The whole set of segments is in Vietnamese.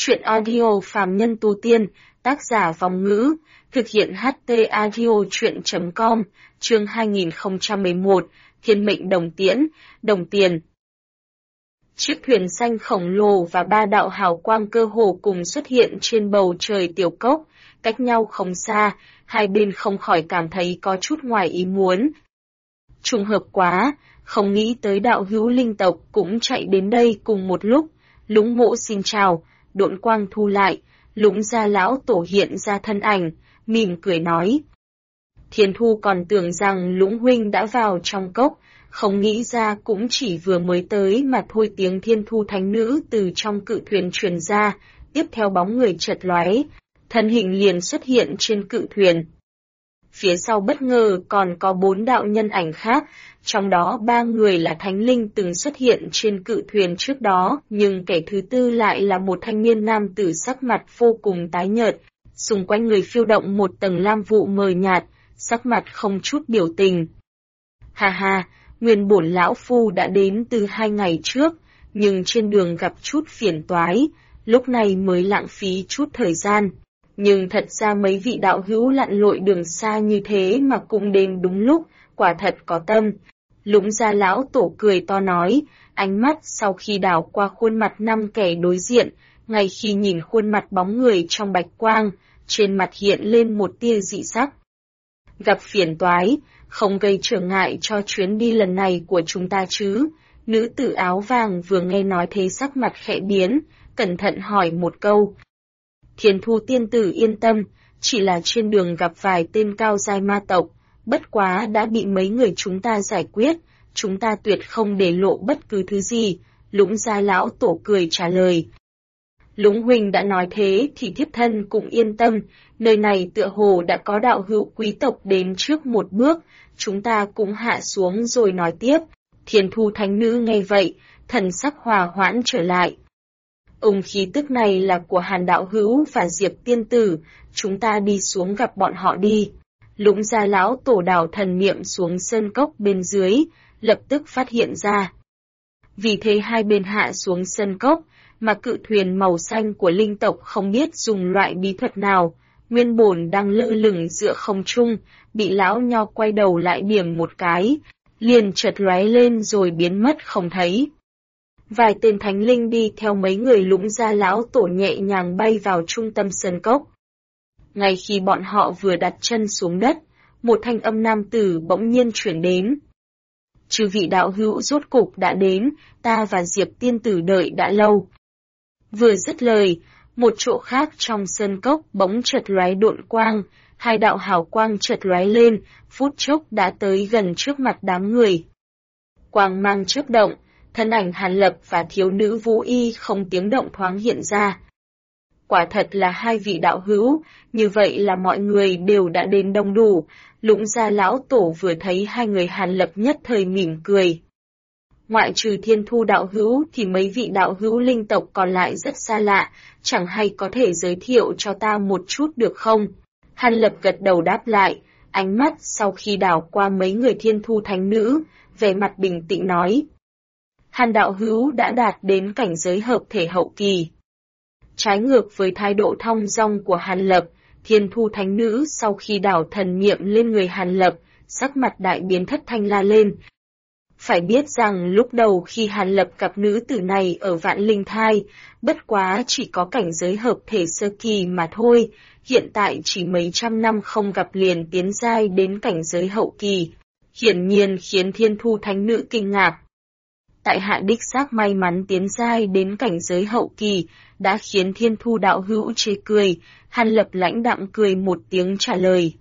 Truyện audio phàm nhân tu tiên, tác giả Vong Ngữ, thực hiện HT audio truyện.com, chương 2011, Thiên mệnh đồng tiền. Chiếc thuyền xanh khổng lồ và ba đạo hào quang cơ hồ cùng xuất hiện trên bầu trời tiểu cốc, cách nhau không xa, hai bên không khỏi cảm thấy có chút ngoài ý muốn. Trùng hợp quá, không nghĩ tới đạo hữu linh tộc cũng chạy đến đây cùng một lúc. Lũng Mỗ xin chào, độn quang thu lại, Lũng gia lão tổ hiện ra thân ảnh, mỉm cười nói. Thiên Thu còn tưởng rằng Lũng huynh đã vào trong cốc, không nghĩ ra cũng chỉ vừa mới tới mà thôi. Tiếng Thiên Thu thánh nữ từ trong cự thuyền truyền ra, tiếp theo bóng người chợt lóe, thân hình liền xuất hiện trên cự thuyền. Phía sau bất ngờ còn có 4 đạo nhân ảnh khác, trong đó 3 người là thánh linh từng xuất hiện trên cự thuyền trước đó, nhưng kẻ thứ tư lại là một thanh niên nam tử sắc mặt vô cùng tái nhợt, xung quanh người phiêu động một tầng lam vụ mờ nhạt, sắc mặt không chút biểu tình. Ha ha, nguyên bổn lão phu đã đến từ 2 ngày trước, nhưng trên đường gặp chút phiền toái, lúc này mới lãng phí chút thời gian. Nhưng thật ra mấy vị đạo hữu lặn lội đường xa như thế mà cũng đến đúng lúc, quả thật có tâm. Lũng gia lão tổ cười to nói, ánh mắt sau khi đảo qua khuôn mặt 5 kẻ đối diện, ngay khi nhìn khuôn mặt bóng người trong bạch quang, trên mặt hiện lên một tia dị sắc. Gặp phiền toái, không gây trở ngại cho chuyến đi lần này của chúng ta chứ? Nữ tử áo vàng vừa nghe nói thế sắc mặt khẽ biến, cẩn thận hỏi một câu. Thiên Thu tiên tử yên tâm, chỉ là trên đường gặp vài tên cao giai ma tộc, bất quá đã bị mấy người chúng ta giải quyết, chúng ta tuyệt không để lộ bất cứ thứ gì, Lũng gia lão tổ cười trả lời. Lũng huynh đã nói thế thì thiếp thân cũng yên tâm, nơi này tựa hồ đã có đạo hữu quý tộc đến trước một bước, chúng ta cũng hạ xuống rồi nói tiếp. Thiên Thu thánh nữ nghe vậy, thần sắc hòa hoãn trở lại. Khí tức này là của Hàn đạo hữu và Diệp tiên tử, chúng ta đi xuống gặp bọn họ đi. Lũng gia lão tổ đảo thần niệm xuống sơn cốc bên dưới, lập tức phát hiện ra. Vì thế hai bên hạ xuống sơn cốc, mà cự thuyền màu xanh của linh tộc không biết dùng loại bí thuật nào, nguyên bổn đang lơ lửng giữa không trung, bị lão nho quay đầu lại điểm một cái, liền chợt lóe lên rồi biến mất không thấy. Vài tên thánh linh đi theo mấy người Lũng gia lão tổ nhẹ nhàng bay vào trung tâm sơn cốc. Ngay khi bọn họ vừa đặt chân xuống đất, một thanh âm nam tử bỗng nhiên chuyển đến. Chư vị đạo hữu rốt cục đã đến, ta và Diệp tiên tử đợi đã lâu. Vừa dứt lời, một chỗ khác trong sơn cốc bỗng chợt lóe độn quang, 2 đạo hào quang chợt lóe lên, phút chốc đã tới gần trước mặt đám người. Quang mang chớp động, thân ảnh Hàn Lập và thiếu nữ Vũ Y không tiếng động thoáng hiện ra. Quả thật là 2 vị đạo hữu, như vậy là mọi người đều đã đến đông đủ. Lũng gia lão tổ vừa thấy 2 người Hàn Lập nhất thời mỉm cười. Ngoại trừ Thiên Thu đạo hữu thì mấy vị đạo hữu linh tộc còn lại rất xa lạ, chẳng hay có thể giới thiệu cho ta một chút được không? Hàn Lập gật đầu đáp lại, ánh mắt sau khi đảo qua mấy người Thiên Thu thánh nữ, vẻ mặt bình tĩnh nói. Hàn đạo hữu đã đạt đến cảnh giới hợp thể hậu kỳ. Trái ngược với thái độ thong dong của Hàn Lập, Thiên Thu thánh nữ sau khi đảo thần niệm lên người Hàn Lập, sắc mặt đại biến thất thanh la lên. Phải biết rằng lúc đầu khi Hàn Lập gặp nữ tử này ở Vạn Linh Thai, bất quá chỉ có cảnh giới hợp thể sơ kỳ mà thôi, hiện tại chỉ mấy trăm năm không gặp liền tiến giai đến cảnh giới hậu kỳ, hiển nhiên khiến Thiên Thu thánh nữ kinh ngạc. Tại hạ đích xác may mắn tiến giai đến cảnh giới hậu kỳ, đã khiến Thiên Thu đạo hữu chê cười, Hàn Lập lãnh đạm cười một tiếng trả lời.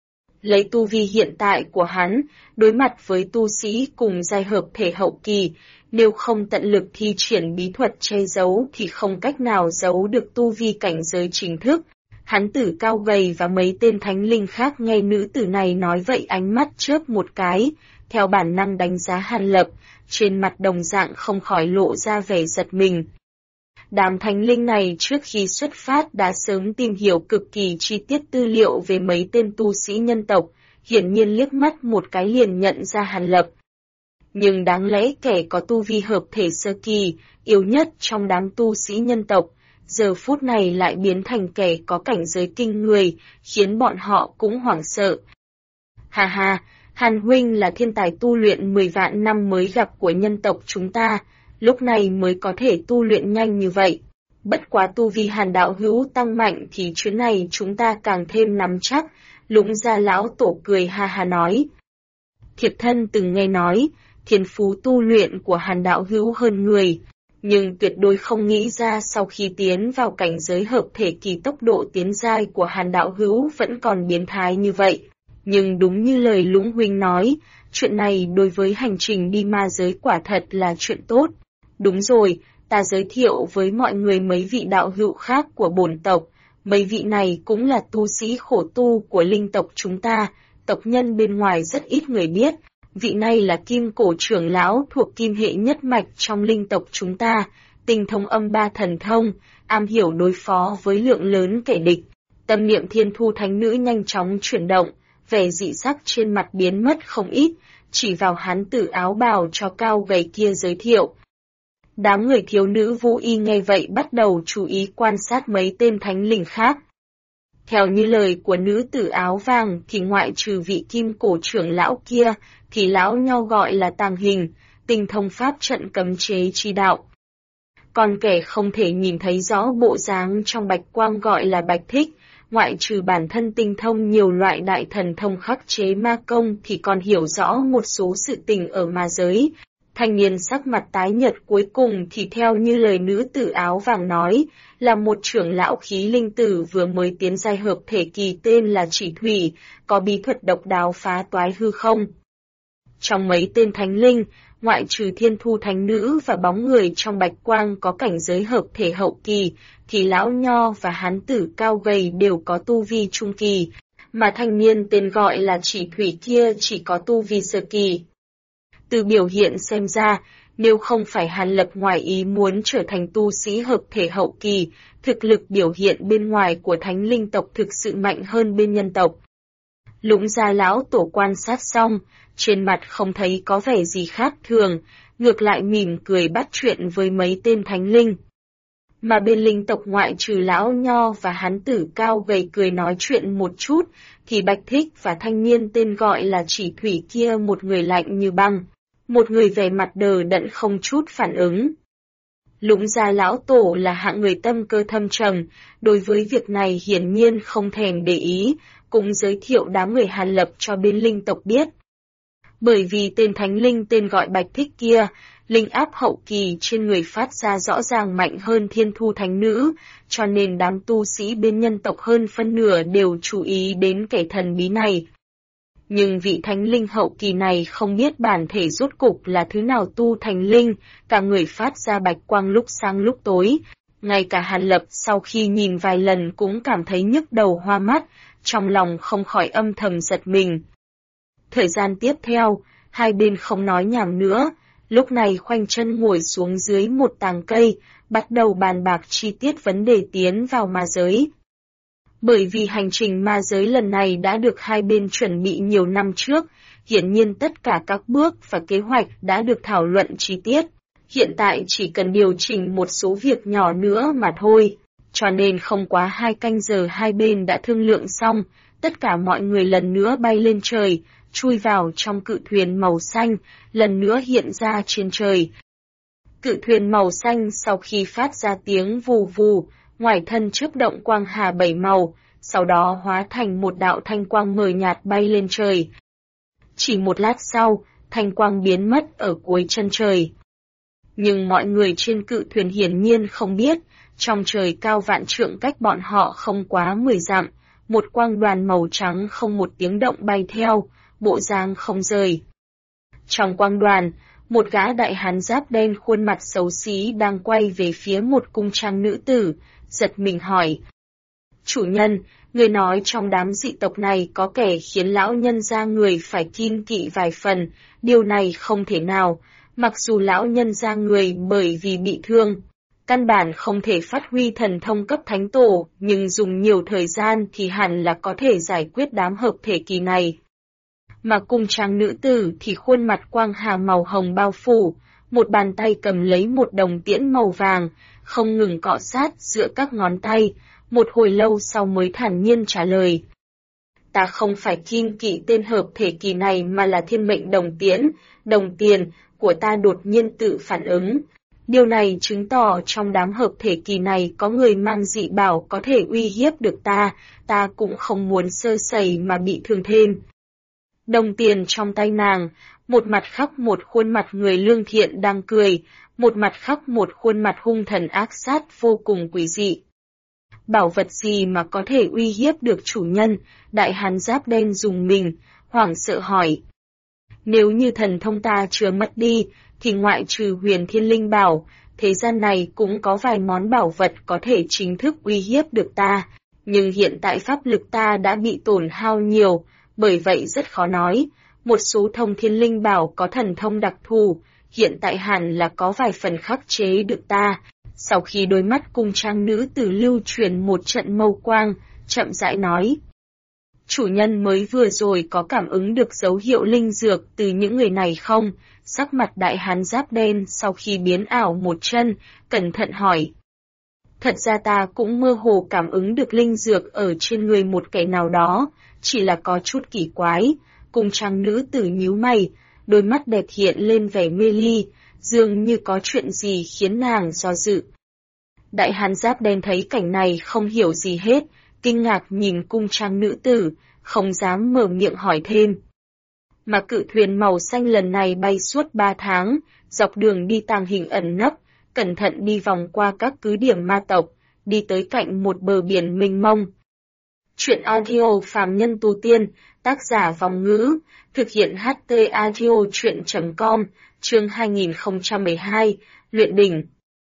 Lấy tu vi hiện tại của hắn, đối mặt với tu sĩ cùng giai hợp thể hậu kỳ, nếu không tận lực thi triển bí thuật che giấu thì không cách nào giấu được tu vi cảnh giới chính thức. Hắn tử cao gầy và mấy tên thánh linh khác nghe nữ tử này nói vậy ánh mắt chớp một cái, theo bản năng đánh giá Hàn Lập, trên mặt đồng dạng không khỏi lộ ra vẻ giật mình. Đám thánh linh này trước khi xuất phát đã sớm tìm hiểu cực kỳ chi tiết tư liệu về mấy tên tu sĩ nhân tộc, hiển nhiên liếc mắt một cái liền nhận ra Hàn Lập. Nhưng đáng lẽ kẻ có tu vi hợp thể sơ kỳ, yếu nhất trong đám tu sĩ nhân tộc, giờ phút này lại biến thành kẻ có cảnh giới kinh người, khiến bọn họ cũng hoảng sợ. Ha ha, Hàn huynh là thiên tài tu luyện 10 vạn năm mới gặp của nhân tộc chúng ta, lúc này mới có thể tu luyện nhanh như vậy. Bất quá tu vi Hàn đạo hữu tăng mạnh thì chuyến này chúng ta càng thêm nắm chắc, Lũng Gia lão tổ cười ha ha nói. Thiệp thân từng nghe nói, thiên phú tu luyện của Hàn đạo hữu hơn người, nhưng tuyệt đối không nghĩ ra sau khi tiến vào cảnh giới hợp thể kỳ tốc độ tiến giai của Hàn đạo hữu vẫn còn biến thái như vậy. Nhưng đúng như lời Lũng huynh nói, chuyện này đối với hành trình đi ma giới quả thật là chuyện tốt. Đúng rồi, ta giới thiệu với mọi người mấy vị đạo hữu khác của bổn tộc, mấy vị này cũng là tu sĩ khổ tu của linh tộc chúng ta, tộc nhân bên ngoài rất ít người biết. Vị này là Kim Cổ trưởng lão thuộc kim hệ nhất mạch trong linh tộc chúng ta, tinh thông âm ba thần thông, am hiểu đối phó với lượng lớn kẻ địch. Tâm niệm Thiên Thu Thánh Nữ nhanh chóng chuyển động, vẻ dị sắc trên mặt biến mất không ít, chỉ vào hán tử áo bào cho cao gầy kia giới thiệu. Đám người thiếu nữ Vũ Y nghe vậy bắt đầu chú ý quan sát mấy tên thánh linh khác. Theo như lời của nữ tử áo vàng thì ngoại trừ vị Kim Cổ trưởng lão kia, thì lão nho gọi là Tàng Hình, tinh thông pháp trận cấm chế chi đạo. Còn kẻ không thể nhìn thấy rõ bộ dáng trong bạch quang gọi là Bạch Thích, ngoại trừ bản thân tinh thông nhiều loại đại thần thông khắc chế ma công thì còn hiểu rõ một số sự tình ở ma giới. Thanh niên sắc mặt tái nhợt cuối cùng thì theo như lời nữ tử áo vàng nói, là một trưởng lão khí linh tử vừa mới tiến giai hợp thể kỳ tên là Chỉ Thủy, có bí thuật độc đáo phá toái hư không. Trong mấy tên thánh linh, ngoại trừ Thiên Thu Thánh Nữ và bóng người trong bạch quang có cảnh giới hợp thể hậu kỳ, thì lão nho và hán tử cao gầy đều có tu vi trung kỳ, mà thanh niên tên gọi là Chỉ Thủy kia chỉ có tu vi sơ kỳ. Từ biểu hiện xem ra, nếu không phải Hàn Lập ngoài ý muốn trở thành tu sĩ hợp thể hậu kỳ, thực lực biểu hiện bên ngoài của thánh linh tộc thực sự mạnh hơn bên nhân tộc. Lũng Gia lão tổ quan sát xong, trên mặt không thấy có vẻ gì khác thường, ngược lại mỉm cười bắt chuyện với mấy tên thánh linh. Mà bên linh tộc ngoại trừ lão nho và hán tử cao gầy cười nói chuyện một chút, thì Bạch Thích và thanh niên tên gọi là Chỉ Thủy kia một người lạnh như băng, một người vẻ mặt đờ đẫn không chút phản ứng. Lũng Gia lão tổ là hạng người tâm cơ thâm trầm, đối với việc này hiển nhiên không thèm để ý, cũng giới thiệu đám người Hàn Lập cho bên linh tộc biết. Bởi vì tên thánh linh tên gọi Bạch Thích kia, linh áp hậu kỳ trên người phát ra rõ ràng mạnh hơn Thiên Thu Thánh Nữ, cho nên đám tu sĩ bên nhân tộc hơn phân nửa đều chú ý đến kẻ thần bí này. Nhưng vị thánh linh hậu kỳ này không biết bản thể rốt cục là thứ nào tu thành linh, cả người phát ra bạch quang lúc sáng lúc tối. Ngay cả Hàn Lập sau khi nhìn vài lần cũng cảm thấy nhức đầu hoa mắt, trong lòng không khỏi âm thầm giật mình. Thời gian tiếp theo, hai bên không nói nhảm nữa, lúc này khoanh chân ngồi xuống dưới một tàng cây, bắt đầu bàn bạc chi tiết vấn đề tiến vào ma giới. Bởi vì hành trình ma giới lần này đã được hai bên chuẩn bị nhiều năm trước, hiển nhiên tất cả các bước và kế hoạch đã được thảo luận chi tiết. Hiện tại chỉ cần điều chỉnh một số việc nhỏ nữa mà thôi, cho nên không quá 2 canh giờ hai bên đã thương lượng xong, tất cả mọi người lần nữa bay lên trời, chui vào trong cự thuyền màu xanh, lần nữa hiện ra trên trời. Cự thuyền màu xanh sau khi phát ra tiếng vù vù, ngoài thân chớp động quang hà 7 màu, sau đó hóa thành một đạo thanh quang mờ nhạt bay lên trời. Chỉ một lát sau, thanh quang biến mất ở cuối chân trời. Nhưng mọi người trên cự thuyền hiển nhiên không biết, trong trời cao vạn trượng cách bọn họ không quá 10 dặm, một quang đoàn màu trắng không một tiếng động bay theo, bộ dáng không rời. Trong quang đoàn, một gã đại hán giáp đen khuôn mặt xấu xí đang quay về phía một cung trang nữ tử, giật mình hỏi. Chủ nhân, người nói trong đám dị tộc này có kẻ khiến lão nhân gia người phải kiêng kỵ vài phần, điều này không thể nào, mặc dù lão nhân gia người bởi vì bị thương, căn bản không thể phát huy thần thông cấp thánh tổ, nhưng dùng nhiều thời gian thì hẳn là có thể giải quyết đám hợp thể kỳ này. Mà cung trang nữ tử thì khuôn mặt quang hà màu hồng bao phủ, một bàn tay cầm lấy một đồng tiễn màu vàng, không ngừng cọ sát giữa các ngón tay, một hồi lâu sau mới thản nhiên trả lời. Ta không phải kim kỵ tên hợp thể kỳ này mà là thiên mệnh đồng tiễn, đồng tiền của ta đột nhiên tự phản ứng. Điều này chứng tỏ trong đám hợp thể kỳ này có người mang dị bảo có thể uy hiếp được ta cũng không muốn sơ sẩy mà bị thương thêm. Đồng tiền trong tay nàng, một mặt khắc một khuôn mặt người lương thiện đang cười, một mặt khắc một khuôn mặt hung thần ác sát vô cùng quỷ dị. Bảo vật gì mà có thể uy hiếp được chủ nhân? Đại hán giáp đen rùng mình, hoảng sợ hỏi. Nếu như thần thông ta chưa mất đi, thì ngoại trừ huyền thiên linh bảo, thế gian này cũng có vài món bảo vật có thể chính thức uy hiếp được ta, nhưng hiện tại pháp lực ta đã bị tổn hao nhiều, bởi vậy rất khó nói. Một số thông thiên linh bảo có thần thông đặc thù, hiện tại hẳn là có vài phần khắc chế được ta. Sau khi đôi mắt cung trang nữ tử lưu truyền một trận mâu quang, chậm rãi nói. Chủ nhân mới vừa rồi có cảm ứng được dấu hiệu linh dược từ những người này không? Sắc mặt đại hán giáp đen sau khi biến ảo một chân, cẩn thận hỏi. Thật ra ta cũng mơ hồ cảm ứng được linh dược ở trên người một kẻ nào đó, chỉ là có chút kỳ quái. Cung trang nữ tử nhíu mày, đôi mắt đẹp hiện lên vẻ mê ly, dường như có chuyện gì khiến nàng do dự. Đại hán giáp đen thấy cảnh này không hiểu gì hết, kinh ngạc nhìn cung trang nữ tử, không dám mở miệng hỏi thêm. Mà cự thuyền màu xanh lần này bay suốt 3 tháng, dọc đường đi tàng hình ẩn nấp, cẩn thận đi vòng qua các cứ điểm ma tộc, đi tới cạnh một bờ biển mênh mông. Chuyện audio phàm nhân tu tiên, tác giả Vòng Ngữ, thực hiện HT audio chuyện.com, chương 2012, luyện đỉnh.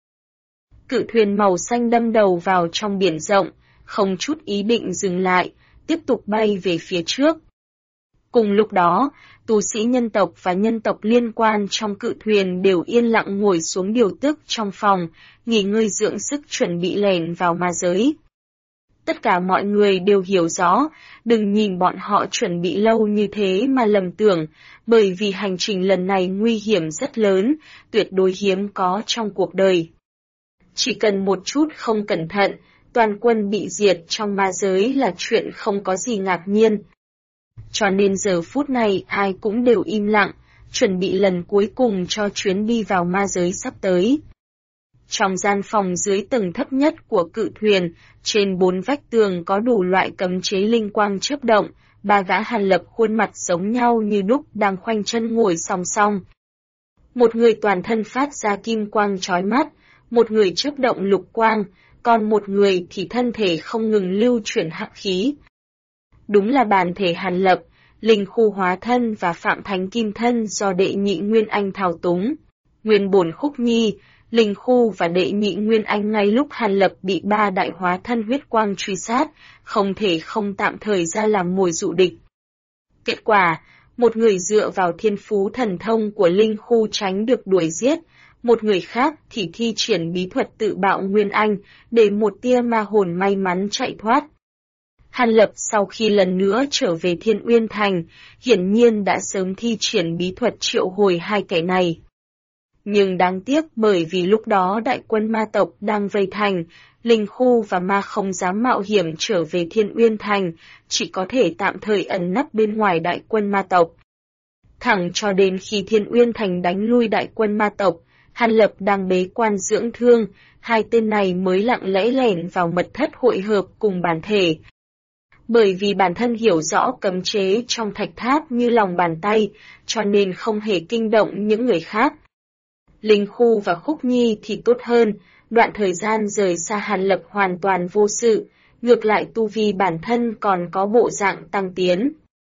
Cự thuyền màu xanh đâm đầu vào trong biển rộng, không chút ý định dừng lại, tiếp tục bay về phía trước. Cùng lúc đó, tu sĩ nhân tộc và nhân tộc liên quan trong cự thuyền đều yên lặng ngồi xuống điều tức trong phòng, nghỉ ngơi dưỡng sức chuẩn bị lẻn vào ma giới. Tất cả mọi người đều hiểu rõ, đừng nhìn bọn họ chuẩn bị lâu như thế mà lầm tưởng, bởi vì hành trình lần này nguy hiểm rất lớn, tuyệt đối hiếm có trong cuộc đời. Chỉ cần một chút không cẩn thận, toàn quân bị diệt trong ma giới là chuyện không có gì ngạc nhiên. Cho nên giờ phút này ai cũng đều im lặng, chuẩn bị lần cuối cùng cho chuyến đi vào ma giới sắp tới. Trong gian phòng dưới tầng thấp nhất của cự thuyền, trên 4 vách tường có đủ loại cấm chế linh quang chớp động, 3 gã Hàn Lập khuôn mặt giống nhau như đúc đang khoanh chân ngồi song song. Một người toàn thân phát ra kim quang chói mắt, một người chớp động lục quang, còn một người thì thân thể không ngừng lưu chuyển hắc khí. Đúng là bản thể Hàn Lập, linh khu hóa thân và Phạm Thánh Kim thân do đệ nhị Nguyên Anh thao túng. Nguyên bổn Khúc Nhi, linh khu và đệ nhị Nguyên Anh ngay lúc Hàn Lập bị 3 đại hóa thân huyết quang truy sát, không thể không tạm thời ra làm mồi dụ địch. Kết quả, một người dựa vào thiên phú thần thông của linh khu tránh được đuổi giết, một người khác thì thi triển bí thuật tự bạo Nguyên Anh, để một tia ma hồn may mắn chạy thoát. Hàn Lập sau khi lần nữa trở về Thiên Uyên Thành, hiển nhiên đã sớm thi triển bí thuật triệu hồi 2 kẻ này. Nhưng đáng tiếc bởi vì lúc đó đại quân ma tộc đang vây thành, linh khu và ma không dám mạo hiểm trở về Thiên Uyên Thành, chỉ có thể tạm thời ẩn nấp bên ngoài đại quân ma tộc. Thẳng cho đến khi Thiên Uyên Thành đánh lui đại quân ma tộc, Hàn Lập đang bế quan dưỡng thương, 2 tên này mới lặng lẽ lẻn vào mật thất hội hợp cùng bản thể. Bởi vì bản thân hiểu rõ cấm chế trong thạch tháp như lòng bàn tay, cho nên không hề kinh động những người khác. Linh khu và Khúc Nhi thì tốt hơn, đoạn thời gian rời xa Hàn Lập hoàn toàn vô sự, ngược lại tu vi bản thân còn có bộ dạng tăng tiến.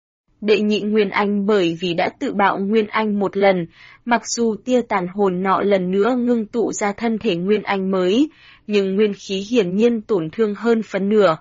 Đệ nhị Nguyên Anh bởi vì đã tự bạo Nguyên Anh một lần, mặc dù tia tàn hồn nọ lần nữa ngưng tụ ra thân thể Nguyên Anh mới, nhưng nguyên khí hiển nhiên tổn thương hơn phân nửa.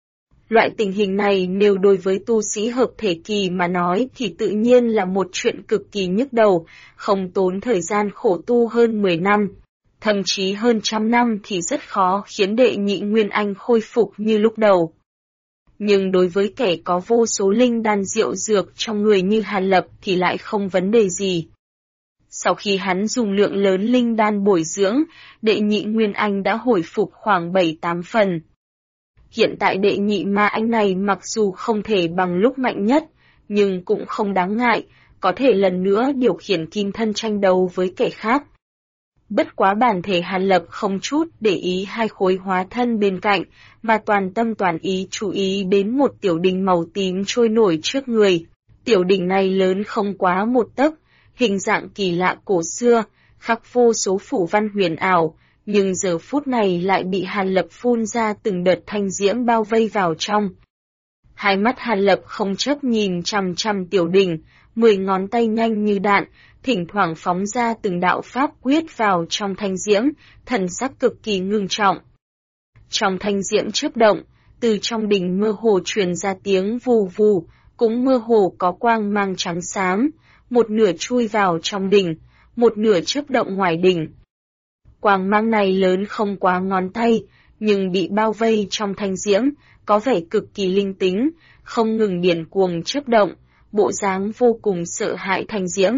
Loại tình hình này nếu đối với tu sĩ hợp thể kỳ mà nói thì tự nhiên là một chuyện cực kỳ nhức đầu, không tốn thời gian khổ tu hơn 10 năm, thậm chí hơn 100 năm thì rất khó khiến đệ nhị Nguyên Anh khôi phục như lúc đầu. Nhưng đối với kẻ có vô số linh đan diệu dược trong người như Hàn Lập thì lại không vấn đề gì. Sau khi hắn dùng lượng lớn linh đan bồi dưỡng, đệ nhị Nguyên Anh đã hồi phục khoảng 7-8 phần. Hiện tại đệ nhị Ma Anh này mặc dù không thể bằng lúc mạnh nhất, nhưng cũng không đáng ngại, có thể lần nữa điều khiển kim thân tranh đấu với kẻ khác. Bất quá bản thể Hàn Lập không chút để ý hai khối hóa thân bên cạnh, mà toàn tâm toàn ý chú ý đến một tiểu đỉnh màu tím trôi nổi trước người. Tiểu đỉnh này lớn không quá 1 tấc, hình dạng kỳ lạ cổ xưa, khắc vô số phủ văn huyền ảo, nhưng giờ phút này lại bị Hàn Lập phun ra từng đợt thanh diễm bao vây vào trong. Hai mắt Hàn Lập không chớp nhìn chằm chằm tiểu đỉnh, 10 ngón tay nhanh như đạn, thỉnh thoảng phóng ra từng đạo pháp quyết vào trong thanh diễm, thần sắc cực kỳ ngưng trọng. Trong thanh diễm chớp động, từ trong đỉnh mơ hồ truyền ra tiếng vù vù, cũng mơ hồ có quang mang trắng xám, một nửa chui vào trong đỉnh, một nửa chớp động ngoài đỉnh. Quang mang này lớn không quá ngón tay, nhưng bị bao vây trong thanh diễm, có vẻ cực kỳ linh tính, không ngừng điên cuồng chớp động, bộ dáng vô cùng sợ hãi thanh diễm.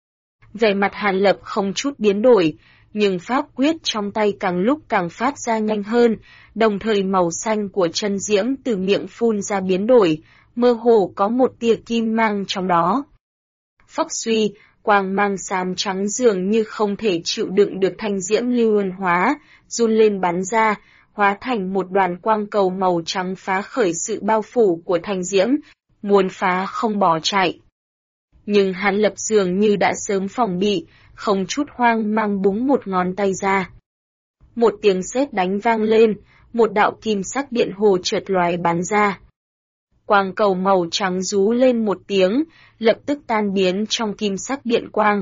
Vẻ mặt Hàn Lập không chút biến đổi, nhưng pháp quyết trong tay càng lúc càng phát ra nhanh hơn, đồng thời màu xanh của chân diễm từ miệng phun ra biến đổi, mơ hồ có một tia kim mang trong đó. Phốc suy, quang mang xám trắng dường như không thể chịu đựng được thanh diễm lưu ân hóa, run lên bắn ra, hóa thành một đoàn quang cầu màu trắng phá khởi sự bao phủ của thanh diễm, muốn phá không bỏ chạy. Nhưng Hàn Lập dường như đã sớm phòng bị, không chút hoang mang búng một ngón tay ra. Một tiếng sét đánh vang lên, một đạo kim sắc điện hồ chợt lóe bắn ra. Quang cầu màu trắng rú lên một tiếng, lập tức tan biến trong kim sắc điện quang.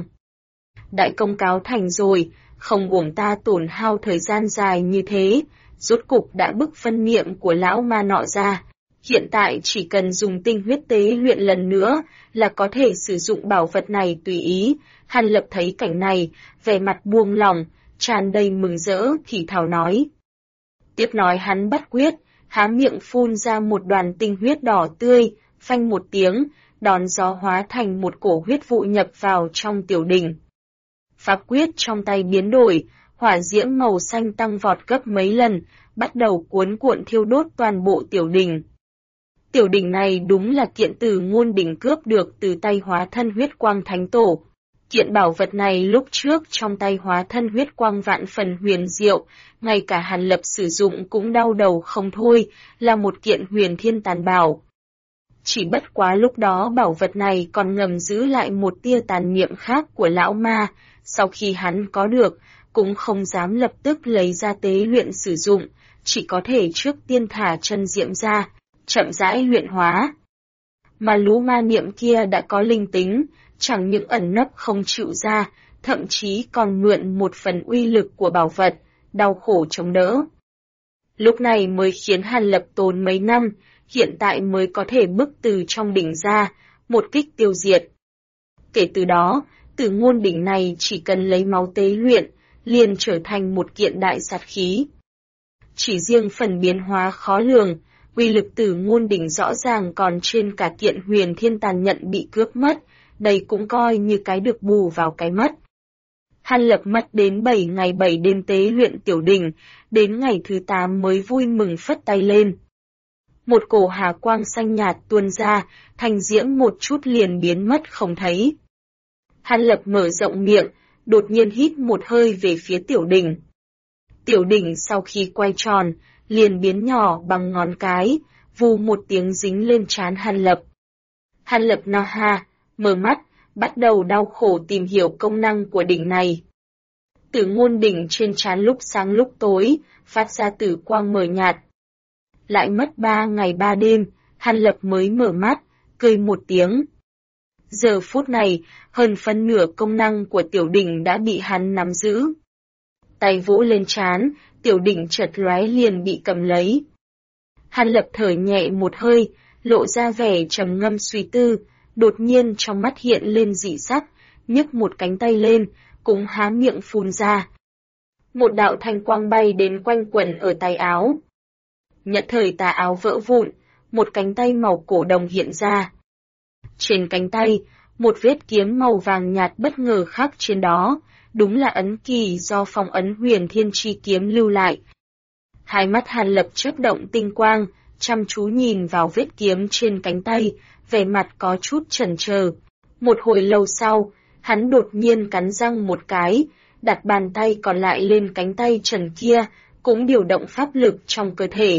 Đại công cáo thành rồi, không uổng ta tổn hao thời gian dài như thế, rốt cục đã bức phân niệm của lão ma nọ ra. Hiện tại chỉ cần dùng tinh huyết tế luyện lần nữa là có thể sử dụng bảo vật này tùy ý. Hàn Lập thấy cảnh này, vẻ mặt buông lỏng, tràn đầy mừng rỡ, thì thào nói. Tiếp nói hắn bắt quyết, há miệng phun ra một đoàn tinh huyết đỏ tươi, phanh một tiếng, đón gió hóa thành một cổ huyết vụ nhập vào trong tiểu đỉnh. Pháp quyết trong tay biến đổi, hỏa diễm màu xanh tăng vọt gấp mấy lần, bắt đầu cuốn cuộn thiêu đốt toàn bộ tiểu đỉnh. Tiểu đỉnh này đúng là kiện từ ngôn đỉnh cướp được từ tay hóa thân huyết quang thánh tổ. Kiện bảo vật này lúc trước trong tay hóa thân huyết quang vạn phần huyền diệu, ngay cả Hàn Lập sử dụng cũng đau đầu không thôi, là một kiện huyền thiên tàn bảo. Chỉ bất quá lúc đó bảo vật này còn ngầm giữ lại một tia tàn niệm khác của lão ma, sau khi hắn có được, cũng không dám lập tức lấy ra tế luyện sử dụng, chỉ có thể trước tiên thả chân diệm ra, chậm rãi luyện hóa. Mà lũ ma niệm kia đã có linh tính, chẳng những ẩn nấp không chịu ra, thậm chí còn mượn một phần uy lực của bảo vật, đau khổ chống đỡ. Lúc này mới khiến Hàn Lập tốn mấy năm, hiện tại mới có thể bức từ trong đỉnh ra, một kích tiêu diệt. Kể từ đó, tử ngôn đỉnh này chỉ cần lấy máu tế luyện, liền trở thành một kiện đại sát khí. Chỉ riêng phần biến hóa khó lường, uy lực tử ngôn đỉnh rõ ràng còn trên cả kiện huyền thiên tàn nhận bị cướp mất, đây cũng coi như cái được bù vào cái mất. Hàn Lập mất đến 7 ngày 7 đêm tế luyện tiểu đỉnh, đến ngày thứ 8 mới vui mừng phất tay lên. Một cổ hà quang xanh nhạt tuôn ra, thanh diễm một chút liền biến mất không thấy. Hàn Lập mở rộng miệng, đột nhiên hít một hơi về phía tiểu đỉnh. Tiểu đỉnh sau khi quay tròn, liền biến nhỏ bằng ngón cái, vù một tiếng dính lên trán Hàn Lập. Hàn Lập no ha, mở mắt, bắt đầu đau khổ tìm hiểu công năng của đỉnh này. Tử ngôn đỉnh trên trán lúc sáng lúc tối, phát ra tử quang mờ nhạt. Lại mất 3 ngày 3 đêm, Hàn Lập mới mở mắt, cười một tiếng. Giờ phút này, hơn phân nửa công năng của tiểu đỉnh đã bị hắn nắm giữ. Tay vỗ lên trán, tiểu đỉnh chợt lóe liền bị cầm lấy. Hàn Lập thở nhẹ một hơi, lộ ra vẻ trầm ngâm suy tư, đột nhiên trong mắt hiện lên dị sắc, nhấc một cánh tay lên, cũng há miệng phun ra. Một đạo thanh quang bay đến quanh quẩn ở tay áo. Nhất thời tà áo vỡ vụn, một cánh tay màu cổ đồng hiện ra. Trên cánh tay, một vết kiếm màu vàng nhạt bất ngờ khắc trên đó, đúng là ấn kỳ do phong ấn Huyền Thiên Chi kiếm lưu lại. Hai mắt Hàn Lập chớp động tinh quang, chăm chú nhìn vào vết kiếm trên cánh tay, vẻ mặt có chút chần chờ. Một hồi lâu sau, hắn đột nhiên cắn răng một cái, đặt bàn tay còn lại lên cánh tay trần kia, cũng điều động pháp lực trong cơ thể.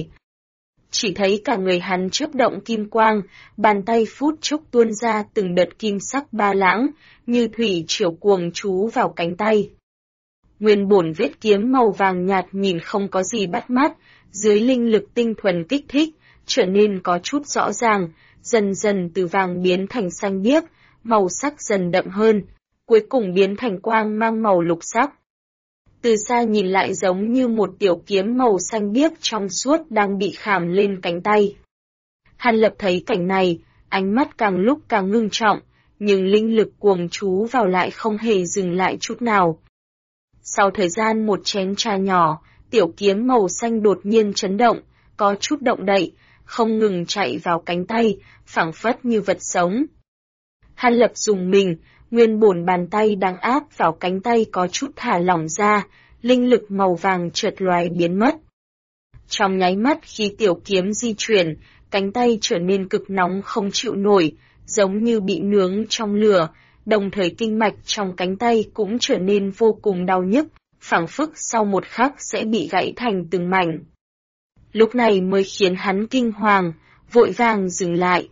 Chỉ thấy cả người hắn chớp động kim quang, bàn tay phút chốc tuôn ra từng đợt kim sắc ba lãng, như thủy triều cuồng trú vào cánh tay. Nguyên bổn vết kiếm màu vàng nhạt nhìn không có gì bắt mắt, dưới linh lực tinh thuần kích thích, trở nên có chút rõ ràng, dần dần từ vàng biến thành xanh biếc, màu sắc dần đậm hơn, cuối cùng biến thành quang mang màu lục sắc. Từ xa nhìn lại giống như một tiểu kiếm màu xanh biếc trong suốt đang bị khảm lên cánh tay. Hàn Lập thấy cảnh này, ánh mắt càng lúc càng ngưng trọng, nhưng linh lực cuồng trú vào lại không hề dừng lại chút nào. Sau thời gian một chén trà nhỏ, tiểu kiếm màu xanh đột nhiên chấn động, có chút động đậy, không ngừng chạy vào cánh tay, phảng phất như vật sống. Hàn Lập dùng mình, nguyên bổn bàn tay đang áp vào cánh tay có chút thả lỏng ra, linh lực màu vàng chợt lóe biến mất. Trong nháy mắt khi tiểu kiếm di chuyển, cánh tay trở nên cực nóng không chịu nổi, giống như bị nướng trong lửa, đồng thời kinh mạch trong cánh tay cũng trở nên vô cùng đau nhức, phảng phất sau một khắc sẽ bị gãy thành từng mảnh. Lúc này mới khiến hắn kinh hoàng, vội vàng dừng lại.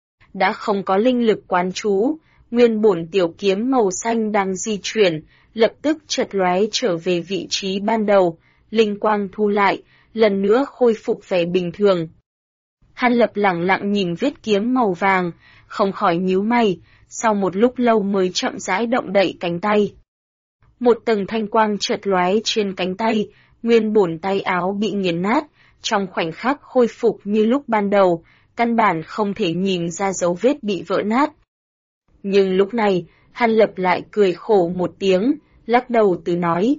Đã không có linh lực quán trú, nguyên bổn tiểu kiếm màu xanh đang di chuyển, lập tức chợt lóe trở về vị trí ban đầu, linh quang thu lại, lần nữa khôi phục vẻ bình thường. Hàn Lập lẳng lặng nhìn vết kiếm màu vàng, không khỏi nhíu mày, sau một lúc lâu mới chậm rãi động đậy cánh tay. Một tầng thanh quang chợt lóe trên cánh tay, nguyên bổn tay áo bị nghiền nát, trong khoảnh khắc khôi phục như lúc ban đầu, căn bản không thể nhìn ra dấu vết bị vỡ nát. Nhưng lúc này, Hàn Lập lại cười khổ một tiếng, lắc đầu từ nói.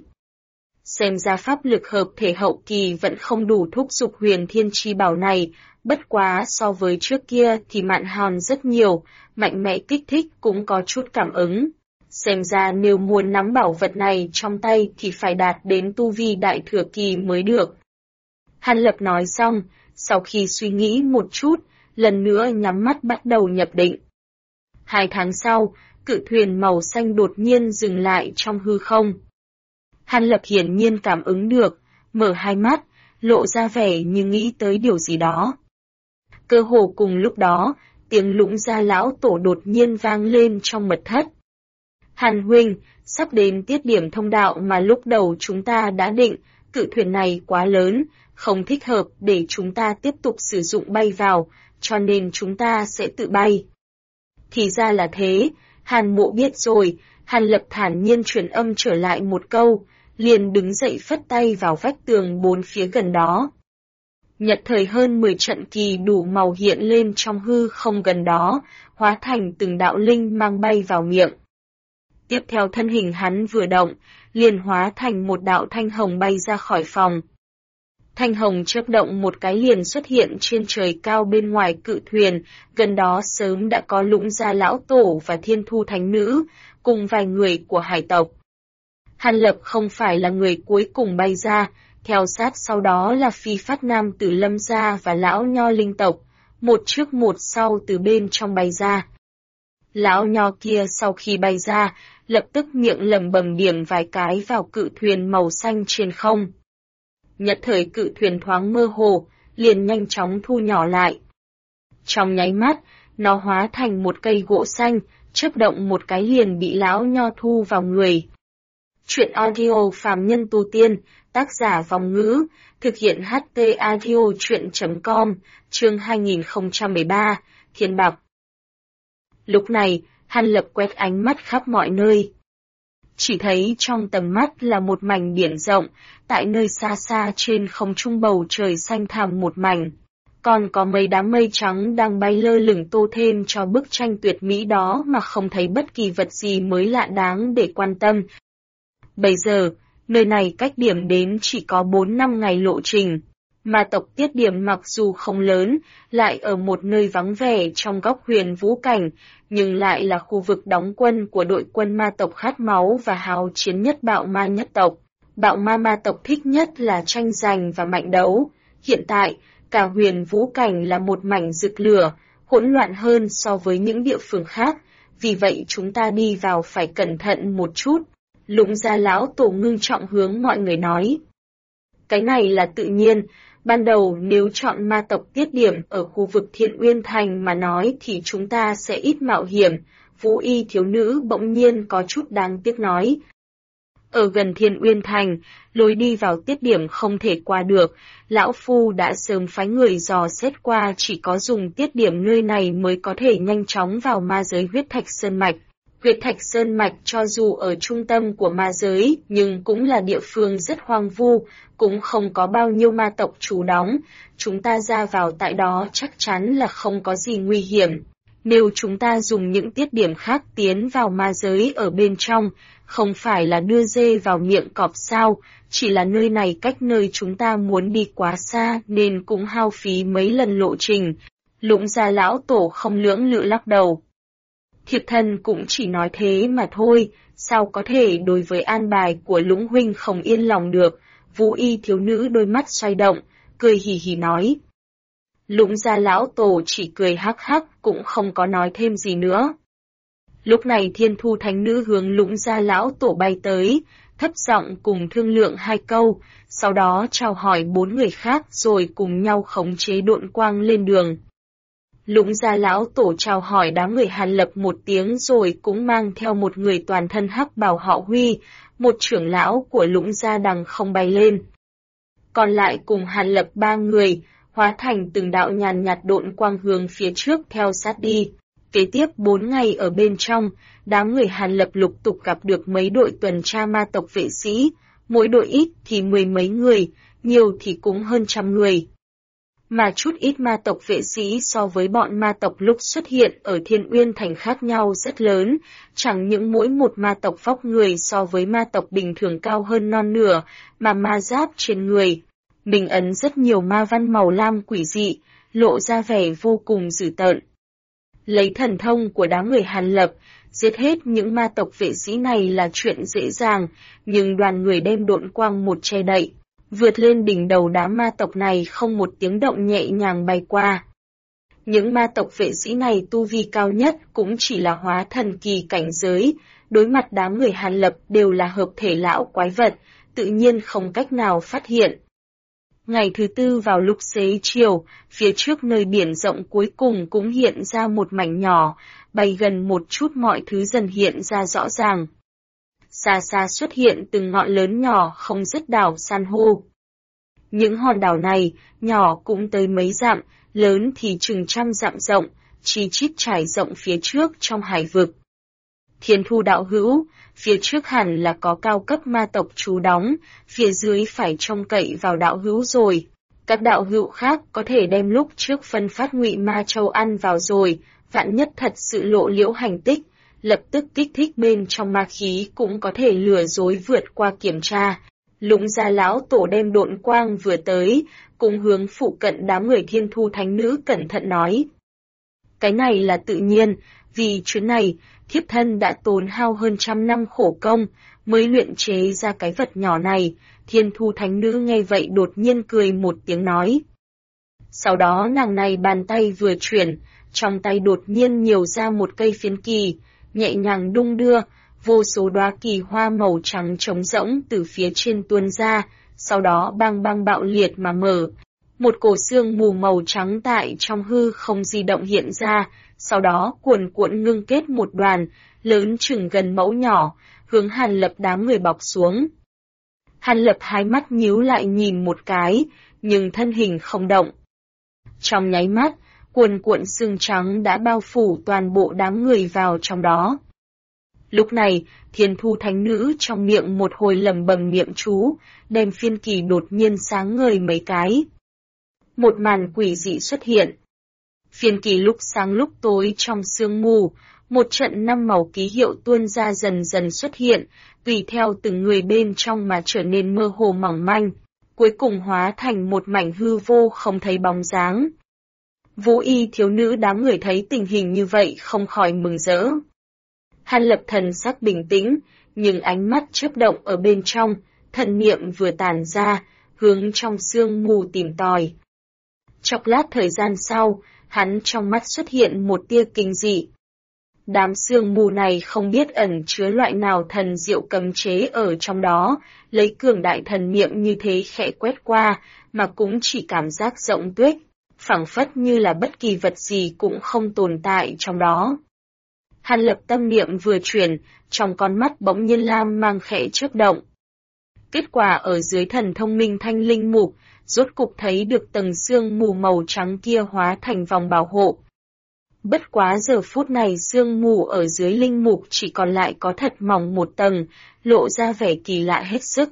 Xem ra pháp lực hợp thể hậu kỳ vẫn không đủ thúc giục Huyền Thiên Chi bảo này, bất quá so với trước kia thì mặn hòn rất nhiều, mạnh mẽ kích thích cũng có chút cảm ứng. Xem ra nếu muốn nắm bảo vật này trong tay thì phải đạt đến tu vi đại thừa kỳ mới được. Hàn Lập nói xong, sau khi suy nghĩ một chút, lần nữa nhắm mắt bắt đầu nhập định. 2 tháng sau, cự thuyền màu xanh đột nhiên dừng lại trong hư không. Hàn Lập hiển nhiên cảm ứng được, mở hai mắt, lộ ra vẻ như nghĩ tới điều gì đó. Cơ hồ cùng lúc đó, tiếng Lũng Gia lão tổ đột nhiên vang lên trong mật thất. Hàn huynh, sắp đến tiết điểm thông đạo mà lúc đầu chúng ta đã định, cự thuyền này quá lớn, không thích hợp để chúng ta tiếp tục sử dụng bay vào, cho nên chúng ta sẽ tự bay. Thì ra là thế, Hàn Mộ biết rồi. Hàn Lập thản nhiên truyền âm trở lại một câu, liền đứng dậy phất tay vào vách tường 4 phía gần đó. Nhật thời hơn 10 trận kỳ đủ màu hiện lên trong hư không gần đó, hóa thành từng đạo linh mang bay vào miệng. Tiếp theo thân hình hắn vừa động, liền hóa thành một đạo thanh hồng bay ra khỏi phòng. Thanh hồng chớp động một cái liền xuất hiện trên trời cao bên ngoài cự thuyền, gần đó sớm đã có Lũng Gia lão tổ và Thiên Thu thánh nữ, cùng vài người của hải tộc. Hàn Lập không phải là người cuối cùng bay ra, theo sát sau đó là Phi Phát Nam từ Lâm gia và lão nho linh tộc, một trước một sau từ bên trong bay ra. Lão nho kia sau khi bay ra, lập tức miệng lẩm bẩm điểm vài cái vào cự thuyền màu xanh trên không. Nhật thời cự thuyền thoáng mơ hồ, liền nhanh chóng thu nhỏ lại. Trong nháy mắt, nó hóa thành một cây gỗ xanh, chớp động một cái liền bị lão nho thu vào người. Chuyện audio phàm nhân tu tiên, tác giả Vong Ngữ, thực hiện HT audio chuyện.com, chương 2013, Thiên Bạc. Lúc này, Hàn Lập quét ánh mắt khắp mọi nơi. Chỉ thấy trong tầm mắt là một mảnh biển rộng, tại nơi xa xa trên không trung bầu trời xanh thẳm một mảnh. Còn có mấy đám mây trắng đang bay lơ lửng tô thêm cho bức tranh tuyệt mỹ đó mà không thấy bất kỳ vật gì mới lạ đáng để quan tâm. Bây giờ, nơi này cách điểm đến chỉ có 4-5 ngày lộ trình. Ma tộc Tiết Điểm mặc dù không lớn, lại ở một nơi vắng vẻ trong góc Huyền Vũ Cảnh, nhưng lại là khu vực đóng quân của đội quân ma tộc khát máu và hào chiến nhất bạo ma nhất tộc. Bạo ma tộc thích nhất là tranh giành và mạnh đấu. Hiện tại, cả Huyền Vũ Cảnh là một mảnh rực lửa, hỗn loạn hơn so với những địa phương khác, vì vậy chúng ta đi vào phải cẩn thận một chút. Lũng Gia lão tổ ngưng trọng hướng mọi người nói. Cái này là tự nhiên, ban đầu nếu chọn ma tộc Tiết Điểm ở khu vực Thiên Uyên Thành mà nói thì chúng ta sẽ ít mạo hiểm. Vũ y thiếu nữ bỗng nhiên có chút đáng tiếc nói. Ở gần Thiên Uyên Thành, lối đi vào Tiết Điểm không thể qua được, lão phu đã sớm phái người dò xét qua, chỉ có dùng Tiết Điểm nơi này mới có thể nhanh chóng vào ma giới huyết thạch sơn mạch. Huyết thạch sơn mạch cho dù ở trung tâm của ma giới, nhưng cũng là địa phương rất hoang vu, cũng không có bao nhiêu ma tộc trú đóng, chúng ta ra vào tại đó chắc chắn là không có gì nguy hiểm. Nếu chúng ta dùng những tiết điểm khác tiến vào ma giới ở bên trong, không phải là đưa dê vào miệng cọp sao, chỉ là nơi này cách nơi chúng ta muốn đi quá xa nên cũng hao phí mấy lần lộ trình. Lũng Gia lão tổ không lưỡng lự lắc đầu. Thiệp thần cũng chỉ nói thế mà thôi, sao có thể đối với an bài của Lũng huynh không yên lòng được. Vũ y thiếu nữ đôi mắt xoay động, cười hì hì nói. Lũng Gia lão tổ chỉ cười hắc hắc, cũng không có nói thêm gì nữa. Lúc này Thiên Thu Thánh Nữ hướng Lũng Gia lão tổ bay tới, thấp giọng cùng thương lượng hai câu, sau đó chào hỏi 4 người khác rồi cùng nhau khống chế độn quang lên đường. Lũng Gia lão tổ chào hỏi đám người Hàn Lập một tiếng rồi cũng mang theo một người toàn thân hắc bào họ Huy, một trưởng lão của Lũng Gia đằng không bay lên. Còn lại cùng Hàn Lập 3 người, hóa thành từng đạo nhàn nhạt độn quang hướng phía trước theo sát đi. Kế tiếp 4 ngày ở bên trong, đám người Hàn Lập lục tục gặp được mấy đội tuần tra ma tộc vệ sĩ, mỗi đội ít thì 10 mấy người, nhiều thì cũng hơn 100 người. Mà chút ít ma tộc vệ sĩ so với bọn ma tộc lúc xuất hiện ở Thiên Uyên Thành khác nhau rất lớn, chẳng những mỗi một ma tộc vóc người so với ma tộc bình thường cao hơn non nửa, mà ma giáp trên người. Mình ấn rất nhiều ma văn màu lam quỷ dị, lộ ra vẻ vô cùng dữ tợn. Lấy thần thông của đám người Hàn Lập, giết hết những ma tộc vệ sĩ này là chuyện dễ dàng, nhưng đoàn người đem độn quang một che đậy, vượt lên đỉnh đầu đám ma tộc này không một tiếng động nhẹ nhàng bay qua. Những ma tộc vệ sĩ này tu vi cao nhất cũng chỉ là hóa thần kỳ cảnh giới, đối mặt đám người Hàn Lập đều là hợp thể lão quái vật, tự nhiên không cách nào phát hiện. Ngày thứ tư vào lúc xế chiều, phía trước nơi biển rộng cuối cùng cũng hiện ra một mảnh nhỏ, bay gần một chút mọi thứ dần hiện ra rõ ràng. Xa xa xuất hiện từng ngọn lớn nhỏ không dứt đảo san hô. Những hòn đảo này, nhỏ cũng tới mấy dặm, lớn thì chừng 100 dặm rộng, chi chít trải rộng phía trước trong hải vực. Thiên Thu đạo hữu, phía trước hẳn là có cao cấp ma tộc trú đóng, phía dưới phải trông cậy vào đạo hữu rồi. Các đạo hữu khác có thể đem lúc trước phân phát ngụy ma châu ăn vào rồi, vạn nhất thật sự lộ liễu hành tích, lập tức kích thích bên trong ma khí cũng có thể lừa dối vượt qua kiểm tra. Lũng Gia lão tổ đem độn quang vừa tới, cùng hướng phụ cận đám người Thiên Thu Thánh Nữ cẩn thận nói. Cái này là tự nhiên, vì chuyến này, thiếp thân đã tốn hao hơn 100 năm khổ công, mới luyện chế ra cái vật nhỏ này. Thiên Thu Thánh Nữ nghe vậy đột nhiên cười một tiếng nói. Sau đó nàng này bàn tay vừa chuyển, trong tay đột nhiên nhiều ra một cây phiến kỳ, nhẹ nhàng đung đưa, vô số đóa kỳ hoa màu trắng trống rỗng từ phía trên tuôn ra, sau đó bang bang bạo liệt mà mở. Một cổ xương mù màu trắng tại trong hư không di động hiện ra, sau đó cuồn cuộn ngưng kết một đoàn, lớn chừng gần mẫu nhỏ, hướng Hàn Lập đám người bọc xuống. Hàn Lập hai mắt nhíu lại nhìn một cái, nhưng thân hình không động. Trong nháy mắt, cuồn cuộn xương trắng đã bao phủ toàn bộ đám người vào trong đó. Lúc này, Thiên Thu Thánh Nữ trong miệng một hồi lẩm bẩm niệm chú, đem phiên kỳ đột nhiên sáng ngời mấy cái. Một màn quỷ dị xuất hiện. Phiên kỳ lúc sáng lúc tối trong sương mù, một trận 5 màu ký hiệu tuôn ra dần dần xuất hiện, tùy theo từng người bên trong mà trở nên mơ hồ mỏng manh. cuối cùng hóa thành một mảnh hư vô không thấy bóng dáng. Vũ y thiếu nữ đám người thấy tình hình như vậy không khỏi mừng rỡ. Hàn Lập thần sắc bình tĩnh, nhưng ánh mắt chớp động ở bên trong, thần niệm vừa tản ra, hướng trong sương mù tìm tòi. Chốc lát thời gian sau, hắn trong mắt xuất hiện một tia kinh dị. Đám sương mù này không biết ẩn chứa loại nào thần diệu cấm chế ở trong đó, lấy cường đại thần niệm như thế khẽ quét qua, mà cũng chỉ cảm giác rộng tuyết, phảng phất như là bất kỳ vật gì cũng không tồn tại trong đó. Hàn Lập tâm niệm vừa chuyển, trong con mắt bỗng nhiên lam mang khẽ chớp động. Kết quả ở dưới thần thông minh thanh linh mục, rốt cục thấy được tầng sương mù màu trắng kia hóa thành vòng bảo hộ. Bất quá giờ phút này sương mù ở dưới linh mục chỉ còn lại có thật mỏng một tầng, lộ ra vẻ kỳ lạ hết sức.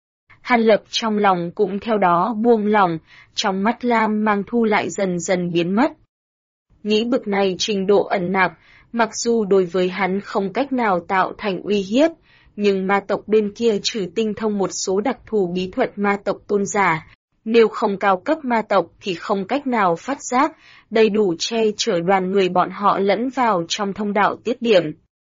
Hàn Lập trong lòng cũng theo đó buông lỏng, trong mắt lam mang thu lại dần dần biến mất. Nghĩ bực này trình độ ẩn nặc, mặc dù đối với hắn không cách nào tạo thành uy hiếp, nhưng ma tộc bên kia trừ tinh thông một số đặc thù bí thuật ma tộc tôn giả, nếu không cao cấp ma tộc thì không cách nào phát giác, đầy đủ che chở đoàn người bọn họ lẫn vào trong thông đạo tiết điểm.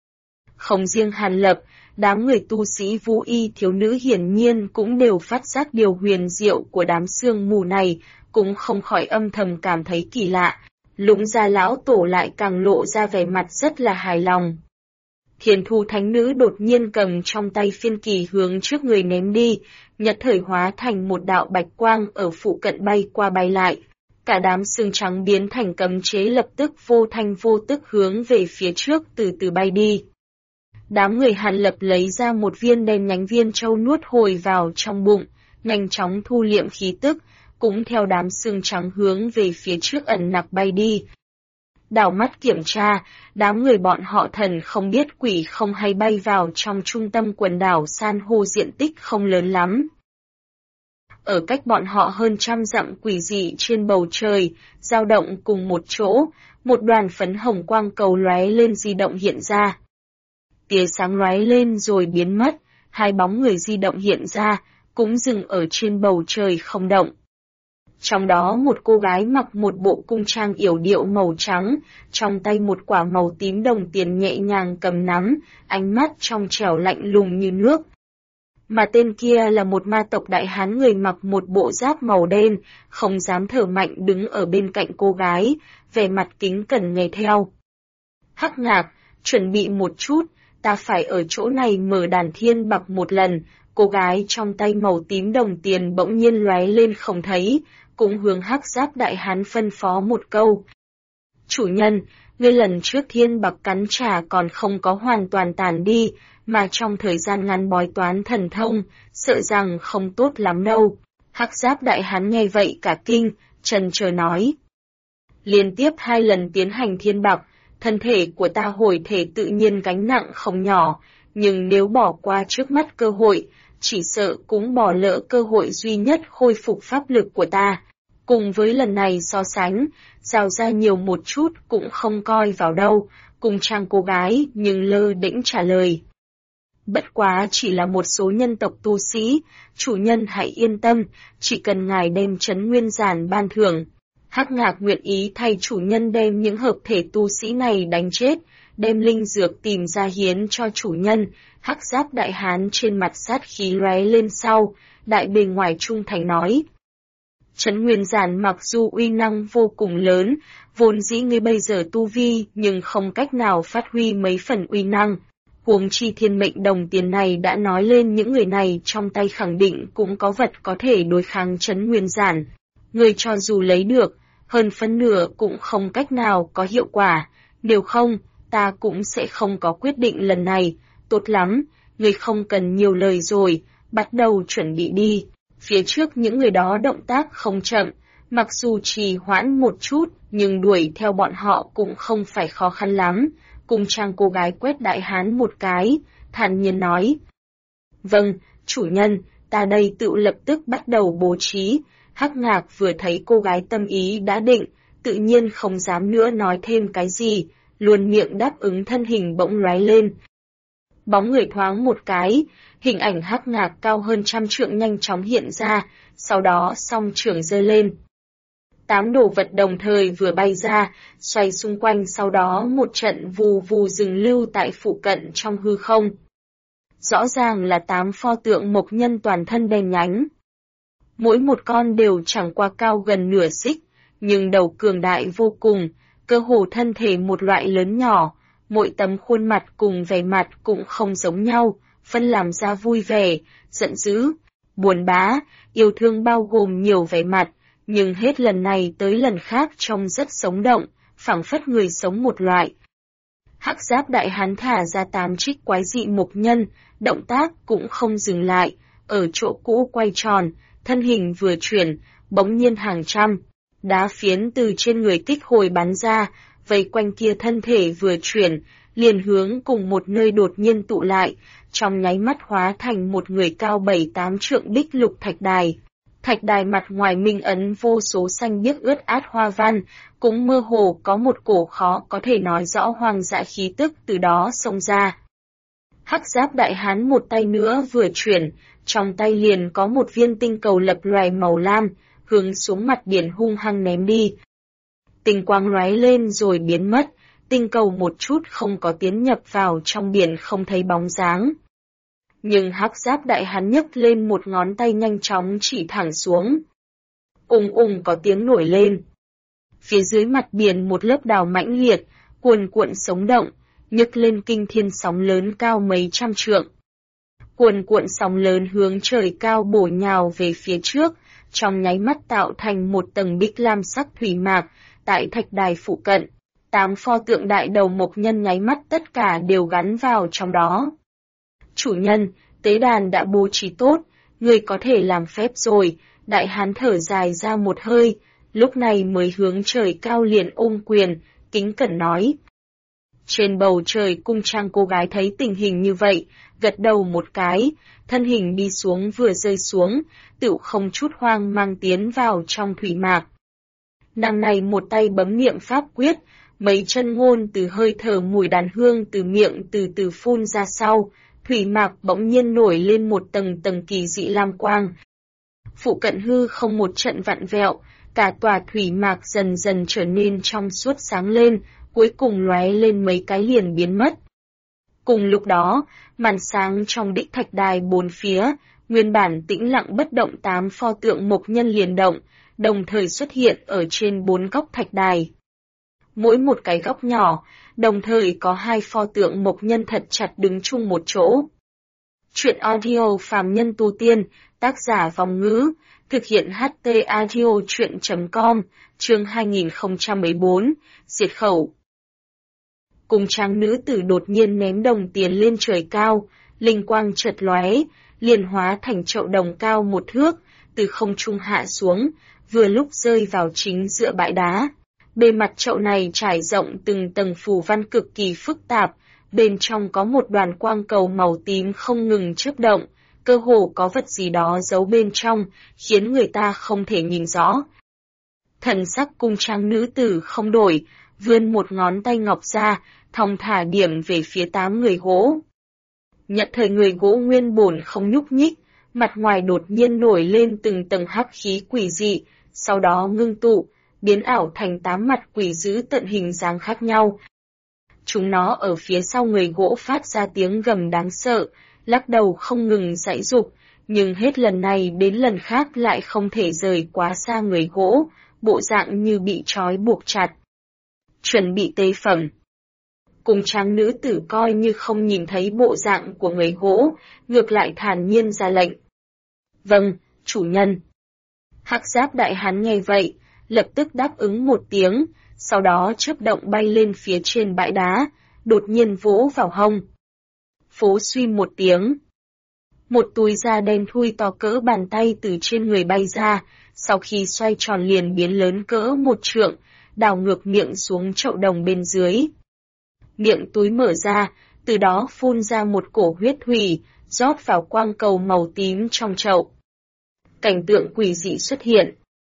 Không riêng Hàn Lập, đám người tu sĩ vũ y thiếu nữ hiển nhiên cũng đều phát giác điều huyền diệu của đám sương mù này, cũng không khỏi âm thầm cảm thấy kỳ lạ. Lũng Gia lão tổ lại càng lộ ra vẻ mặt rất là hài lòng. Thiền Thu thánh nữ đột nhiên cầm trong tay phiên kỳ hướng trước người ném đi, nhất thời hóa thành một đạo bạch quang ở phụ cận bay qua bay lại. Cả đám sương trắng biến thành cấm chế lập tức vô thanh vô tức hướng về phía trước từ từ bay đi. Đám người Hàn Lập lấy ra một viên đen nhánh viên châu nuốt hồi vào trong bụng, nhanh chóng thu liệm khí tức, cũng theo đám sương trắng hướng về phía trước ẩn nặc bay đi. Đảo mắt kiểm tra, đám người bọn họ thần không biết quỷ không hay bay vào trong trung tâm quần đảo san hô diện tích không lớn lắm. Ở cách bọn họ hơn 100 dặm quỷ dị trên bầu trời, dao động cùng một chỗ, một đoàn phấn hồng quang cầu lóe lên di động hiện ra. Tia sáng lóe lên rồi biến mất, hai bóng người di động hiện ra, cũng dừng ở trên bầu trời không động. Trong đó một cô gái mặc một bộ cung trang yểu điệu màu trắng, trong tay một quả màu tím đồng tiền nhẹ nhàng cầm nắm, ánh mắt trong trẻo lạnh lùng như nước. Mà tên kia là một ma tộc đại hán người mặc một bộ giáp màu đen, không dám thở mạnh đứng ở bên cạnh cô gái, vẻ mặt kính cẩn nghe theo. Hắc Ngạc, chuẩn bị một chút, ta phải ở chỗ này mở đàn thiên bạc một lần. Cô gái trong tay màu tím đồng tiền bỗng nhiên lóe lên không thấy, cũng hướng Hắc Giáp đại hán phân phó một câu. Chủ nhân, ngươi lần trước thiên bạc cắn trả còn không có hoàn toàn tàn đi, mà trong thời gian ngắn bói toán thần thông, sợ rằng không tốt lắm đâu. Hắc Giáp đại hán nghe vậy cả kinh, trần chờ nói. Liên tiếp 2 lần tiến hành thiên bạc, thân thể của ta hồi thể tự nhiên gánh nặng không nhỏ, nhưng nếu bỏ qua trước mắt cơ hội, chỉ sợ cũng bỏ lỡ cơ hội duy nhất khôi phục pháp lực của ta. Cùng với lần này so sánh, rào ra nhiều một chút cũng không coi vào đâu, cùng trang cô gái nhưng lơ đễnh trả lời. Bất quá chỉ là một số nhân tộc tu sĩ, chủ nhân hãy yên tâm, chỉ cần ngài đem trấn nguyên giản ban thưởng. Hắc Ngạc nguyện ý thay chủ nhân đem những hợp thể tu sĩ này đánh chết, đem linh dược tìm ra hiến cho chủ nhân. Hắc Giáp đại hán trên mặt sát khí lóe lên sau, đại bề ngoài trung thành nói. Trấn nguyên giản mặc dù uy năng vô cùng lớn, vốn dĩ ngươi bây giờ tu vi nhưng không cách nào phát huy mấy phần uy năng. Huống chi thiên mệnh đồng tiền này đã nói lên những người này trong tay khẳng định cũng có vật có thể đối kháng trấn nguyên giản. Ngươi cho dù lấy được, hơn phân nửa cũng không cách nào có hiệu quả, nếu không, ta cũng sẽ không có quyết định lần này. Tốt lắm, ngươi không cần nhiều lời rồi, bắt đầu chuẩn bị đi. Phía trước những người đó động tác không chậm, mặc dù trì hoãn một chút, nhưng đuổi theo bọn họ cũng không phải khó khăn lắm. Cùng trang cô gái quét đại hán một cái, thản nhiên nói. Vâng, chủ nhân, ta đây tự lập tức bắt đầu bố trí. Hắc Ngạc vừa thấy cô gái tâm ý đã định, tự nhiên không dám nữa nói thêm cái gì, luôn miệng đáp ứng thân hình bỗng lóe lên. Bóng người thoáng một cái, hình ảnh hắc ngạc cao hơn 100 trượng nhanh chóng hiện ra, sau đó song trưởng giơ lên. 8 đồ vật đồng thời vừa bay ra, xoay xung quanh, sau đó một trận vù vù dừng lưu tại phụ cận trong hư không. Rõ ràng là 8 pho tượng mộc nhân toàn thân đen nhánh. Mỗi một con đều chẳng qua cao gần nửa xích, nhưng đầu cường đại vô cùng, cơ hồ thân thể một loại lớn nhỏ, mỗi tấm khuôn mặt cùng vẻ mặt cũng không giống nhau, phân làm ra vui vẻ, giận dữ, buồn bã, yêu thương bao gồm nhiều vẻ mặt, nhưng hết lần này tới lần khác trông rất sống động, phảng phất người sống một loại. Hắc giáp đại hán thả ra 8 trích quái dị mộc nhân, động tác cũng không dừng lại, ở chỗ cũ quay tròn, thân hình vừa chuyển, bỗng nhiên hàng trăm đá phiến từ trên người Tích Hồi bắn ra, vây quanh kia thân thể vừa chuyển, liền hướng cùng một nơi đột nhiên tụ lại, trong nháy mắt hóa thành một người cao 7-8 trượng đích lục thạch đài. Thạch đài mặt ngoài minh ấn vô số xanh biếc ướt át hoa văn, cũng mơ hồ có một cổ khó có thể nói rõ hoang dã khí tức từ đó xông ra. Hắc giáp đại hán một tay nữa vừa chuyển, trong tay liền có một viên tinh cầu lập loài màu lam, hướng xuống mặt biển hung hăng ném đi. Tinh quang lóe lên rồi biến mất, tinh cầu một chút không có tiến nhập vào trong biển không thấy bóng dáng. Nhưng hắc giáp đại hán nhấc lên một ngón tay nhanh chóng chỉ thẳng xuống. Có tiếng nổi lên. Phía dưới mặt biển một lớp đào mãnh liệt, cuồn cuộn sống động, nhấc lên kinh thiên sóng lớn cao mấy trăm trượng. Cuồn cuộn sóng lớn hướng trời cao bổ nhào về phía trước, trong nháy mắt tạo thành một tầng bích lam sắc thủy mạc, tại thạch đài phụ cận. 8 pho tượng đại đầu mộc nhân nháy mắt tất cả đều gắn vào trong đó. Chủ nhân, tế đàn đã bố trí tốt, người có thể làm phép rồi, đại hán thở dài ra một hơi, lúc này mới hướng trời cao liền ôm quyền, kính cẩn nói. Trên bầu trời cung trang cô gái thấy tình hình như vậy, gật đầu một cái, thân hình đi xuống vừa rơi xuống, tựu không chút hoang mang tiến vào trong thủy mạc. Nàng này một tay bấm niệm pháp quyết, mấy chân ngôn từ hơi thở mùi đàn hương từ miệng từ từ phun ra sau, thủy mạc bỗng nhiên nổi lên một tầng tầng kỳ dị lam quang. Phụ cận hư không một trận vặn vẹo, cả tòa thủy mạc dần dần trở nên trong suốt sáng lên, cuối cùng lóe lên mấy cái liền biến mất. Cùng lúc đó, màn sáng trong đích thạch đài bốn phía, nguyên bản tĩnh lặng bất động 8 pho tượng mộc nhân liền động, đồng thời xuất hiện ở trên 4 góc thạch đài. Mỗi một cái góc nhỏ, đồng thời có 2 pho tượng mộc nhân thật chặt đứng chung một chỗ. Chuyện audio phàm nhân tu tiên, tác giả Vong Ngữ, thực hiện HT audio chuyện.com, chương 2014, diệt khẩu. Cung trang nữ tử đột nhiên ném đồng tiền lên trời cao, linh quang chợt lóe, liền hóa thành chậu đồng cao 1 thước, từ không trung hạ xuống, vừa lúc rơi vào chính giữa bãi đá. Bề mặt chậu này trải rộng từng tầng phù văn cực kỳ phức tạp, bên trong có một đoàn quang cầu màu tím không ngừng chớp động, cơ hồ có vật gì đó giấu bên trong, khiến người ta không thể nhìn rõ. Thần sắc cung trang nữ tử không đổi, vươn một ngón tay ngọc ra, thong thả điểm về phía 8 người gỗ. Nhận thời người gỗ nguyên bổn không nhúc nhích, mặt ngoài đột nhiên nổi lên từng tầng hắc khí quỷ dị, sau đó ngưng tụ, biến ảo thành 8 mặt quỷ dữ tận hình dáng khác nhau. Chúng nó ở phía sau người gỗ phát ra tiếng gầm đáng sợ, lắc đầu không ngừng giãy giụp, nhưng hết lần này đến lần khác lại không thể rời quá xa người gỗ, bộ dạng như bị trói buộc chặt. Chuẩn bị tế phẩm. Cung trang nữ tử coi như không nhìn thấy bộ dạng của người gỗ, ngược lại thản nhiên ra lệnh. Vâng, chủ nhân. Hắc giáp đại hán nghe vậy, lập tức đáp ứng một tiếng, sau đó chớp động bay lên phía trên bãi đá, đột nhiên vỗ vào hông. Phố suy một tiếng. Một túi da đen thui to cỡ bàn tay từ trên người bay ra, sau khi xoay tròn liền biến lớn cỡ 1 trượng, đào ngược miệng xuống chậu đồng bên dưới. Miệng túi mở ra, từ đó phun ra một cổ huyết thủy, rót vào quang cầu màu tím trong chậu. Cảnh tượng quỷ dị xuất hiện.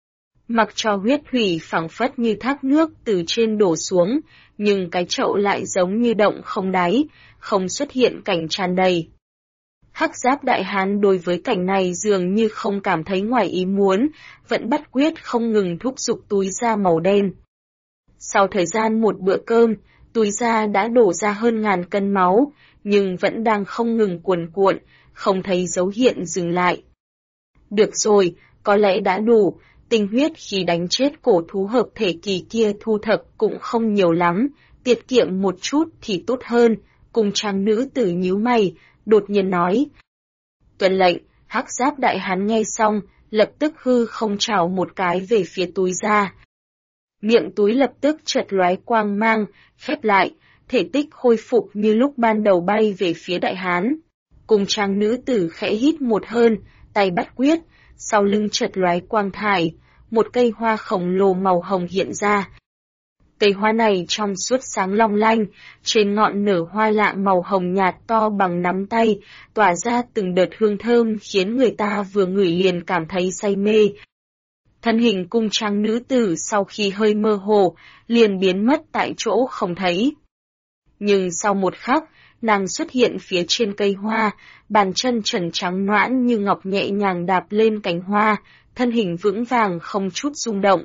Mặc cho huyết thủy phảng phất như thác nước từ trên đổ xuống, nhưng cái chậu lại giống như động không đáy, không xuất hiện cảnh tràn đầy. Hắc Giáp Đại Hán đối với cảnh này dường như không cảm thấy ngoài ý muốn, vẫn bắt quyết không ngừng thúc giục túi da màu đen. Sau thời gian một bữa cơm, túi da đã đổ ra hơn 1000 cân máu, nhưng vẫn đang không ngừng cuồn cuộn, không thấy dấu hiện dừng lại. Được rồi, có lẽ đã đủ, tinh huyết khi đánh chết cổ thú hợp thể kỳ kia thu thập cũng không nhiều lắm, tiết kiệm một chút thì tốt hơn, cùng trang nữ tử nhíu mày, đột nhiên nói. Tuân lệnh, Hắc Giáp Đại Hán nghe xong, lập tức hư không trào một cái về phía túi da. Miệng túi lập tức chợt lóe quang mang, khép lại, thể tích khôi phục như lúc ban đầu bay về phía Đại Hán. Cùng trang nữ tử khẽ hít một hơn, tay bắt quyết, sau lưng chợt lóe quang thải, một cây hoa khổng lồ màu hồng hiện ra. Cây hoa này trong suốt sáng long lanh, trên ngọn nở hoa lạ màu hồng nhạt to bằng nắm tay, tỏa ra từng đợt hương thơm khiến người ta vừa ngửi liền cảm thấy say mê. Thân hình cung trang nữ tử sau khi hơi mơ hồ, liền biến mất tại chỗ không thấy. Nhưng sau một khắc, nàng xuất hiện phía trên cây hoa, bàn chân trần trắng nõn như ngọc nhẹ nhàng đạp lên cánh hoa, thân hình vững vàng không chút rung động.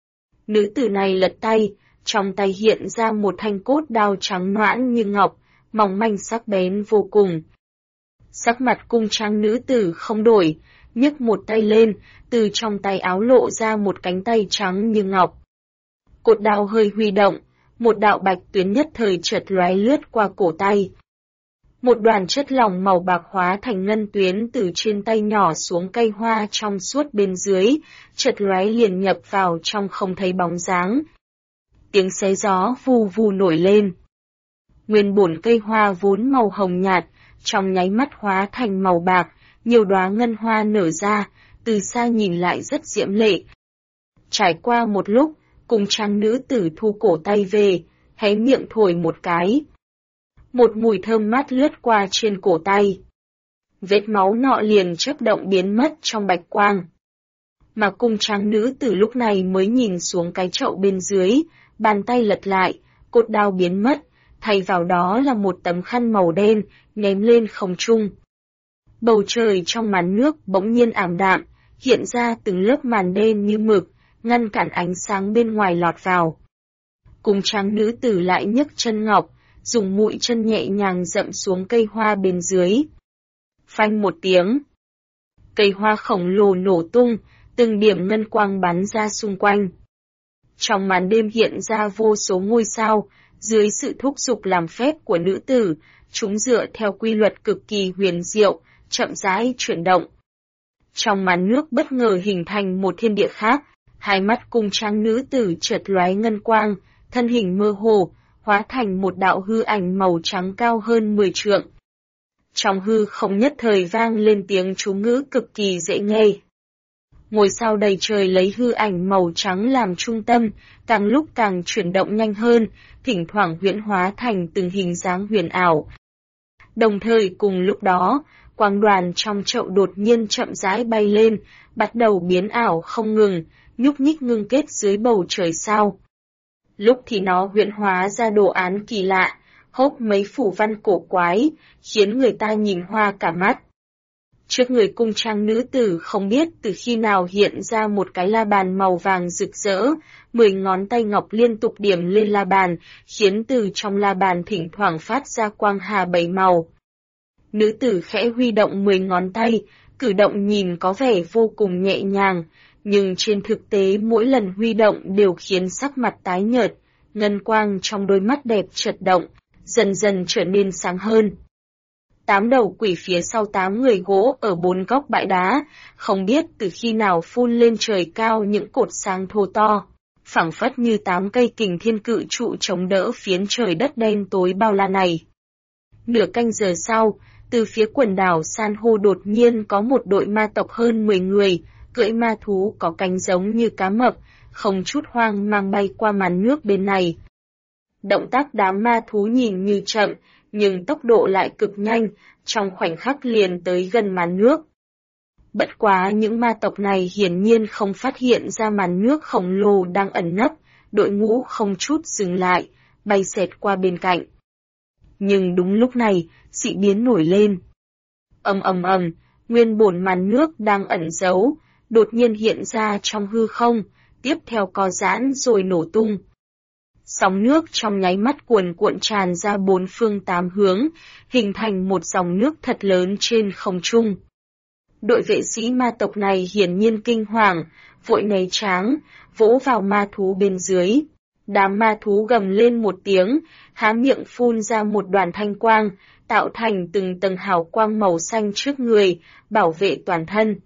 Nữ tử này lật tay, trong tay hiện ra một thanh cốt đao trắng nõn như ngọc, mỏng manh sắc bén vô cùng. Sắc mặt cung trang nữ tử không đổi, nhấc một tay lên, từ trong tay áo lộ ra một cánh tay trắng như ngọc. Cột đao hơi huy động, một đạo bạch tuyến nhất thời chợt lóe lướt qua cổ tay. Một đoàn chất lỏng màu bạc hóa thành ngân tuyến từ trên tay nhỏ xuống cây hoa trong suốt bên dưới, chợt lóe liền nhập vào trong không thấy bóng dáng. Tiếng xé gió vù vù nổi lên. Nguyên bổn cây hoa vốn màu hồng nhạt, trong nháy mắt hóa thành màu bạc, nhiều đóa ngân hoa nở ra, từ xa nhìn lại rất diễm lệ. Trải qua một lúc, cùng trang nữ tử thu cổ tay về, hé miệng thổi một cái. Một mùi thơm mát lướt qua trên cổ tay. Vết máu nọ liền chớp động biến mất trong bạch quang. Mà cung trang nữ tử lúc này mới nhìn xuống cái chậu bên dưới, bàn tay lật lại, cột đao biến mất, thay vào đó là một tấm khăn màu đen, ném lên không trung. Bầu trời trong màn nước bỗng nhiên ảm đạm, hiện ra từng lớp màn đen như mực, ngăn cản ánh sáng bên ngoài lọt vào. Cung trang nữ tử lại nhấc chân ngọc, dùng mũi chân nhẹ nhàng dậm xuống cây hoa bên dưới. Phanh một tiếng. Cây hoa khổng lồ nổ tung, từng điểm ngân quang bắn ra xung quanh. Trong màn đêm hiện ra vô số ngôi sao, dưới sự thúc giục làm phép của nữ tử, chúng dựa theo quy luật cực kỳ huyền diệu, chậm rãi chuyển động. Trong màn nước bất ngờ hình thành một thiên địa khác, hai mắt cung trang nữ tử chợt lóe ngân quang, thân hình mơ hồ, hóa thành một đạo hư ảnh màu trắng cao hơn 10 trượng. Trong hư không nhất thời vang lên tiếng chú ngữ cực kỳ dễ nghe. Ngôi sao đầy trời lấy hư ảnh màu trắng làm trung tâm, càng lúc càng chuyển động nhanh hơn, thỉnh thoảng huyễn hóa thành từng hình dáng huyền ảo. Đồng thời cùng lúc đó, quang đoàn trong chậu đột nhiên chậm rãi bay lên, bắt đầu biến ảo không ngừng, nhúc nhích ngưng kết dưới bầu trời sao. Lúc thì nó huyễn hóa ra đồ án kỳ lạ, hốc mấy phủ văn cổ quái, khiến người ta nhìn hoa cả mắt. Trước người cung trang nữ tử không biết từ khi nào hiện ra một cái la bàn màu vàng rực rỡ, 10 ngón tay ngọc liên tục điểm lên la bàn, khiến từ trong la bàn thỉnh thoảng phát ra quang hà 7 màu. Nữ tử khẽ huy động 10 ngón tay, cử động nhìn có vẻ vô cùng nhẹ nhàng, nhưng trên thực tế mỗi lần huy động đều khiến sắc mặt tái nhợt, ngân quang trong đôi mắt đẹp chợt động, dần dần trở nên sáng hơn. 8 đầu quỷ phía sau 8 người gỗ ở 4 góc bãi đá, không biết từ khi nào phun lên trời cao những cột sáng thô to, phảng phất như 8 cây kình thiên cự trụ chống đỡ phiến trời đất đen tối bao la này. Nửa canh giờ sau, từ phía quần đảo san hô đột nhiên có một đội ma tộc hơn 10 người, cưỡi ma thú có cánh giống như cá mập, không chút hoang mang bay qua màn nước bên này. Động tác đám ma thú nhìn như chậm, nhưng tốc độ lại cực nhanh, trong khoảnh khắc liền tới gần màn nước. Bất quá những ma tộc này hiển nhiên không phát hiện ra màn nước khổng lồ đang ẩn nấp, đội ngũ không chút dừng lại, bay xẹt qua bên cạnh. Nhưng đúng lúc này, dị biến nổi lên. Ầm ầm ầm, nguyên bổn màn nước đang ẩn giấu, đột nhiên hiện ra trong hư không, tiếp theo co giãn rồi nổ tung. Sóng nước trong nháy mắt cuồn cuộn tràn ra bốn phương tám hướng, hình thành một dòng nước thật lớn trên không trung. Đội vệ sĩ ma tộc này hiển nhiên kinh hoàng, vội né tránh, vỗ vào ma thú bên dưới. Đám ma thú gầm lên một tiếng, há miệng phun ra một đoàn thanh quang, tạo thành từng tầng hào quang màu xanh trước người, bảo vệ toàn thân.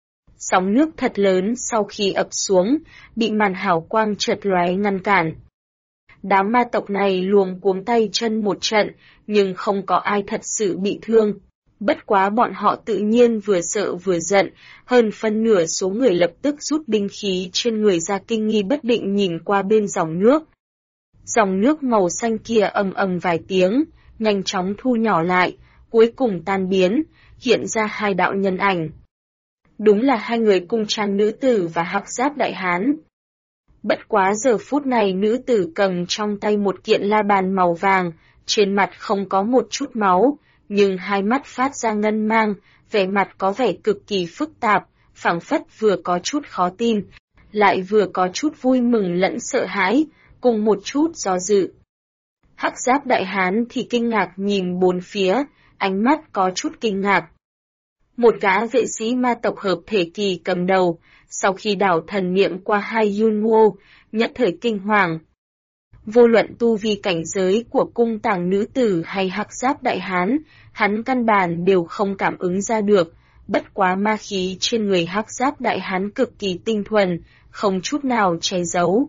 Sóng nước thật lớn sau khi ập xuống, bị màn hào quang chợt lóe ngăn cản. Đám ma tộc này luồm cuống tay chân một trận, nhưng không có ai thật sự bị thương. Bất quá bọn họ tự nhiên vừa sợ vừa giận, hơn phân nửa số người lập tức rút binh khí trên người ra kinh nghi bất định nhìn qua bên dòng nước. Dòng nước màu xanh kia ầm ầm vài tiếng, nhanh chóng thu nhỏ lại, cuối cùng tan biến, hiện ra hai đạo nhân ảnh. Đúng là hai người cung trang nữ tử và hắc giáp đại hán. Bất quá giờ phút này nữ tử cầm trong tay một kiện la bàn màu vàng, trên mặt không có một chút máu, nhưng hai mắt phát ra ngân mang, vẻ mặt có vẻ cực kỳ phức tạp, phảng phất vừa có chút khó tin, lại vừa có chút vui mừng lẫn sợ hãi, cùng một chút do dự. Hắc giáp đại hán thì kinh ngạc nhìn bốn phía, ánh mắt có chút kinh ngạc. Một gã vệ sĩ ma tộc hợp thể kỳ cầm đầu, sau khi đảo thần niệm qua hai Yunwo, nhất thời kinh hoàng. Vô luận tu vi cảnh giới của cung tàng nữ tử hay hắc giáp đại hán, hắn căn bản đều không cảm ứng ra được, bất quá ma khí trên người hắc giáp đại hán cực kỳ tinh thuần, không chút nào che giấu.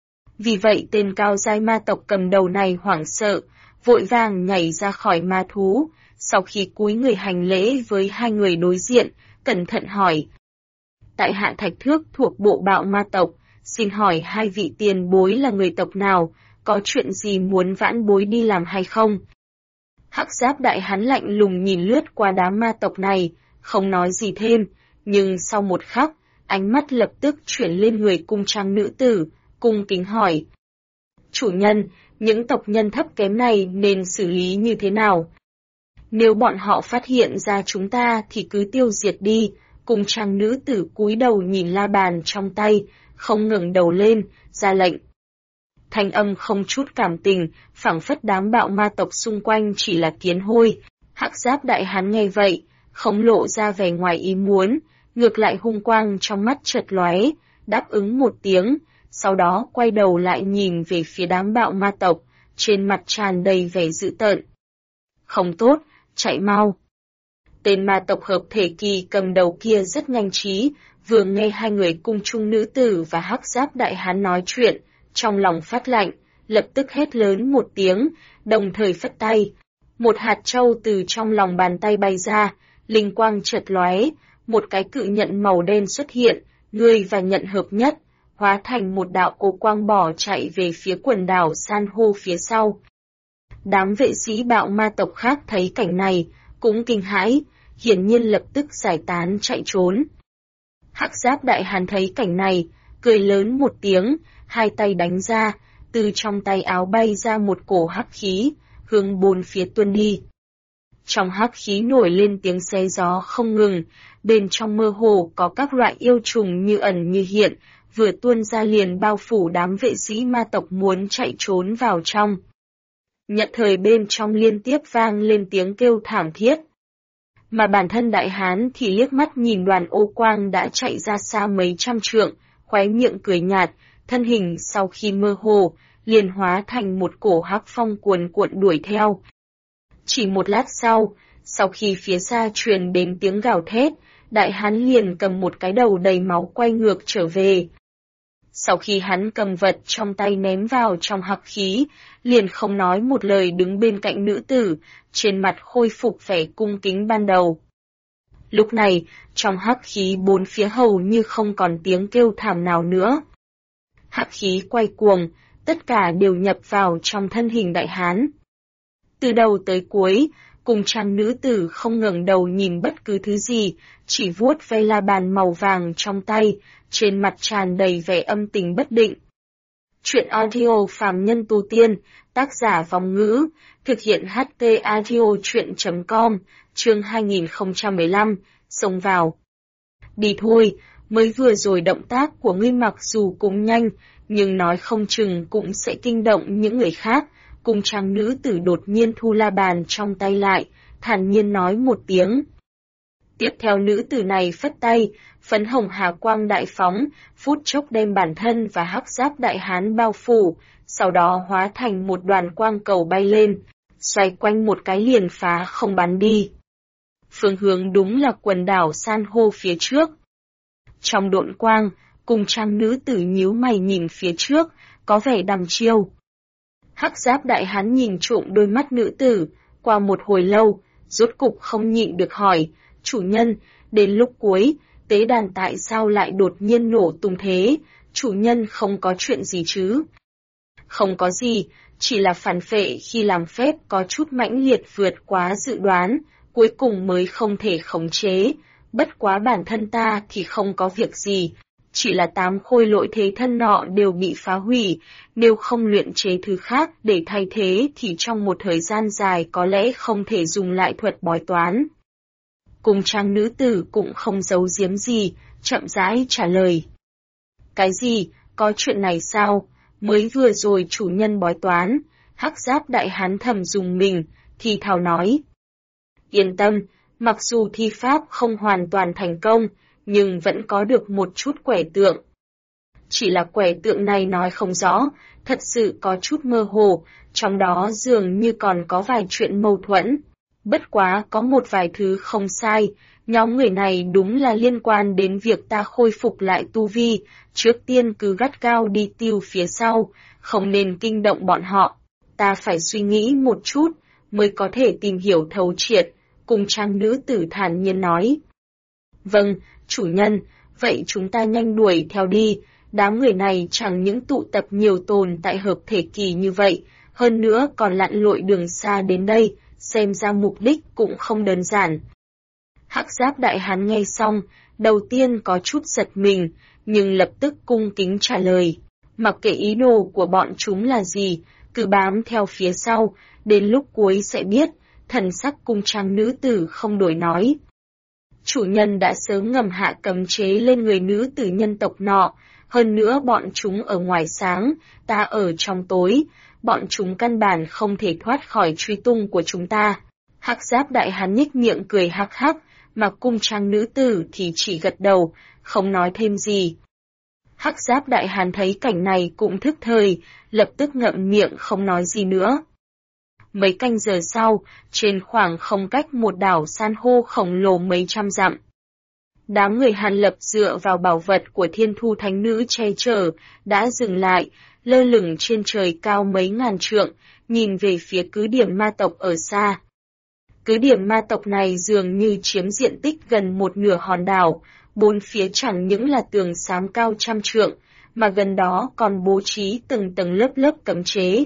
Vì vậy tên cao giai ma tộc cầm đầu này hoảng sợ, vội vàng nhảy ra khỏi ma thú, sau khi cúi người hành lễ với hai người đối diện, cẩn thận hỏi. Tại hạ Thạch Thước thuộc bộ bạo ma tộc, xin hỏi hai vị tiền bối là người tộc nào, có chuyện gì muốn vãn bối đi làm hay không? Hắc giáp đại hán lạnh lùng nhìn lướt qua đám ma tộc này, không nói gì thêm, nhưng sau một khắc, ánh mắt lập tức chuyển lên người cung trang nữ tử, cung kính hỏi. Chủ nhân, những tộc nhân thấp kém này nên xử lý như thế nào? Nếu bọn họ phát hiện ra chúng ta thì cứ tiêu diệt đi, cung trang nữ tử cúi đầu nhìn la bàn trong tay, không ngẩng đầu lên, ra lệnh. Thanh âm không chút cảm tình, phảng phất đám bạo ma tộc xung quanh chỉ là kiến hôi. Hắc giáp đại hán nghe vậy, không lộ ra vẻ ngoài ý muốn, ngược lại hung quang trong mắt chợt lóe, đáp ứng một tiếng, sau đó quay đầu lại nhìn về phía đám bạo ma tộc, trên mặt tràn đầy vẻ dữ tợn. Không tốt, chạy mau. Tên ma tộc hợp thể kỳ cầm đầu kia rất nhanh trí, vừa nghe hai người cung trung nữ tử và hắc giáp đại hán nói chuyện, trong lòng phát lạnh, lập tức hét lớn một tiếng, đồng thời phất tay. Một hạt châu từ trong lòng bàn tay bay ra, linh quang chợt lóe, một cái cự nhận màu đen xuất hiện, người và nhận hợp nhất, hóa thành một đạo ô quang bỏ chạy về phía quần đảo san hô phía sau. Đám vệ sĩ bạo ma tộc khác thấy cảnh này, cũng kinh hãi, hiển nhiên lập tức giải tán chạy trốn. Hắc giáp đại hán thấy cảnh này, cười lớn một tiếng, hai tay đánh ra, từ trong tay áo bay ra một cổ hắc khí, hướng bốn phía tuôn đi. Trong hắc khí nổi lên tiếng xé gió không ngừng, bên trong mơ hồ có các loại yêu trùng như ẩn như hiện, vừa tuôn ra liền bao phủ đám vệ sĩ ma tộc muốn chạy trốn vào trong. Nhận thời bên trong liên tiếp vang lên tiếng kêu thảm thiết. Mà bản thân đại hán thì liếc mắt nhìn đoàn ô quang đã chạy ra xa mấy trăm trượng, khóe miệng cười nhạt, thân hình sau khi mơ hồ, liền hóa thành một cổ hắc phong cuồn cuộn đuổi theo. Chỉ một lát sau khi phía xa truyền đến tiếng gào thét, đại hán liền cầm một cái đầu đầy máu quay ngược trở về. Sau khi hắn cầm vật trong tay ném vào trong hắc khí, liền không nói một lời đứng bên cạnh nữ tử, trên mặt khôi phục vẻ cung kính ban đầu. Lúc này, trong hắc khí bốn phía hầu như không còn tiếng kêu thảm nào nữa. Hắc khí quay cuồng, tất cả đều nhập vào trong thân hình đại hán. Từ đầu tới cuối, Cùng trang nữ tử không ngẩng đầu nhìn bất cứ thứ gì, chỉ vuốt ve la bàn màu vàng trong tay, trên mặt tràn đầy vẻ âm tình bất định. Chuyện audio phàm nhân tu tiên, tác giả Vong Ngữ, thực hiện HT audio chuyện.com, chương 2015, xông vào. Đi thôi, mới vừa rồi động tác của ngươi mặc dù cũng nhanh, nhưng nói không chừng cũng sẽ kinh động những người khác. Cùng trang nữ tử đột nhiên thu la bàn trong tay lại, thản nhiên nói một tiếng. Tiếp theo nữ tử này phất tay, phấn hồng hà quang đại phóng, phút chốc đem bản thân và hắc giáp đại hán bao phủ, sau đó hóa thành một đoàn quang cầu bay lên, xoay quanh một cái liền phá không bắn đi. Phương hướng đúng là quần đảo san hô phía trước. Trong độn quang, cùng trang nữ tử nhíu mày nhìn phía trước, có vẻ đăm chiêu. Hắc giáp đại hán nhìn trộm đôi mắt nữ tử, qua một hồi lâu, rốt cục không nhịn được hỏi, chủ nhân, đến lúc cuối, tế đàn tại sao lại đột nhiên nổ tung thế, chủ nhân không có chuyện gì chứ? Không có gì, chỉ là phản phệ khi làm phép có chút mãnh liệt vượt quá dự đoán, cuối cùng mới không thể khống chế, bất quá bản thân ta thì không có việc gì. Chỉ là 8 khôi lỗi thế thân nọ đều bị phá hủy, nếu không luyện chế thứ khác để thay thế thì trong một thời gian dài có lẽ không thể dùng lại thuật bói toán. Cùng trang nữ tử cũng không giấu giếm gì, chậm rãi trả lời. Cái gì, có chuyện này sao? Mới vừa rồi chủ nhân bói toán, hắc giáp đại hán thầm dùng mình, thì thào nói. Yên tâm, mặc dù thi pháp không hoàn toàn thành công, nhưng vẫn có được một chút quẻ tượng. Chỉ là quẻ tượng này nói không rõ, thật sự có chút mơ hồ, trong đó dường như còn có vài chuyện mâu thuẫn. Bất quá có một vài thứ không sai, nhóm người này đúng là liên quan đến việc ta khôi phục lại tu vi, trước tiên cứ gắt gao đi tiêu phía sau, không nên kinh động bọn họ. Ta phải suy nghĩ một chút, mới có thể tìm hiểu thấu triệt, cùng trang nữ tử thản nhiên nói. Vâng, chủ nhân, vậy chúng ta nhanh đuổi theo đi, đám người này chẳng những tụ tập nhiều tồn tại hợp thể kỳ như vậy, hơn nữa còn lặn lội đường xa đến đây, xem ra mục đích cũng không đơn giản. Hắc giáp đại hán nghe xong, đầu tiên có chút giật mình, nhưng lập tức cung kính trả lời, mặc kệ ý đồ của bọn chúng là gì, cứ bám theo phía sau, đến lúc cuối sẽ biết, thần sắc cung trang nữ tử không đổi nói. Chủ nhân đã sớm ngầm hạ cấm chế lên người nữ tử nhân tộc nọ, hơn nữa bọn chúng ở ngoài sáng, ta ở trong tối, bọn chúng căn bản không thể thoát khỏi truy tung của chúng ta. Hắc giáp đại hán nhếch miệng cười hắc hắc, mà cung trang nữ tử thì chỉ gật đầu, không nói thêm gì. Hắc giáp đại hán thấy cảnh này cũng thức thời, lập tức ngậm miệng không nói gì nữa. Mấy canh giờ sau, trên khoảng không cách một đảo san hô khổng lồ mấy trăm dặm. Đám người Hàn Lập dựa vào bảo vật của Thiên Thu Thánh Nữ che chở, đã dừng lại, lơ lửng trên trời cao mấy ngàn trượng, nhìn về phía cứ điểm ma tộc ở xa. Cứ điểm ma tộc này dường như chiếm diện tích gần một nửa hòn đảo, bốn phía chẳng những là tường xám cao trăm trượng, mà gần đó còn bố trí từng tầng lớp lớp cấm chế.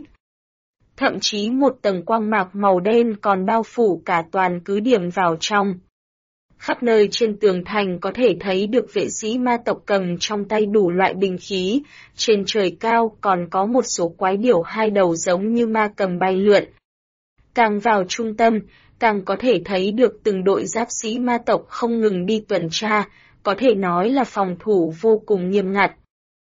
Thậm chí một tầng quang mạc màu đen còn bao phủ cả toàn cứ điểm vào trong. Khắp nơi trên tường thành có thể thấy được vệ sĩ ma tộc cầm trong tay đủ loại binh khí, trên trời cao còn có một số quái điểu hai đầu giống như ma cầm bay lượn. Càng vào trung tâm, càng có thể thấy được từng đội giáp sĩ ma tộc không ngừng đi tuần tra, có thể nói là phòng thủ vô cùng nghiêm ngặt.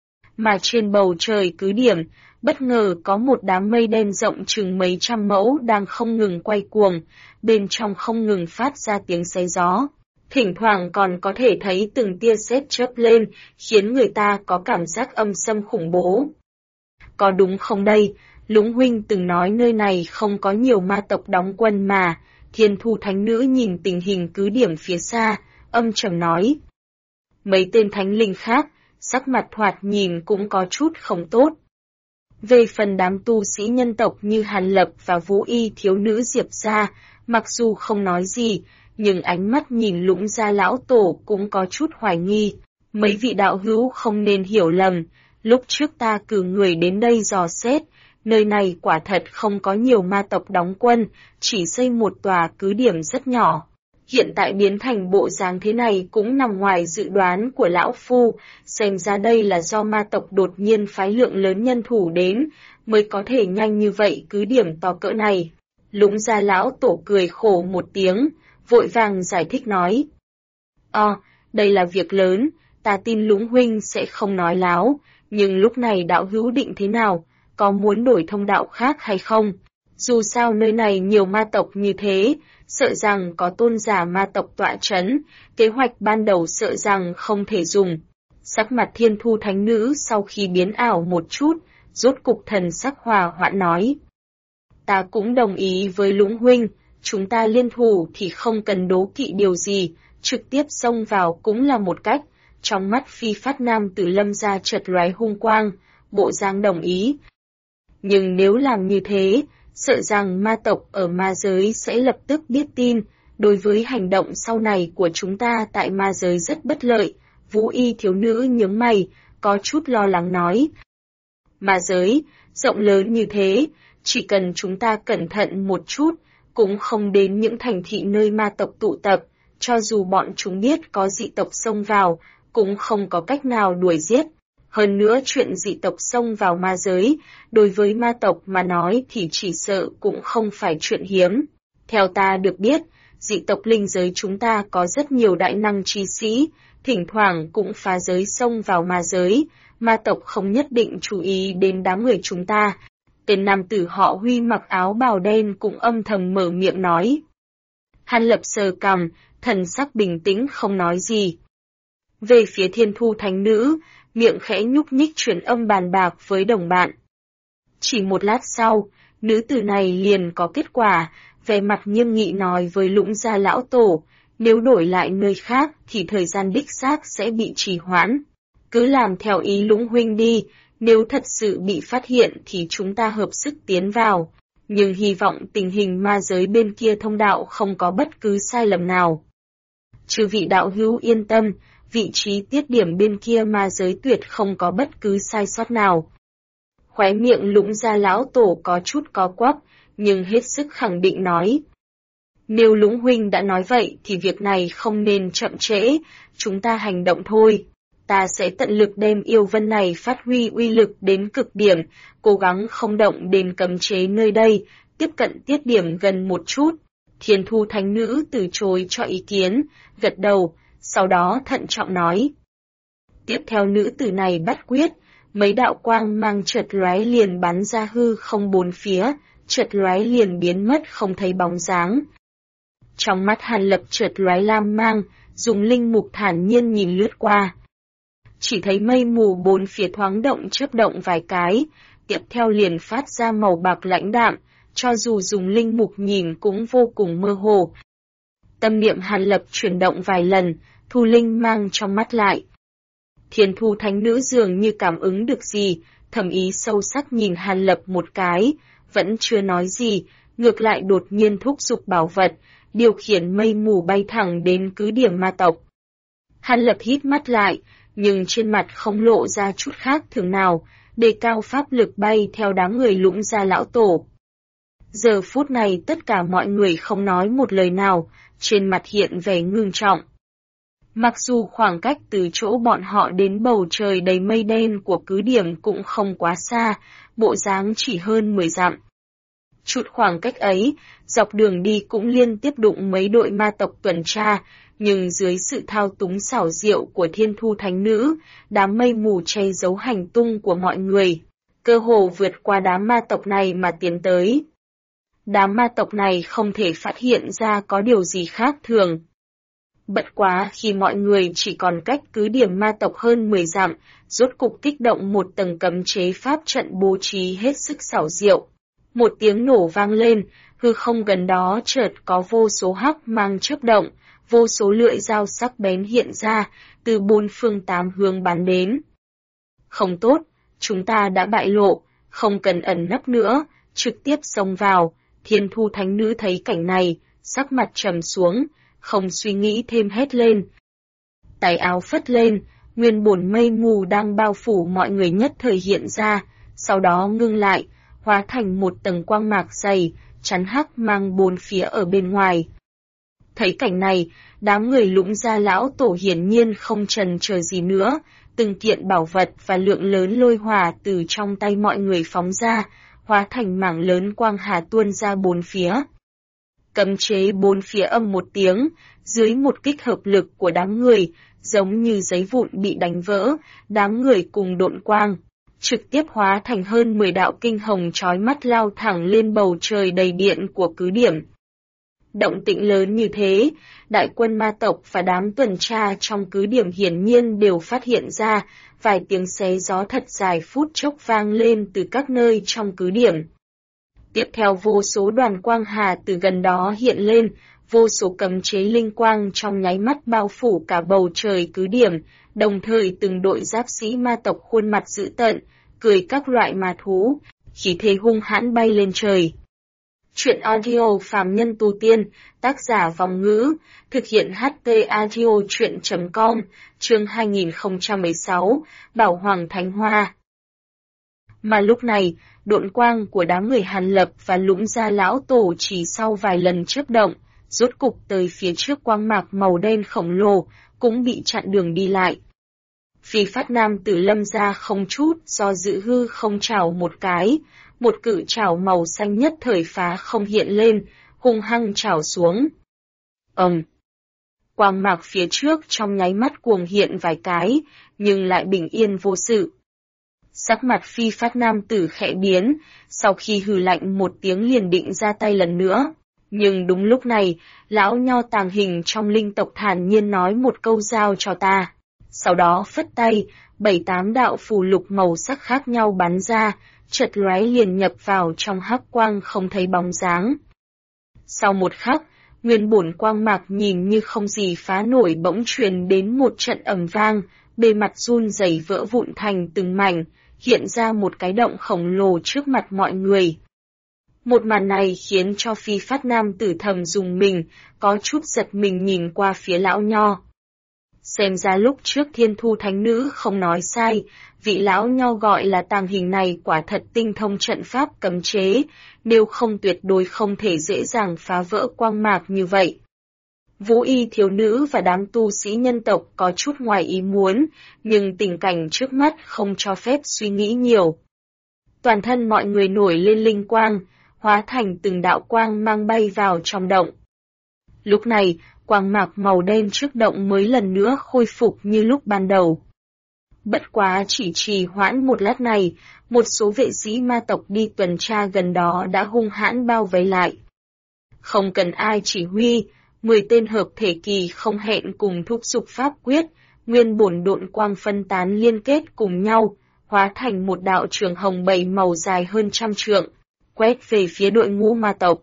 Mà trên bầu trời cứ điểm, bất ngờ có một đám mây đen rộng chừng mấy trăm mẫu đang không ngừng quay cuồng, bên trong không ngừng phát ra tiếng xé gió. Thỉnh thoảng còn có thể thấy từng tia sét chớp lên, khiến người ta có cảm giác âm xâm khủng bố. Có đúng không đây, Lũng huynh từng nói nơi này không có nhiều ma tộc đóng quân mà, Thiên Thu Thánh Nữ nhìn tình hình cứ điểm phía xa, âm trầm nói. Mấy tên thánh linh khác, sắc mặt thoạt nhìn cũng có chút không tốt. Về phần đám tu sĩ nhân tộc như Hàn Lập và Vũ Y thiếu nữ Diệp gia, mặc dù không nói gì, nhưng ánh mắt nhìn Lũng gia lão tổ cũng có chút hoài nghi. Mấy vị đạo hữu không nên hiểu lầm, lúc trước ta cử người đến đây dò xét, Nơi này quả thật không có nhiều ma tộc đóng quân, chỉ xây một tòa cứ điểm rất nhỏ. Hiện tại biến thành bộ dáng thế này cũng nằm ngoài dự đoán của lão phu, xem ra đây là do ma tộc đột nhiên phái lượng lớn nhân thủ đến, mới có thể nhanh như vậy cứ điểm to cỡ này. Lũng Gia lão tổ cười khổ một tiếng, vội vàng giải thích nói. Đây là việc lớn, ta tin Lũng huynh sẽ không nói láo, nhưng lúc này đạo hữu định thế nào, có muốn đổi thông đạo khác hay không? Dù sao nơi này nhiều ma tộc như thế, sợ rằng có tôn giả ma tộc tọa trấn, kế hoạch ban đầu sợ rằng không thể dùng. Sắc mặt Thiên Thu Thánh Nữ sau khi biến ảo một chút, rốt cục thần sắc hòa hoãn nói. Ta cũng đồng ý với Lũng huynh, chúng ta liên thủ thì không cần đố kỵ điều gì, trực tiếp xông vào cũng là một cách. Trong mắt Phi Phát Nam Tử Lâm ra chợt lóe hung quang, bộ dáng đồng ý. Nhưng nếu làm như thế, sợ rằng ma tộc ở ma giới sẽ lập tức biết tin, đối với hành động sau này của chúng ta tại ma giới rất bất lợi. Vũ Y thiếu nữ nhướng mày, có chút lo lắng nói. Ma giới, rộng lớn như thế, chỉ cần chúng ta cẩn thận một chút, cũng không đến những thành thị nơi ma tộc tụ tập, cho dù bọn chúng biết có dị tộc xông vào, cũng không có cách nào đuổi giết. Hơn nữa chuyện dị tộc xông vào ma giới, đối với ma tộc mà nói thì chỉ sợ cũng không phải chuyện hiếm. Theo ta được biết, dị tộc linh giới chúng ta có rất nhiều đại năng trí sĩ, thỉnh thoảng cũng phá giới xông vào ma giới, ma tộc không nhất định chú ý đến đám người chúng ta. Tên nam tử họ Huy mặc áo bào đen cũng âm thầm mở miệng nói. Hàn Lập sờ cằm, thần sắc bình tĩnh không nói gì. Về phía Thiên Thu Thánh Nữ, miệng khẽ nhúc nhích truyền âm bàn bạc với đồng bạn. Chỉ một lát sau, nữ tử này liền có kết quả, vẻ mặt nghiêm nghị nói với Lũng Gia lão tổ, nếu đổi lại nơi khác thì thời gian đích xác sẽ bị trì hoãn. Cứ làm theo ý Lũng huynh đi, nếu thật sự bị phát hiện thì chúng ta hợp sức tiến vào, nhưng hy vọng tình hình ma giới bên kia thông đạo không có bất cứ sai lầm nào. Chư vị đạo hữu yên tâm, vị trí tiết điểm bên kia ma giới tuyệt không có bất cứ sai sót nào. Khóe miệng Lũng Gia lão tổ có chút có quắp, nhưng hết sức khẳng định nói. Nếu Lũng huynh đã nói vậy thì việc này không nên chậm trễ, chúng ta hành động thôi. Ta sẽ tận lực đem yêu vân này phát huy uy lực đến cực điểm, cố gắng không động đến cấm chế nơi đây, tiếp cận tiết điểm gần một chút. Thiên Thu Thánh Nữ từ chối cho ý kiến, gật đầu, sau đó thận trọng nói. Tiếp theo nữ tử này bắt quyết, mấy đạo quang mang chợt lóe liền bắn ra hư không bốn phía, chợt lóe liền biến mất không thấy bóng dáng. Trong mắt Hàn Lập chợt lóe lam mang, dùng linh mục thản nhiên nhìn lướt qua. Chỉ thấy mây mù bốn phía thoáng động chớp động vài cái, tiếp theo liền phát ra màu bạc lãnh đạm, cho dù dùng linh mục nhìn cũng vô cùng mơ hồ. Tâm niệm Hàn Lập chuyển động vài lần, thu linh mang trong mắt lại. Thiên Thu Thánh Nữ dường như cảm ứng được gì, thầm ý sâu sắc nhìn Hàn Lập một cái, vẫn chưa nói gì, ngược lại đột nhiên thúc giục bảo vật, điều khiển mây mù bay thẳng đến cứ điểm ma tộc. Hàn Lập hít mắt lại, nhưng trên mặt không lộ ra chút khác thường nào, đề cao pháp lực bay theo đám người Lũng Gia lão tổ. Giờ phút này tất cả mọi người không nói một lời nào, trên mặt hiện vẻ ngưng trọng. Mặc dù khoảng cách từ chỗ bọn họ đến bầu trời đầy mây đen của cứ điểm cũng không quá xa, bộ dáng chỉ hơn 10 dặm. Chút khoảng cách ấy, dọc đường đi cũng liên tiếp đụng mấy đội ma tộc tuần tra, nhưng dưới sự thao túng xảo diệu của Thiên Thu Thánh Nữ, đám mây mù che giấu hành tung của mọi người, cơ hồ vượt qua đám ma tộc này mà tiến tới. Đám ma tộc này không thể phát hiện ra có điều gì khác thường. Bất quá khi mọi người chỉ còn cách cứ điểm ma tộc hơn 10 dặm, rốt cục kích động một tầng cấm chế pháp trận bố trí hết sức xảo diệu. Một tiếng nổ vang lên, hư không gần đó chợt có vô số hắc mang chớp động, vô số lưỡi dao sắc bén hiện ra, từ bốn phương tám hướng bắn đến. Không tốt, chúng ta đã bại lộ, không cần ẩn nấp nữa, trực tiếp xông vào. Thiên Thu Thánh Nữ thấy cảnh này, sắc mặt trầm xuống, không suy nghĩ thêm hét lên. Tay áo phất lên, nguyên bổn mây mù đang bao phủ mọi người nhất thời hiện ra, sau đó ngưng lại, hóa thành một tầng quang mạc dày, chắn hắc mang bốn phía ở bên ngoài. Thấy cảnh này, đám người Lũng Gia lão tổ hiển nhiên không chần chờ gì nữa, từng kiện bảo vật và lượng lớn lôi hỏa từ trong tay mọi người phóng ra, hóa thành mảng lớn quang hà tuôn ra bốn phía. Cấm chế bốn phía âm một tiếng, dưới một kích hợp lực của đám người, giống như giấy vụn bị đánh vỡ, đám người cùng độn quang, trực tiếp hóa thành hơn 10 đạo kinh hồng chói mắt lao thẳng lên bầu trời đầy điện của cứ điểm. Động tĩnh lớn như thế, đại quân ma tộc và đám tuần tra trong cứ điểm hiển nhiên đều phát hiện ra, vài tiếng xé gió thật dài phút chốc vang lên từ các nơi trong cứ điểm. Tiếp theo vô số đoàn quang hà từ gần đó hiện lên, vô số cấm chế linh quang trong nháy mắt bao phủ cả bầu trời cứ điểm, đồng thời từng đội giáp sĩ ma tộc khuôn mặt dữ tợn, cười các loại ma thú, khí thế hung hãn bay lên trời. Chuyện audio phàm nhân tu tiên, tác giả Vòng Ngữ, thực hiện HT audio chuyện.com, chương 2016, Bảo Hoàng Thánh Hoa. Mà lúc này, độn quang của đám người Hàn Lập và Lũng Gia lão tổ chỉ sau vài lần chớp động, rốt cục tới phía trước quang mạc màu đen khổng lồ, cũng bị chặn đường đi lại. Phi Phát Nam Tử Lâm ra không chút do dự hư không chảo một cái, một cự chảo màu xanh nhất thời phá không hiện lên, hung hăng chảo xuống. Quang mạc phía trước trong nháy mắt cuồng hiện vài cái, nhưng lại bình yên vô sự. Sắc mặt Phi Phát Nam Tử khẽ biến, sau khi hừ lạnh một tiếng liền định ra tay lần nữa. Nhưng đúng lúc này, lão nho tàng hình trong linh tộc thản nhiên nói một câu giao cho ta. Sau đó phất tay, 7-8 đạo phù lục màu sắc khác nhau bắn ra, chợt lóe liền nhập vào trong hắc quang không thấy bóng dáng. Sau một khắc, nguyên bổn quang mạc nhìn như không gì phá nổi bỗng truyền đến một trận ầm vang, bề mặt run rẩy vỡ vụn thành từng mảnh, hiện ra một cái động khổng lồ trước mặt mọi người. Một màn này khiến cho Phi Phát Nam Tử thầm dùng mình, có chút giật mình nhìn qua phía lão nho. Xem ra lúc trước Thiên Thu Thánh Nữ không nói sai, vị lão nho gọi là tàng hình này quả thật tinh thông trận pháp cấm chế, nếu không tuyệt đối không thể dễ dàng phá vỡ quang mạc như vậy. Vũ y thiếu nữ và đám tu sĩ nhân tộc có chút ngoài ý muốn, nhưng tình cảnh trước mắt không cho phép suy nghĩ nhiều. Toàn thân mọi người nổi lên linh quang, hóa thành từng đạo quang mang bay vào trong động. Lúc này, quang mạc màu đen trước động mới lần nữa khôi phục như lúc ban đầu. Bất quá chỉ trì hoãn một lát này, một số vệ sĩ ma tộc đi tuần tra gần đó đã hung hãn bao vây lại. Không cần ai chỉ huy, 10 tên hợp thể kỳ không hẹn cùng thúc giục pháp quyết, nguyên bổn độn quang phân tán liên kết cùng nhau, hóa thành một đạo trường hồng 7 màu dài hơn 100 trượng, quét về phía đội ngũ ma tộc.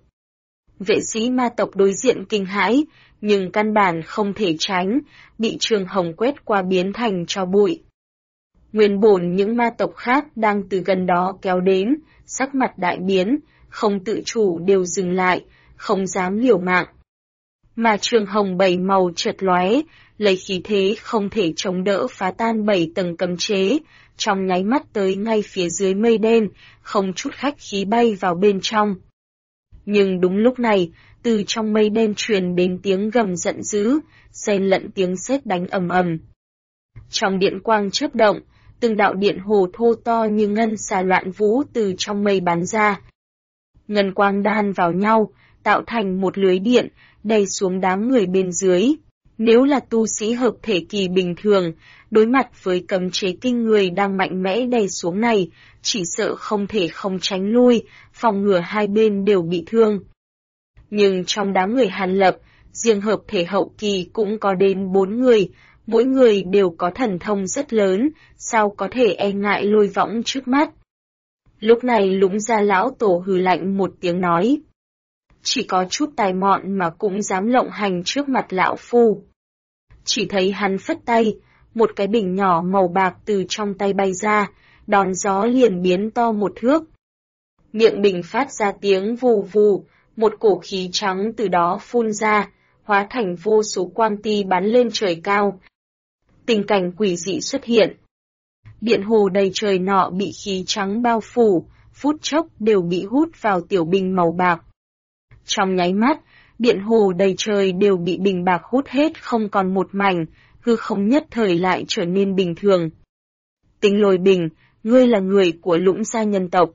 Vệ sĩ ma tộc đối diện kinh hãi, nhưng căn bản không thể tránh, bị trường hồng quét qua biến thành tro bụi. Nguyên bổn những ma tộc khác đang từ gần đó kéo đến, sắc mặt đại biến, không tự chủ đều dừng lại, không dám liều mạng. Mà trường hồng 7 màu chợt lóe, lấy khí thế không thể chống đỡ phá tan 7 tầng cấm chế, trong nháy mắt tới ngay phía dưới mây đen, không chút khách khí bay vào bên trong. Nhưng đúng lúc này, từ trong mây đen truyền đến tiếng gầm giận dữ, xen lẫn tiếng sét đánh ầm ầm. Trong điện quang chớp động, từng đạo điện hồ thô to như ngân xà loạn vũ từ trong mây bắn ra. Ngân quang đan vào nhau, tạo thành một lưới điện, đầy xuống đám người bên dưới. Nếu là tu sĩ hợp thể kỳ bình thường, đối mặt với cấm chế kinh người đang mạnh mẽ đầy xuống này, chỉ sợ không thể không tránh lui, phòng ngừa hai bên đều bị thương. Nhưng trong đám người Hàn Lập, riêng hợp thể hậu kỳ cũng có đến 4 người, mỗi người đều có thần thông rất lớn, sao có thể e ngại lôi võng trước mắt. Lúc này Lũng Gia lão tổ hừ lạnh một tiếng nói. Chỉ có chút tài mọn mà cũng dám lộng hành trước mặt lão phu. Chỉ thấy hắn phất tay, một cái bình nhỏ màu bạc từ trong tay bay ra, đón gió liền biến to một thước. Miệng bình phát ra tiếng vù vù, một cổ khí trắng từ đó phun ra, hóa thành vô số quang ti bắn lên trời cao. Tình cảnh quỷ dị xuất hiện. Điện hồ đầy trời nọ bị khí trắng bao phủ, phút chốc đều bị hút vào tiểu bình màu bạc. Trong nháy mắt, điện hồ đầy trời đều bị bình bạc hút hết không còn một mảnh, hư không nhất thời lại trở nên bình thường. Tính Lôi Bình, ngươi là người của Lũng gia nhân tộc.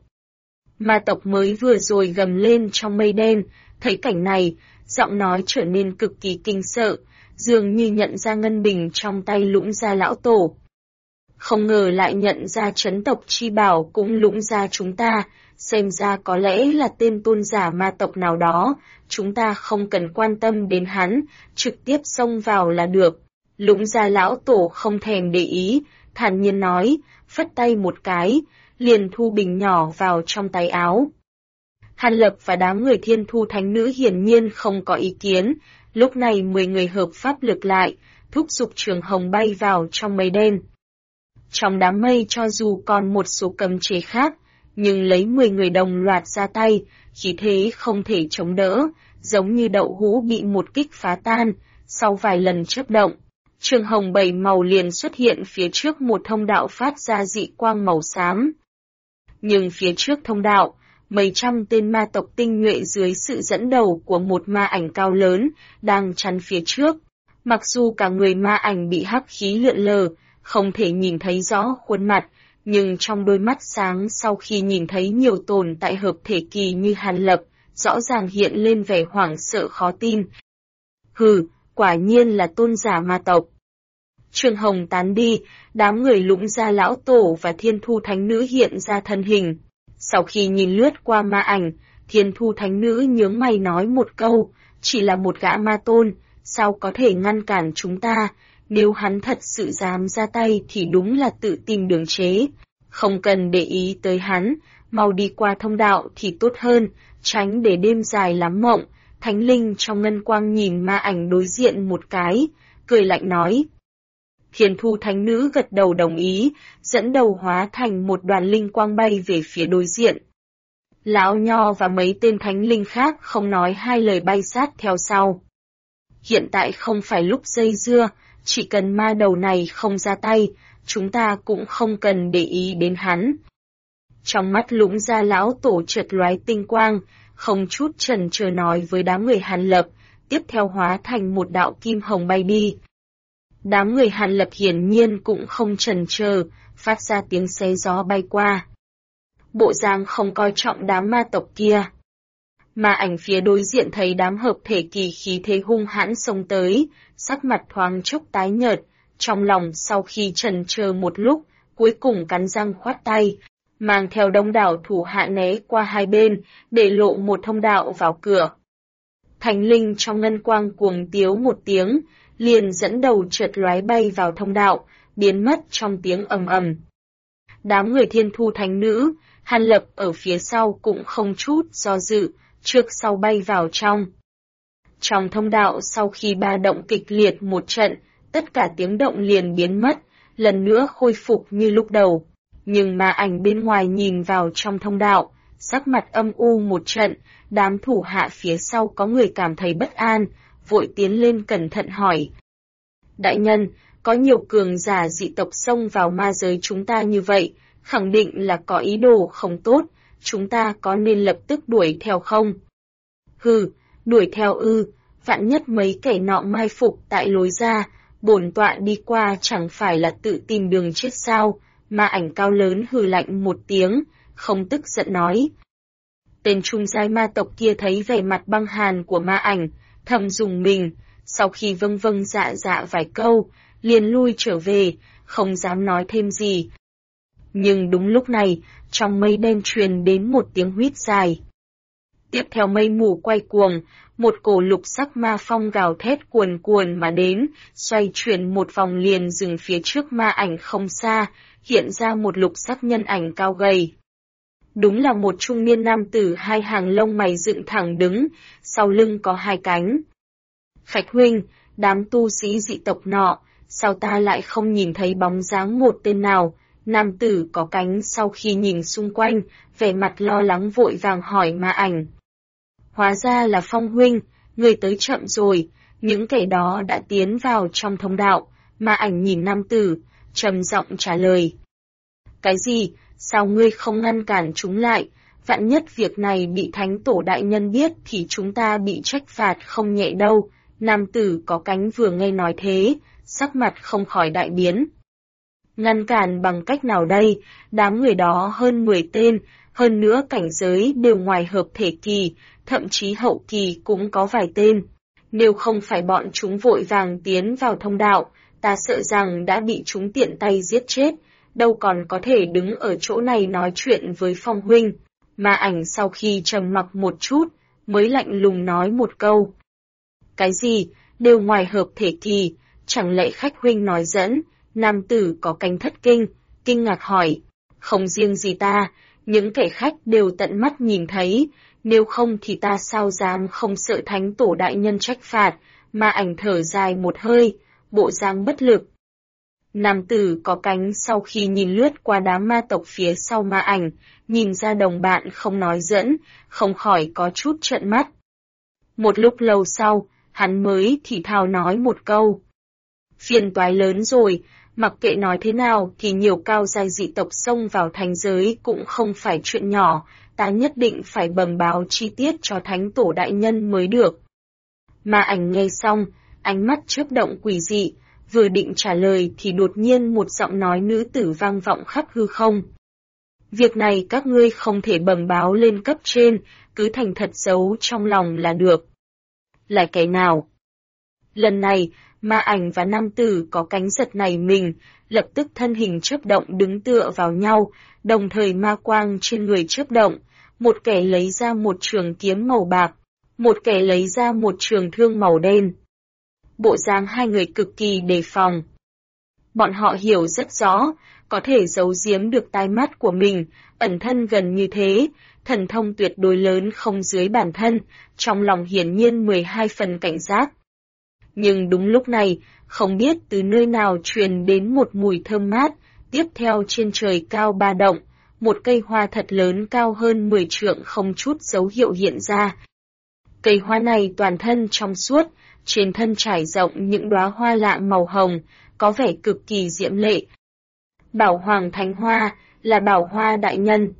Ma tộc mới vừa rồi gầm lên trong mây đen, thấy cảnh này, giọng nói trở nên cực kỳ kinh sợ, dường như nhận ra ngân bình trong tay Lũng gia lão tổ. Không ngờ lại nhận ra trấn tộc chi bảo cũng Lũng gia chúng ta, xem ra có lẽ là tên tôn giả ma tộc nào đó, chúng ta không cần quan tâm đến hắn, trực tiếp xông vào là được. Lũng gia lão tổ không thèm để ý, thản nhiên nói, phất tay một cái, liền thu bình nhỏ vào trong tay áo. Hàn Lập và đám người Thiên Thu Thánh Nữ hiển nhiên không có ý kiến, lúc này 10 người hợp pháp lực lại, thúc giục trường hồng bay vào trong mây đen. Trong đám mây cho dù còn một số cấm chế khác, nhưng lấy 10 người đồng loạt ra tay, khí thế không thể chống đỡ, giống như đậu hũ bị một kích phá tan, sau vài lần chớp động. Trường hồng 7 màu liền xuất hiện phía trước một thông đạo phát ra dị quang màu xám. Nhưng phía trước thông đạo, mấy trăm tên ma tộc tinh nhuệ dưới sự dẫn đầu của một ma ảnh cao lớn, đang chắn phía trước. Mặc dù cả người ma ảnh bị hắc khí lượn lờ, không thể nhìn thấy rõ khuôn mặt, nhưng trong đôi mắt sáng sau khi nhìn thấy nhiều tồn tại hợp thể kỳ như Hàn Lập, rõ ràng hiện lên vẻ hoảng sợ khó tin. Hừ, quả nhiên là tôn giả ma tộc. Trường hồng tán đi, đám người Lũng gia lão tổ và Thiên Thu Thánh Nữ hiện ra thân hình. Sau khi nhìn lướt qua ma ảnh, Thiên Thu Thánh Nữ nhướng mày nói một câu, chỉ là một gã ma tôn, sao có thể ngăn cản chúng ta, nếu hắn thật sự dám ra tay thì đúng là tự tìm đường chế. Không cần để ý tới hắn, mau đi qua thông đạo thì tốt hơn, tránh để đêm dài lắm mộng. Thánh linh trong ngân quang nhìn ma ảnh đối diện một cái, cười lạnh nói. Thiên Thu Thánh Nữ gật đầu đồng ý, dẫn đầu hóa thành một đoàn linh quang bay về phía đối diện. Lão Nho và mấy tên thánh linh khác không nói hai lời bay sát theo sau. Hiện tại không phải lúc dây dưa, chỉ cần ma đầu này không ra tay, chúng ta cũng không cần để ý đến hắn. Trong mắt Lũng gia lão tổ chợt lóe tinh quang, không chút chần chờ nói với đám người Hàn Lập, tiếp theo hóa thành một đạo kim hồng bay đi. Đám người Hàn Lập hiển nhiên cũng không chần chờ, phát ra tiếng xé gió bay qua. Bộ dáng không coi trọng đám ma tộc kia. Ma ảnh phía đối diện thấy đám hợp thể kỳ khí thế hung hãn xông tới, sắc mặt thoáng chốc tái nhợt, trong lòng sau khi chần chờ một lúc, cuối cùng cắn răng khoát tay, mang theo đông đảo thủ hạ né qua hai bên, để lộ một thông đạo vào cửa. Thánh linh trong ngân quang cuồng tiếu một tiếng, liền dẫn đầu chợt lóe bay vào thông đạo, biến mất trong tiếng ầm ầm. Đám người Thiên Thu Thánh Nữ, Hàn Lập ở phía sau cũng không chút do dự, trước sau bay vào trong. Trong thông đạo sau khi ba động kịch liệt một trận, tất cả tiếng động liền biến mất, lần nữa khôi phục như lúc đầu. Nhưng ma ảnh bên ngoài nhìn vào trong thông đạo, sắc mặt âm u một trận, đám thủ hạ phía sau có người cảm thấy bất an, vội tiến lên cẩn thận hỏi. Đại nhân, có nhiều cường giả dị tộc xông vào ma giới chúng ta như vậy, khẳng định là có ý đồ không tốt, chúng ta có nên lập tức đuổi theo không? Hừ, đuổi theo ư, vạn nhất mấy kẻ nọ mai phục tại lối ra, bổn tọa đi qua chẳng phải là tự tìm đường chết sao? Ma ảnh cao lớn hừ lạnh một tiếng, không tức giận nói. Tên trung giai ma tộc kia thấy vẻ mặt băng hàn của ma ảnh, thầm dùng mình, sau khi vâng vâng dạ dạ vài câu, liền lui trở về, không dám nói thêm gì. Nhưng đúng lúc này, trong mây đen truyền đến một tiếng huýt dài. Tiếp theo mây mù quay cuồng, một cổ lục sắc ma phong gào thét cuồn cuồn mà đến, xoay chuyển một vòng liền dừng phía trước ma ảnh không xa, hiện ra một lục sắc nhân ảnh cao gầy. Đúng là một trung niên nam tử hai hàng lông mày dựng thẳng đứng, sau lưng có hai cánh. Khạch huynh, đám tu sĩ dị tộc nọ, sao ta lại không nhìn thấy bóng dáng một tên nào? Nam tử có cánh sau khi nhìn xung quanh, vẻ mặt lo lắng vội vàng hỏi ma ảnh. Hóa ra là Phong huynh, người tới chậm rồi, những kẻ đó đã tiến vào trong thông đạo, ma ảnh nhìn nam tử, trầm giọng trả lời. Cái gì, sao ngươi không ngăn cản chúng lại, vạn nhất việc này bị thánh tổ đại nhân biết thì chúng ta bị trách phạt không nhẹ đâu. Nam tử có cánh vừa nghe nói thế, sắc mặt không khỏi đại biến. Ngăn cản bằng cách nào đây, đám người đó hơn 10 tên, hơn nữa cảnh giới đều ngoài hợp thể kỳ, thậm chí hậu kỳ cũng có vài tên. Nếu không phải bọn chúng vội vàng tiến vào thông đạo, ta sợ rằng đã bị chúng tiện tay giết chết, đâu còn có thể đứng ở chỗ này nói chuyện với Phong huynh. Ma Ảnh sau khi trầm mặc một chút, mới lạnh lùng nói một câu. Cái gì, đều ngoài hợp thể kỳ, chẳng lẽ khách huynh nói dẫn? Nam tử có cánh thất kinh, kinh ngạc hỏi. Không riêng gì ta, những kẻ khách đều tận mắt nhìn thấy, nếu không thì ta sao dám không sợ thánh tổ đại nhân trách phạt. Ma Ảnh thở dài một hơi, bộ dáng bất lực. Nam tử có cánh sau khi nhìn lướt qua đám ma tộc phía sau Ma Ảnh, nhìn ra đồng bạn không nói dẫn, không khỏi có chút trợn mắt. Một lúc lâu sau, hắn mới thì thào nói một câu. Phiền toái lớn rồi, mặc kệ nói thế nào thì nhiều cao giai dị tộc xông vào thành giới cũng không phải chuyện nhỏ, ta nhất định phải bẩm báo chi tiết cho thánh tổ đại nhân mới được. Ma Ảnh nghe xong, ánh mắt chớp động quỷ dị, vừa định trả lời thì đột nhiên một giọng nói nữ tử vang vọng khắp hư không. Việc này các ngươi không thể bẩm báo lên cấp trên, cứ thành thật giấu trong lòng là được. Là cái nào? Lần này, Ma Ảnh và nam tử có cánh giật này mình, lập tức thân hình chớp động đứng tựa vào nhau, đồng thời ma quang trên người chớp động, một kẻ lấy ra một trường kiếm màu bạc, một kẻ lấy ra một trường thương màu đen. Bộ dáng hai người cực kỳ đề phòng. Bọn họ hiểu rất rõ, có thể giấu giếm được tai mắt của mình, ẩn thân gần như thế, thần thông tuyệt đối lớn không dưới bản thân, trong lòng hiển nhiên 12 phần cảnh giác. Nhưng đúng lúc này, không biết từ nơi nào truyền đến một mùi thơm mát, tiếp theo trên trời cao ba động, một cây hoa thật lớn cao hơn 10 trượng không chút dấu hiệu hiện ra. Cây hoa này toàn thân trong suốt, trên thân trải rộng những đóa hoa lạ màu hồng, có vẻ cực kỳ diễm lệ. Bảo Hoàng Thánh Hoa, là Bảo Hoa đại nhân.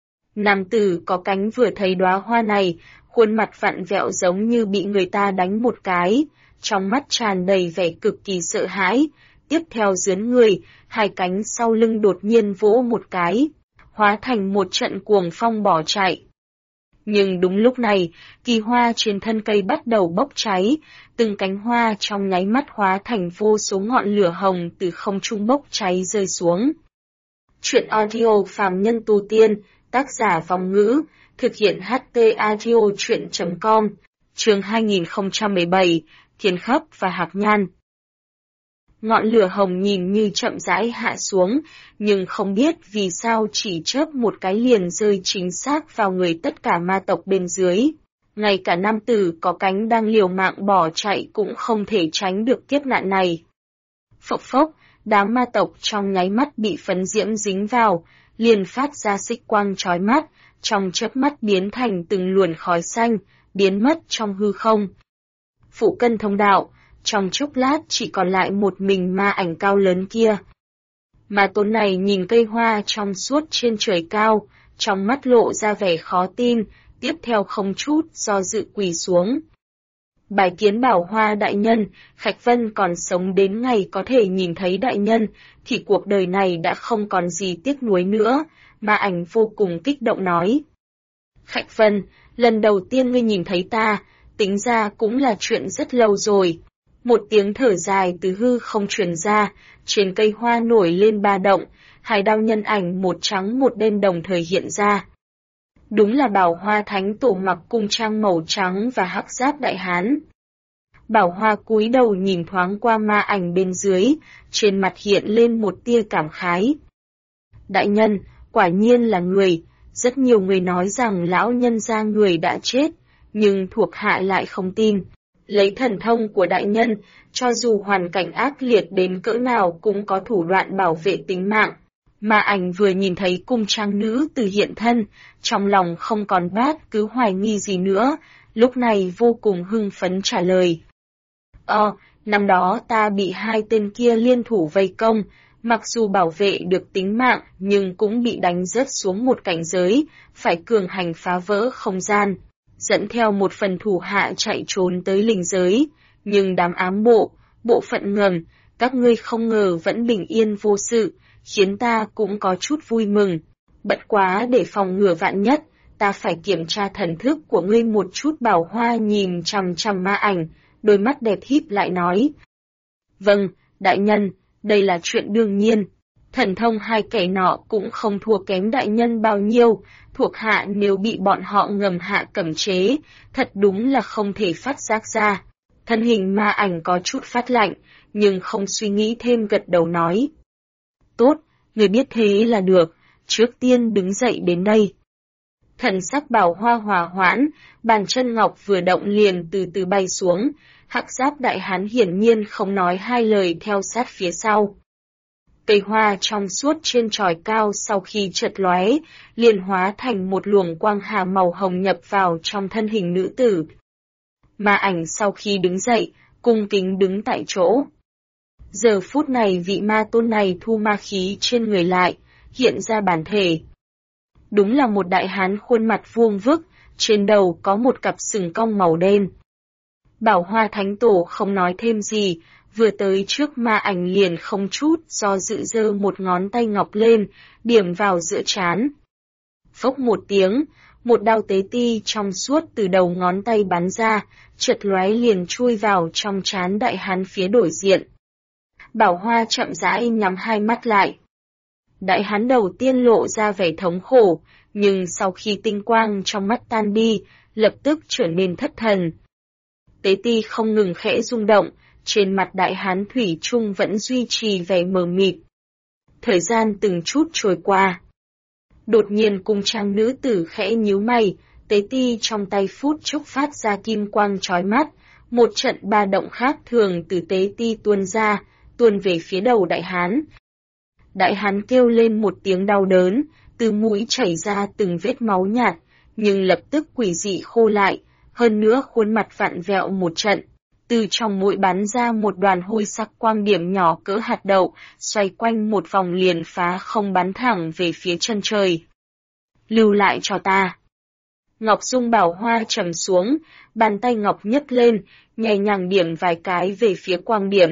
Nam tử có cánh vừa thấy đóa hoa này, khuôn mặt vặn vẹo giống như bị người ta đánh một cái, trong mắt tràn đầy vẻ cực kỳ sợ hãi, tiếp theo dướn người, hai cánh sau lưng đột nhiên vỗ một cái, hóa thành một trận cuồng phong bỏ chạy. Nhưng đúng lúc này, kỳ hoa trên thân cây bắt đầu bốc cháy, từng cánh hoa trong nháy mắt hóa thành vô số ngọn lửa hồng từ không trung bốc cháy rơi xuống. Chuyện audio phàm nhân tu tiên, tác giả Vong Ngữ, thực hiện HT audio chuyện.com, chương 2017, Thiên Khấp và Hạc Nhan. Ngọn lửa hồng nhìn như chậm rãi hạ xuống, nhưng không biết vì sao chỉ chớp một cái liền rơi chính xác vào người tất cả ma tộc bên dưới. Ngay cả nam tử có cánh đang liều mạng bỏ chạy cũng không thể tránh được kiếp nạn này. Phốc phốc, đám ma tộc trong nháy mắt bị phấn diễm dính vào, liền phát ra xích quang chói mắt, trong chớp mắt biến thành từng luồn khói xanh, biến mất trong hư không. Phụ cân thông đạo, trong chốc lát chỉ còn lại một mình Ma Ảnh cao lớn kia. Ma tôn này nhìn cây hoa trong suốt trên trời cao, trong mắt lộ ra vẻ khó tin, tiếp theo không chút do dự quỳ xuống. Bái kiến Bảo Hoa đại nhân, Khạch Vân còn sống đến ngày có thể nhìn thấy đại nhân, thì cuộc đời này đã không còn gì tiếc nuối nữa, Ma Ảnh vô cùng kích động nói. Khạch Vân, lần đầu tiên ngươi nhìn thấy ta, tính ra cũng là chuyện rất lâu rồi. Một tiếng thở dài từ hư không truyền ra, trên cây hoa nổi lên ba động, hai đạo nhân ảnh một trắng một đen đồng thời hiện ra. Đúng là Bảo Hoa Thánh Tổ mặc cung trang màu trắng và hắc giáp đại hán. Bảo Hoa cúi đầu nhìn thoáng qua Ma Ảnh bên dưới, trên mặt hiện lên một tia cảm khái. Đại nhân, quả nhiên là người, rất nhiều người nói rằng lão nhân gia người đã chết, nhưng thuộc hạ lại không tin. Lấy thần thông của đại nhân, cho dù hoàn cảnh ác liệt đến cỡ nào cũng có thủ đoạn bảo vệ tính mạng. Ma Ảnh vừa nhìn thấy cung trang nữ từ hiện thân, trong lòng không còn bát cứ hoài nghi gì nữa, lúc này vô cùng hưng phấn trả lời. Năm đó ta bị hai tên kia liên thủ vây công, Mặc dù bảo vệ được tính mạng nhưng cũng bị đánh rớt xuống một cảnh giới, phải cường hành phá vỡ không gian, dẫn theo một phần thủ hạ chạy trốn tới linh giới. Nhưng đám ám bộ phận ngầm, các ngươi không ngờ vẫn bình yên vô sự, khiến ta cũng có chút vui mừng. Bất quá để phòng ngừa vạn nhất, ta phải kiểm tra thần thức của ngươi một chút. Bảo Hoa nhìn chằm chằm Ma Ảnh, đôi mắt đẹp híp lại nói. Vâng, đại nhân, đây là chuyện đương nhiên. Thần thông hai kẻ nọ cũng không thua kém đại nhân bao nhiêu, thuộc hạ nếu bị bọn họ ngầm hạ cấm chế, thật đúng là không thể phát giác ra. Thân hình Ma Ảnh có chút phát lạnh, nhưng không suy nghĩ thêm gật đầu nói. Tốt, người biết thế là được, trước tiên đứng dậy đến đây. Thần sắc Bảo Hoa hòa hoãn, bàn chân ngọc vừa động liền từ từ bay xuống, hắc giáp đại hán hiển nhiên không nói hai lời theo sát phía sau. Cây hoa trong suốt trên chòi cao sau khi chợt lóe, liền hóa thành một luồng quang hà màu hồng nhập vào trong thân hình nữ tử. Ma Ảnh sau khi đứng dậy, cung kính đứng tại chỗ. Giờ phút này vị ma tôn này thu ma khí trên người lại, hiện ra bản thể. Đúng là một đại hán khuôn mặt vuông vức, trên đầu có một cặp sừng cong màu đen. Bảo Hoa Thánh Tổ không nói thêm gì, vừa tới trước Ma Ảnh liền không chút do dự giơ một ngón tay ngọc lên, điểm vào giữa trán. Phốc một tiếng, một đao tế ti trong suốt từ đầu ngón tay bắn ra, chợt lóe liền chui vào trong trán đại hán phía đối diện. Bảo Hoa chậm rãi nhắm hai mắt lại. Đại hán đầu tiên lộ ra vẻ thống khổ, nhưng sau khi tinh quang trong mắt tan đi, lập tức trở nên thất thần. Tế ti không ngừng khẽ rung động, trên mặt đại hán thủy chung vẫn duy trì vẻ mờ mịt. Thời gian từng chút trôi qua. Đột nhiên cung trang nữ tử khẽ nhíu mày, tế ti trong tay phút chốc phát ra kim quang chói mắt, một trận ba động khác thường từ tế ti tuôn về phía đầu đại hán. Đại hán kêu lên một tiếng đau đớn, từ mũi chảy ra từng vết máu nhạt, nhưng lập tức quỷ dị khô lại, hơn nữa khuôn mặt vặn vẹo một trận. Từ trong mũi bắn ra một đoàn hôi sắc quang điểm nhỏ cỡ hạt đậu, xoay quanh một vòng liền phá không bắn thẳng về phía chân trời. Lưu lại cho ta. Ngọc Dung Bảo Hoa trầm xuống, bàn tay ngọc nhấc lên, nhẹ nhàng điểm vài cái về phía quang điểm.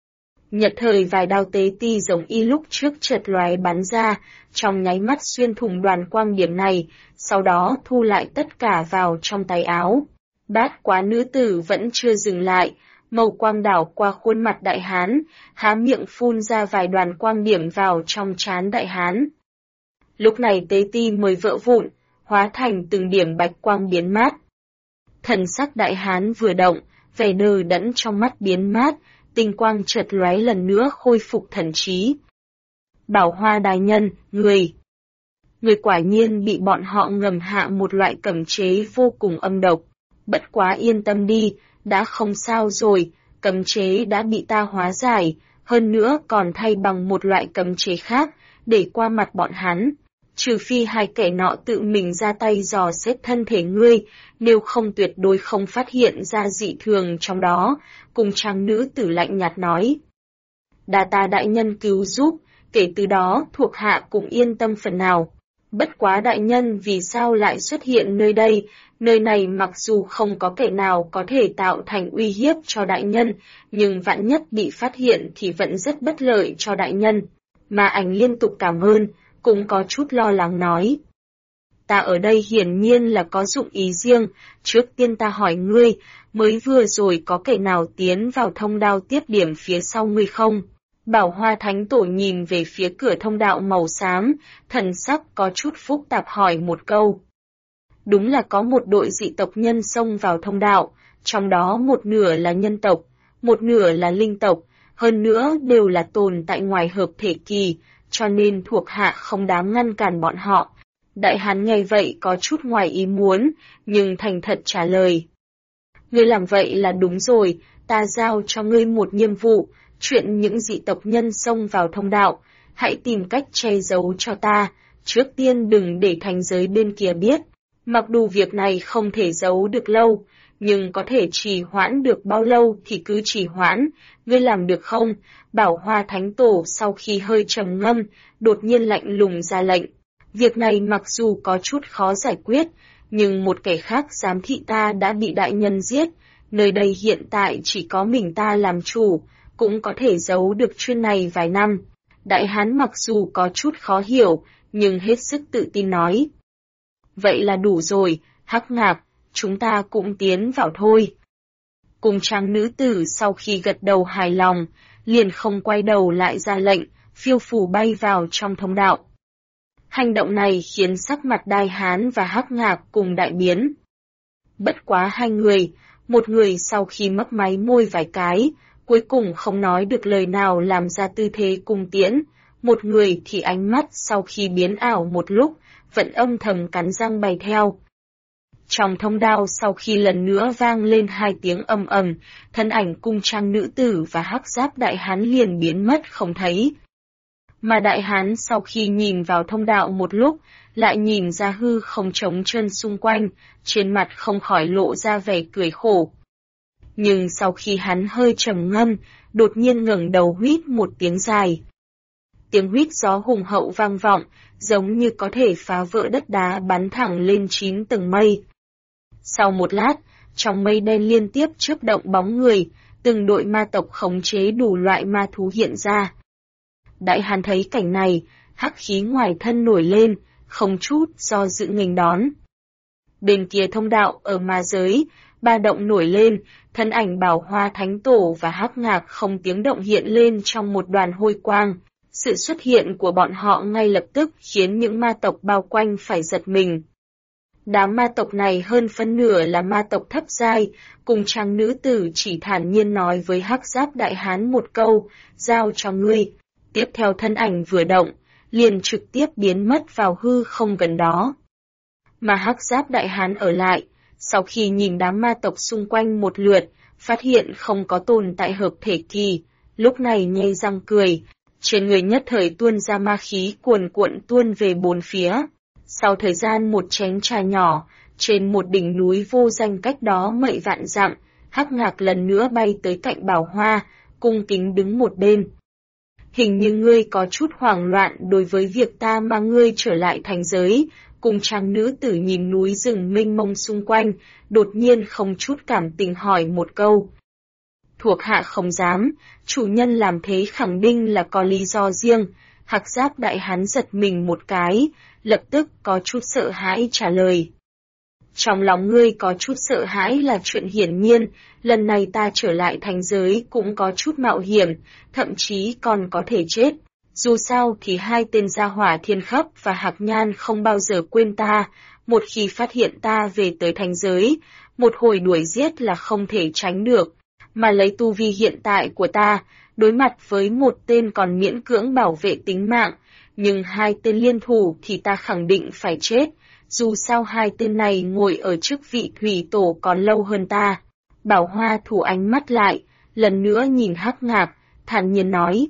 Nhật thời vài đao tế ti giống y lúc trước chợt lóe bắn ra, trong nháy mắt xuyên thủng đoàn quang điểm này, sau đó thu lại tất cả vào trong tay áo. Bát Quá nữ tử vẫn chưa dừng lại, màu quang đảo qua khuôn mặt đại hán, há miệng phun ra vài đoàn quang điểm vào trong trán đại hán. Lúc này tế ti mới vỡ vụn, hóa thành từng điểm bạch quang biến mát. Thần sắc đại hán vừa động, vẻ đờ đẫn trong mắt biến mát, tinh quang chợt lóe lần nữa khôi phục thần trí. Bảo Hoa đại nhân, người quả nhiên bị bọn họ ngầm hạ một loại cấm chế vô cùng âm độc. Bất quá yên tâm đi, đã không sao rồi, cấm chế đã bị ta hóa giải, hơn nữa còn thay bằng một loại cấm chế khác, để qua mặt bọn hắn. Trừ phi hai kẻ nọ tự mình ra tay dò xét thân thể ngươi, nếu không tuyệt đối không phát hiện ra dị thường trong đó, cùng trang nữ tử lạnh nhạt nói. Đa ta đại nhân cứu giúp, kể từ đó thuộc hạ cũng yên tâm phần nào. Bất quá đại nhân vì sao lại xuất hiện nơi này mặc dù không có kẻ nào có thể tạo thành uy hiếp cho đại nhân, nhưng vạn nhất bị phát hiện thì vẫn rất bất lợi cho đại nhân. Mà Ảnh liên tục cảm ơn, cũng có chút lo lắng nói. Ta ở đây hiển nhiên là có dụng ý riêng, trước tiên ta hỏi ngươi, mới vừa rồi có kẻ nào tiến vào thông đạo tiếp điểm phía sau ngươi không? Bảo Hoa Thánh Tổ nhìn về phía cửa thông đạo màu xám, thần sắc có chút phức tạp hỏi một câu. Đúng là có một đội dị tộc nhân xông vào thông đạo, trong đó một nửa là nhân tộc, một nửa là linh tộc, hơn nữa đều là tồn tại ngoài hợp thể kỳ, cho nên thuộc hạ không dám ngăn cản bọn họ. Đại hán nghe vậy có chút ngoài ý muốn, nhưng thành thật trả lời. Ngươi làm vậy là đúng rồi, ta giao cho ngươi một nhiệm vụ, chuyện những dị tộc nhân xông vào thông đạo, hãy tìm cách che giấu cho ta, trước tiên đừng để thành giới bên kia biết. Mặc dù việc này không thể giấu được lâu, nhưng có thể trì hoãn được bao lâu thì cứ trì hoãn, ngươi làm được không? Bảo Hoa Thánh Tổ sau khi hơi trầm ngâm, đột nhiên lạnh lùng ra lệnh. Việc này mặc dù có chút khó giải quyết, nhưng một kẻ khác giám thị ta đã bị đại nhân giết, nơi đây hiện tại chỉ có mình ta làm chủ, cũng có thể giấu được chuyện này vài năm. Đại hán mặc dù có chút khó hiểu, nhưng hết sức tự tin nói. Vậy là đủ rồi, Hắc Ngạc, chúng ta cũng tiến vào thôi. Cung trang nữ tử sau khi gật đầu hài lòng, liền không quay đầu lại ra lệnh, phiêu phù bay vào trong thông đạo. Hành động này khiến sắc mặt Đại hán và Hắc Ngạc cùng đại biến. Bất quá hai người, một người sau khi mấp máy môi vài cái, cuối cùng không nói được lời nào làm ra tư thế cung tiễn, một người thì ánh mắt sau khi biến ảo một lúc, vẫn âm thầm cắn răng bày theo. Trong thông đạo sau khi lần nữa vang lên hai tiếng ầm ầm, thân ảnh cung trang nữ tử và hắc giáp đại hán liền biến mất không thấy. Mà đại hán sau khi nhìn vào thông đạo một lúc, lại nhìn ra hư không trống trơn xung quanh, trên mặt không khỏi lộ ra vẻ cười khổ. Nhưng sau khi hắn hơi trầm ngâm, đột nhiên ngẩng đầu huýt một tiếng dài. Tiếng huýt gió hùng hậu vang vọng, giống như có thể phá vỡ đất đá bắn thẳng lên 9 tầng mây. Sau một lát, trong mây đen liên tiếp chớp động bóng người, từng đội ma tộc khống chế đủ loại ma thú hiện ra. Đại hán thấy cảnh này, hắc khí ngoài thân nổi lên, không chút do dự nghênh đón. Bên kia thông đạo ở ma giới, ba động nổi lên, thân ảnh Bảo Hoa Thánh Tổ và Hắc Ngạc không tiếng động hiện lên trong một đoàn hôi quang. Sự xuất hiện của bọn họ ngay lập tức khiến những ma tộc bao quanh phải giật mình. Đám ma tộc này hơn phân nửa là ma tộc thấp giai, cùng trang nữ tử chỉ thản nhiên nói với hắc giáp đại hán một câu, giao cho ngươi. Tiếp theo thân ảnh vừa động, liền trực tiếp biến mất vào hư không gần đó. Mà hắc giáp đại hán ở lại, sau khi nhìn đám ma tộc xung quanh một lượt, phát hiện không có tồn tại hợp thể kỳ, lúc này nhe răng cười, trên người nhất thời tuôn ra ma khí cuồn cuộn tuôn về bốn phía. Sau thời gian một chén trà nhỏ, trên một đỉnh núi vô danh cách đó mấy vạn dặm, Hắc Ngạc lần nữa bay tới cạnh Bảo Hoa, cung kính đứng một bên. Hình như ngươi có chút hoảng loạn đối với việc ta mang ngươi trở lại thành giới, cùng trang nữ tử nhìn núi rừng mênh mông xung quanh, đột nhiên không chút cảm tình hỏi một câu. Thuộc hạ không dám, chủ nhân làm thế khẳng định là có lý do riêng. Hắc giáp đại hán giật mình một cái, lập tức có chút sợ hãi trả lời. Trong lòng ngươi có chút sợ hãi là chuyện hiển nhiên, lần này ta trở lại thành giới cũng có chút mạo hiểm, thậm chí còn có thể chết. Dù sao thì hai tên gia hỏa Thiên Khấp và Hạc Nhan không bao giờ quên ta, một khi phát hiện ta về tới thành giới, một hồi đuổi giết là không thể tránh được. Mà lấy tu vi hiện tại của ta, đối mặt với một tên còn miễn cưỡng bảo vệ tính mạng, nhưng hai tên liên thủ thì ta khẳng định phải chết, dù sao hai tên này ngồi ở chức vị thủy tổ còn lâu hơn ta. Bảo Hoa thủ ánh mắt lại, lần nữa nhìn Hắc Ngạc, thản nhiên nói.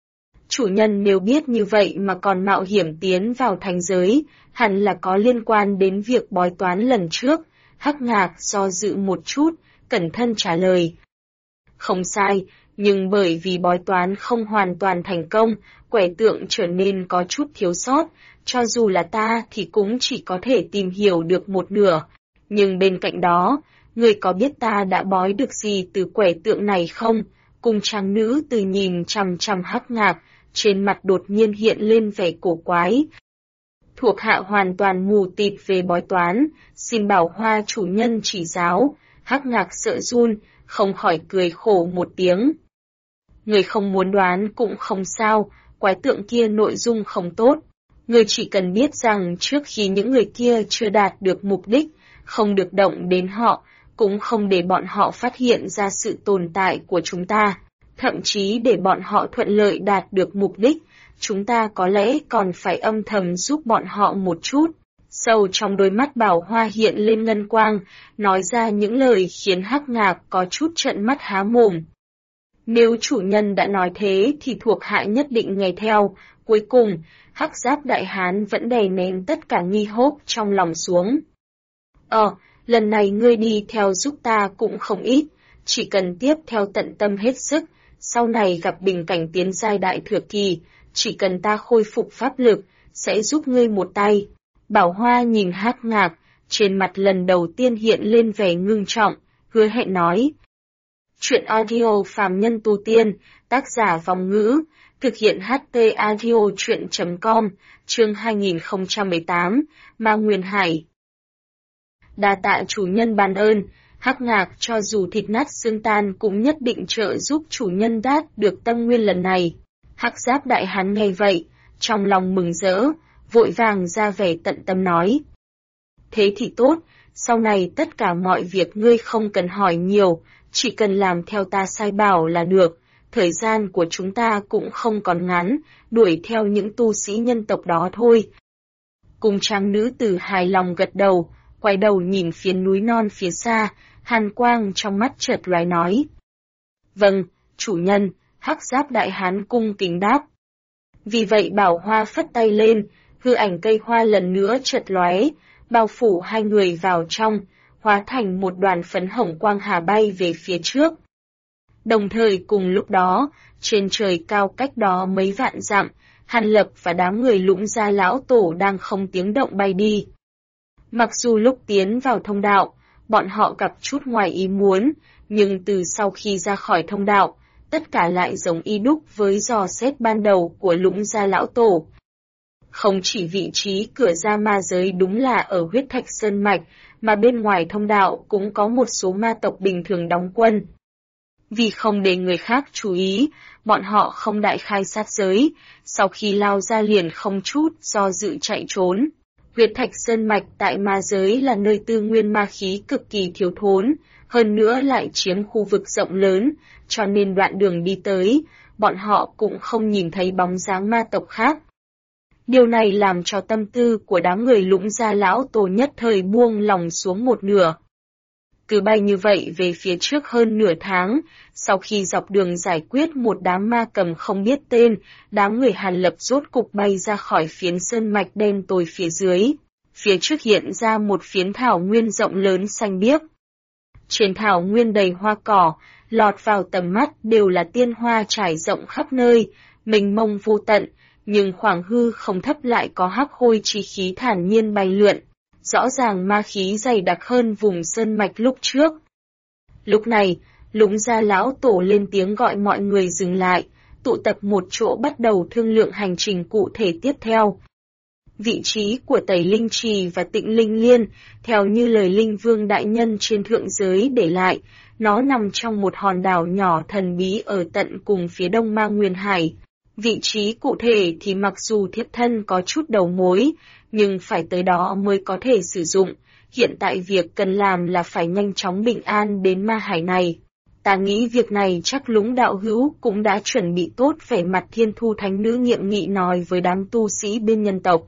Chủ nhân nếu biết như vậy mà còn mạo hiểm tiến vào thành giới, hẳn là có liên quan đến việc bói toán lần trước. Hắc Ngạc do dự một chút, cẩn thận trả lời. Không sai, nhưng bởi vì bói toán không hoàn toàn thành công, quẻ tượng trở nên có chút thiếu sót, cho dù là ta thì cũng chỉ có thể tìm hiểu được một nửa. Nhưng bên cạnh đó, người có biết ta đã bói được gì từ quẻ tượng này không? Cùng trang nữ từ nhìn chằm chằm Hắc Ngạc, trên mặt đột nhiên hiện lên vẻ cổ quái. Thuộc hạ hoàn toàn mù tịt về bói toán, xin Bảo Hoa chủ nhân chỉ giáo. Hắc Ngạc sợ run, không khỏi cười khổ một tiếng. Người không muốn đoán cũng không sao, quái tượng kia nội dung không tốt. Người chỉ cần biết rằng trước khi những người kia chưa đạt được mục đích, không được động đến họ, cũng không để bọn họ phát hiện ra sự tồn tại của chúng ta. Thậm chí để bọn họ thuận lợi đạt được mục đích, chúng ta có lẽ còn phải âm thầm giúp bọn họ một chút. Sâu trong đôi mắt Bảo Hoa hiện lên ngân quang, nói ra những lời khiến Hắc Ngạc có chút trợn mắt há mồm. Nếu chủ nhân đã nói thế thì thuộc hạ nhất định nghe theo. Cuối cùng, Hắc Giáp đại hán vẫn đè nén tất cả nghi hốt trong lòng xuống. lần này ngươi đi theo giúp ta cũng không ít, chỉ cần tiếp theo tận tâm hết sức, sau này gặp bình cảnh tiến giai đại thừa kỳ, chỉ cần ta khôi phục pháp lực, sẽ giúp ngươi một tay. Bảo Hoa nhìn Hắc Ngạc, trên mặt lần đầu tiên hiện lên vẻ ngưng trọng, hứa hẹn nói. Chuyện audio phàm nhân tu tiên, tác giả Vong Ngữ, thực hiện HT audio chuyện.com, chương 2018, Ma Nguyên Hải. Đa tạ chủ nhân ban ơn, Hắc Ngạc cho dù thịt nát xương tan cũng nhất định trợ giúp chủ nhân đát được tâm nguyên lần này. Hắc Giáp đại hán nghe vậy, trong lòng mừng rỡ, vội vàng ra vẻ tận tâm nói. Thế thì tốt, sau này tất cả mọi việc ngươi không cần hỏi nhiều, chỉ cần làm theo ta sai bảo là được, thời gian của chúng ta cũng không còn ngắn, đuổi theo những tu sĩ nhân tộc đó thôi. Cung trang nữ tử hài lòng gật đầu, quay đầu nhìn phía núi non phía xa, hàn quang trong mắt chợt lóe nói. Vâng, chủ nhân, Hắc Giáp đại hán cung kính đáp. Vì vậy Bảo Hoa phất tay lên, hư ảnh cây hoa lần nữa chợt lóe, bao phủ hai người vào trong, hóa thành một đoàn phấn hồng quang hà bay về phía trước. Đồng thời cùng lúc đó, trên trời cao cách đó mấy vạn dặm, Hàn Lập và đám người Lũng Gia lão tổ đang không tiếng động bay đi. Mặc dù lúc tiến vào thông đạo, bọn họ gặp chút ngoài ý muốn, nhưng từ sau khi ra khỏi thông đạo, tất cả lại giống y đúc với dò xét ban đầu của Lũng Gia lão tổ. Không chỉ vị trí cửa ra ma giới đúng là ở huyết thạch sơn mạch, mà bên ngoài thông đạo cũng có một số ma tộc bình thường đóng quân. Vì không để người khác chú ý, bọn họ không đại khai sát giới, sau khi lao ra liền không chút do dự chạy trốn. Huyết thạch sơn mạch tại ma giới là nơi tư nguyên ma khí cực kỳ thiếu thốn, hơn nữa lại chiếm khu vực rộng lớn, cho nên đoạn đường đi tới, bọn họ cũng không nhìn thấy bóng dáng ma tộc khác. Điều này làm cho tâm tư của đám người Lũng Gia lão tổ nhất thời buông lòng xuống một nửa. Cứ bay như vậy về phía trước hơn nửa tháng, sau khi dọc đường giải quyết một đám ma cầm không biết tên, đám người Hàn Lập rốt cục bay ra khỏi phiến sơn mạch đen tối phía dưới. Phía trước hiện ra một phiến thảo nguyên rộng lớn xanh biếc. Trên thảo nguyên đầy hoa cỏ, lọt vào tầm mắt đều là tiên hoa trải rộng khắp nơi, mênh mông vô tận, nhưng khoảng hư không thấp lại có hắc hôi chi khí thản nhiên bay lượn. Rõ ràng ma khí dày đặc hơn vùng sơn mạch lúc trước. Lúc này, Lũng Gia lão tổ lên tiếng gọi mọi người dừng lại, tụ tập một chỗ bắt đầu thương lượng hành trình cụ thể tiếp theo. Vị trí của Tẩy Linh Trì và Tịnh Linh Liên, theo như lời Linh Vương đại nhân trên thượng giới để lại, nó nằm trong một hòn đảo nhỏ thần bí ở tận cùng phía đông Ma Nguyên Hải. Vị trí cụ thể thì mặc dù thiếp thân có chút đầu mối, nhưng phải tới đó mới có thể sử dụng. Hiện tại việc cần làm là phải nhanh chóng bình an đến ma hải này. Ta nghĩ việc này chắc Lũng đạo hữu cũng đã chuẩn bị tốt, vẻ mặt Thiên Thu Thánh Nữ nghiệm nghị nói với đám tu sĩ bên nhân tộc.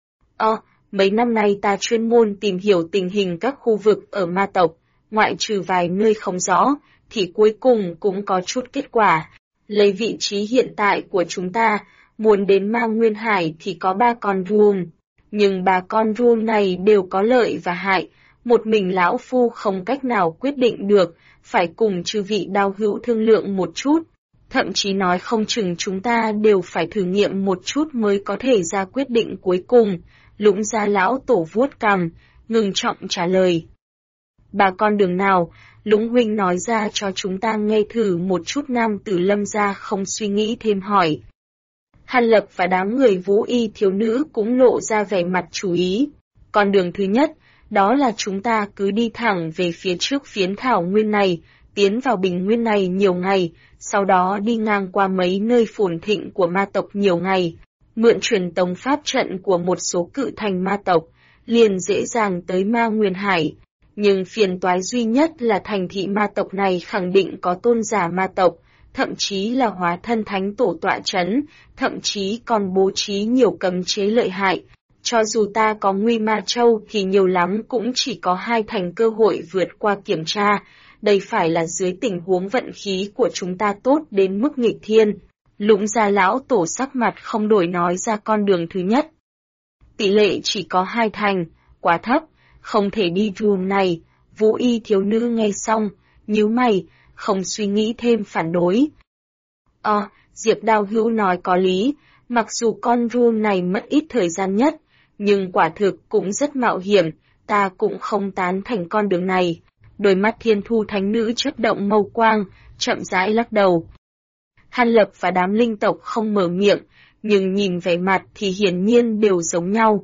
Mấy năm nay ta chuyên môn tìm hiểu tình hình các khu vực ở ma tộc, ngoại trừ vài nơi không rõ, thì cuối cùng cũng có chút kết quả. Lấy vị trí hiện tại của chúng ta, muốn đến Ma Nguyên Hải thì có 3 con vuông. Nhưng 3 con vuông này đều có lợi và hại, một mình lão phu không cách nào quyết định được, phải cùng chư vị đạo hữu thương lượng một chút. Thậm chí nói không chừng chúng ta đều phải thử nghiệm một chút mới có thể ra quyết định cuối cùng. Lũng Gia lão tổ vuốt cằm, ngưng trọng trả lời. 3 con đường nào? Lũng huynh nói ra cho chúng ta nghe thử một chút. Nam tử Lâm gia không suy nghĩ thêm hỏi. Hàn Lập và đám người Vũ Y thiếu nữ cũng lộ ra vẻ mặt chú ý. Con đường thứ nhất, đó là chúng ta cứ đi thẳng về phía trước phiến thảo nguyên này, tiến vào bình nguyên này nhiều ngày, sau đó đi ngang qua mấy nơi phồn thịnh của ma tộc nhiều ngày, mượn truyền tống pháp trận của một số cự thành ma tộc, liền dễ dàng tới Ma Nguyên Hải. Nhưng phiền toái duy nhất là thành thị ma tộc này khẳng định có tôn giả ma tộc, thậm chí là hóa thân thánh tổ tọa chấn, thậm chí còn bố trí nhiều cấm chế lợi hại. Cho dù ta có Nguy Ma Châu thì nhiều lắm cũng chỉ có 2 thành cơ hội vượt qua kiểm tra, đây phải là dưới tình huống vận khí của chúng ta tốt đến mức nghịch thiên. Lũng Gia lão tổ sắc mặt không đổi nói ra con đường thứ nhất. Tỷ lệ chỉ có 2 thành, quá thấp, không thể đi room này. Vũ y thiếu nữ nghe xong, nhíu mày, không suy nghĩ thêm phản đối. Diệp Đao Hữu nói có lý, mặc dù con room này mất ít thời gian nhất, nhưng quả thực cũng rất mạo hiểm, ta cũng không tán thành con đường này. Đôi mắt Thiên Thu Thánh Nữ chớp động mâu quang, chậm rãi lắc đầu. Hàn Lập và đám linh tộc không mở miệng, nhưng nhìn vẻ mặt thì hiển nhiên đều giống nhau.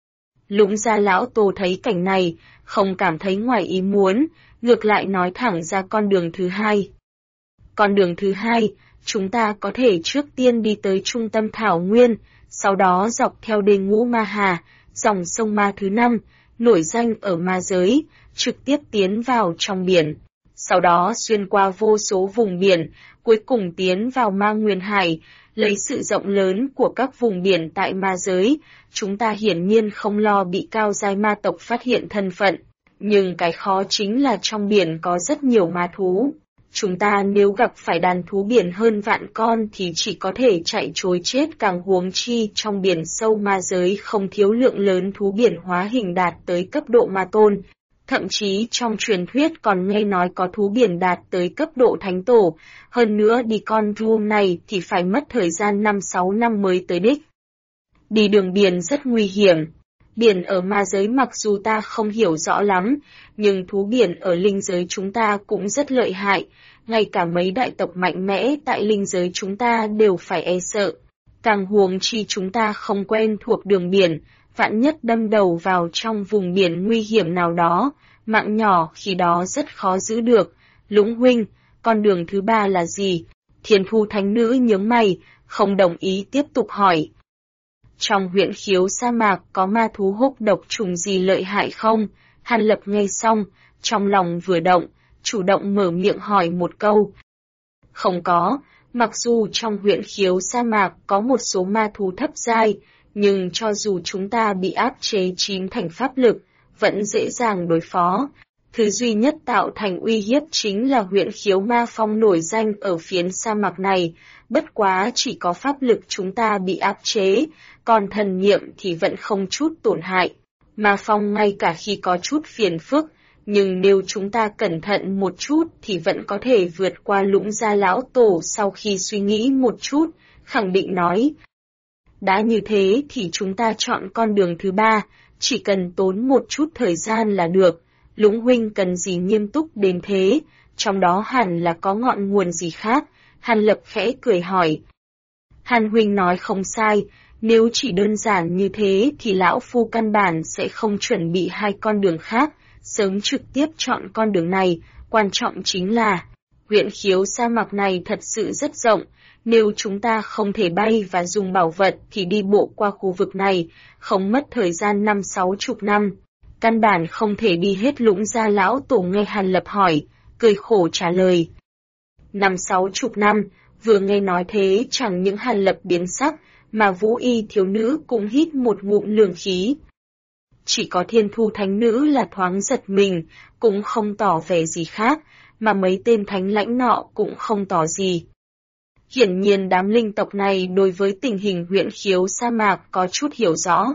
Lũng Gia lão Tô thấy cảnh này, không cảm thấy ngoài ý muốn, ngược lại nói thẳng ra con đường thứ hai. Con đường thứ hai, chúng ta có thể trước tiên đi tới trung tâm Thảo Nguyên, sau đó dọc theo đê Ngũ Ma Hà, dòng sông Ma thứ 5, nổi danh ở ma giới, trực tiếp tiến vào trong biển. Sau đó xuyên qua vô số vùng biển, cuối cùng tiến vào Ma Nguyên Hải, lấy sự rộng lớn của các vùng biển tại ma giới, chúng ta hiển nhiên không lo bị cao giai ma tộc phát hiện thân phận. Nhưng cái khó chính là trong biển có rất nhiều ma thú. Chúng ta nếu gặp phải đàn thú biển hơn vạn con thì chỉ có thể chạy trối chết, càng huống chi trong biển sâu ma giới không thiếu lượng lớn thú biển hóa hình đạt tới cấp độ ma tôn. Thậm chí trong truyền thuyết còn nghe nói có thú biển đạt tới cấp độ thánh tổ, hơn nữa đi con room này thì phải mất thời gian 5-6 năm mới tới đích. Đi đường biển rất nguy hiểm. Biển ở ma giới mặc dù ta không hiểu rõ lắm, nhưng thú biển ở linh giới chúng ta cũng rất lợi hại, ngay cả mấy đại tộc mạnh mẽ tại linh giới chúng ta đều phải e sợ. Càng huống chi chúng ta không quen thuộc đường biển, vạn nhất đâm đầu vào trong vùng biển nguy hiểm nào đó, mạng nhỏ khi đó rất khó giữ được. Lũng huynh, con đường thứ ba là gì? Thiên Thu Thánh Nữ nhướng mày, không đồng ý tiếp tục hỏi. Trong huyện Khiếu sa mạc có ma thú húc độc trùng gì lợi hại không? Hàn Lập nghe xong, trong lòng vừa động, chủ động mở miệng hỏi một câu. Không có, mặc dù trong huyện Khiếu sa mạc có một số ma thú thấp giai, nhưng cho dù chúng ta bị áp chế 9 thành pháp lực, vẫn dễ dàng đối phó. Thứ duy nhất tạo thành uy hiếp chính là huyện Khiếu Ma Phong nổi danh ở phiến sa mạc này, bất quá chỉ có pháp lực chúng ta bị áp chế, còn thần niệm thì vẫn không chút tổn hại. Ma Phong ngay cả khi có chút phiền phức, nhưng nếu chúng ta cẩn thận một chút thì vẫn có thể vượt qua Lũng Gia lão tổ. Sau khi suy nghĩ một chút, khẳng định nói. Đã như thế thì chúng ta chọn con đường thứ ba, chỉ cần tốn một chút thời gian là được. Lũng huynh cần gì nghiêm túc đến thế, trong đó hẳn là có ngọn nguồn gì khác. Hàn Lập khẽ cười hỏi. Hàn huynh nói không sai, nếu chỉ đơn giản như thế thì lão phu căn bản sẽ không chuẩn bị hai con đường khác, sớm trực tiếp chọn con đường này. Quan trọng chính là, huyện Khiếu sa mạc này thật sự rất rộng, nếu chúng ta không thể bay và dùng bảo vật thì đi bộ qua khu vực này, không mất thời gian 5-60 năm. Căn bản không thể đi hết. Lũng Gia lão tổ nghe Hàn Lập hỏi, cười khổ trả lời. 5-60 năm, vừa nghe nói thế chẳng những Hàn Lập biến sắc, mà Vũ Y thiếu nữ cũng hít một ngụm lường khí. Chỉ có Thiên Thu Thánh Nữ là thoáng giật mình, cũng không tỏ vẻ gì khác, mà mấy tên thánh lãnh nọ cũng không tỏ gì. Hiển nhiên đám linh tộc này đối với tình hình huyện Khiếu sa mạc có chút hiểu rõ.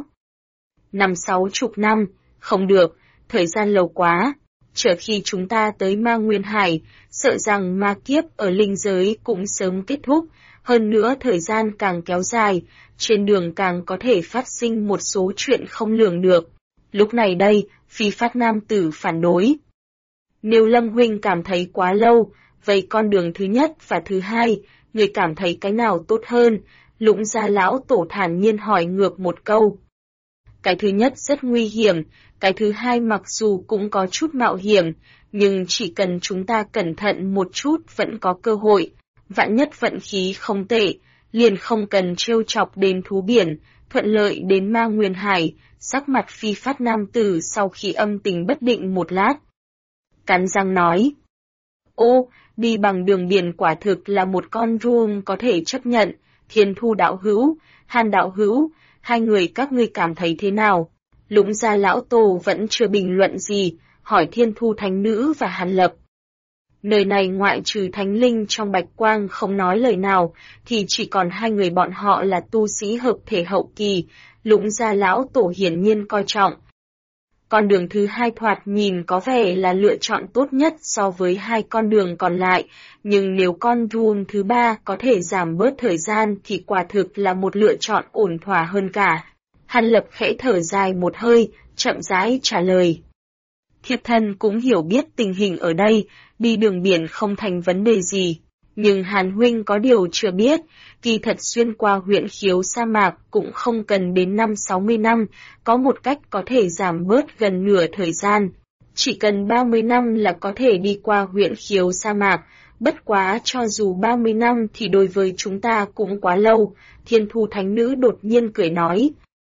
5-60 năm, không được, thời gian lâu quá. Chờ khi chúng ta tới Ma Nguyên Hải, sợ rằng ma kiếp ở linh giới cũng sớm kết thúc, hơn nữa thời gian càng kéo dài, trên đường càng có thể phát sinh một số chuyện không lường được. Lúc này đây, Phi Phát nam tử phản đối. Nếu Lâm huynh cảm thấy quá lâu, vậy con đường thứ nhất và thứ hai, người cảm thấy cái nào tốt hơn? Lũng Gia lão tổ thản nhiên hỏi ngược một câu. Cái thứ nhất rất nguy hiểm, cái thứ hai mặc dù cũng có chút mạo hiểm, nhưng chỉ cần chúng ta cẩn thận một chút vẫn có cơ hội. Vạn nhất vận khí không tệ, liền không cần trêu chọc đến thú biển, thuận lợi đến Ma Nguyên Hải. Sắc mặt Phi Phát nam tử sau khi âm tình bất định một lát, cắn răng nói. Ô, đi bằng đường biển quả thực là một con room có thể chấp nhận. Thiên Thu đạo hữu, Hàn đạo hữu, hai người các ngươi cảm thấy thế nào? Lũng Gia lão tổ vẫn chưa bình luận gì, hỏi Thiên Thu Thánh Nữ và Hàn Lập. Nơi này ngoại trừ thánh linh trong bạch quang không nói lời nào, thì chỉ còn hai người bọn họ là tu sĩ hợp thể hậu kỳ. Lũng Gia lão tổ hiển nhiên coi trọng. Con đường thứ hai thoạt nhìn có vẻ là lựa chọn tốt nhất so với hai con đường còn lại, nhưng nếu con đường thứ ba có thể giảm bớt thời gian thì quả thực là một lựa chọn ổn thỏa hơn cả. Hàn Lập khẽ thở dài một hơi, chậm rãi trả lời. Thiếp thân cũng hiểu biết tình hình ở đây, đi đường biển không thành vấn đề gì. Nhưng Hàn huynh có điều chưa biết, kỳ thật xuyên qua huyện Khiếu sa mạc cũng không cần đến 50-60 năm, có một cách có thể giảm bớt gần nửa thời gian. Chỉ cần 30 năm là có thể đi qua huyện Khiếu sa mạc, bất quá cho dù 30 năm thì đối với chúng ta cũng quá lâu, Thiên Thu Thánh Nữ đột nhiên cười nói.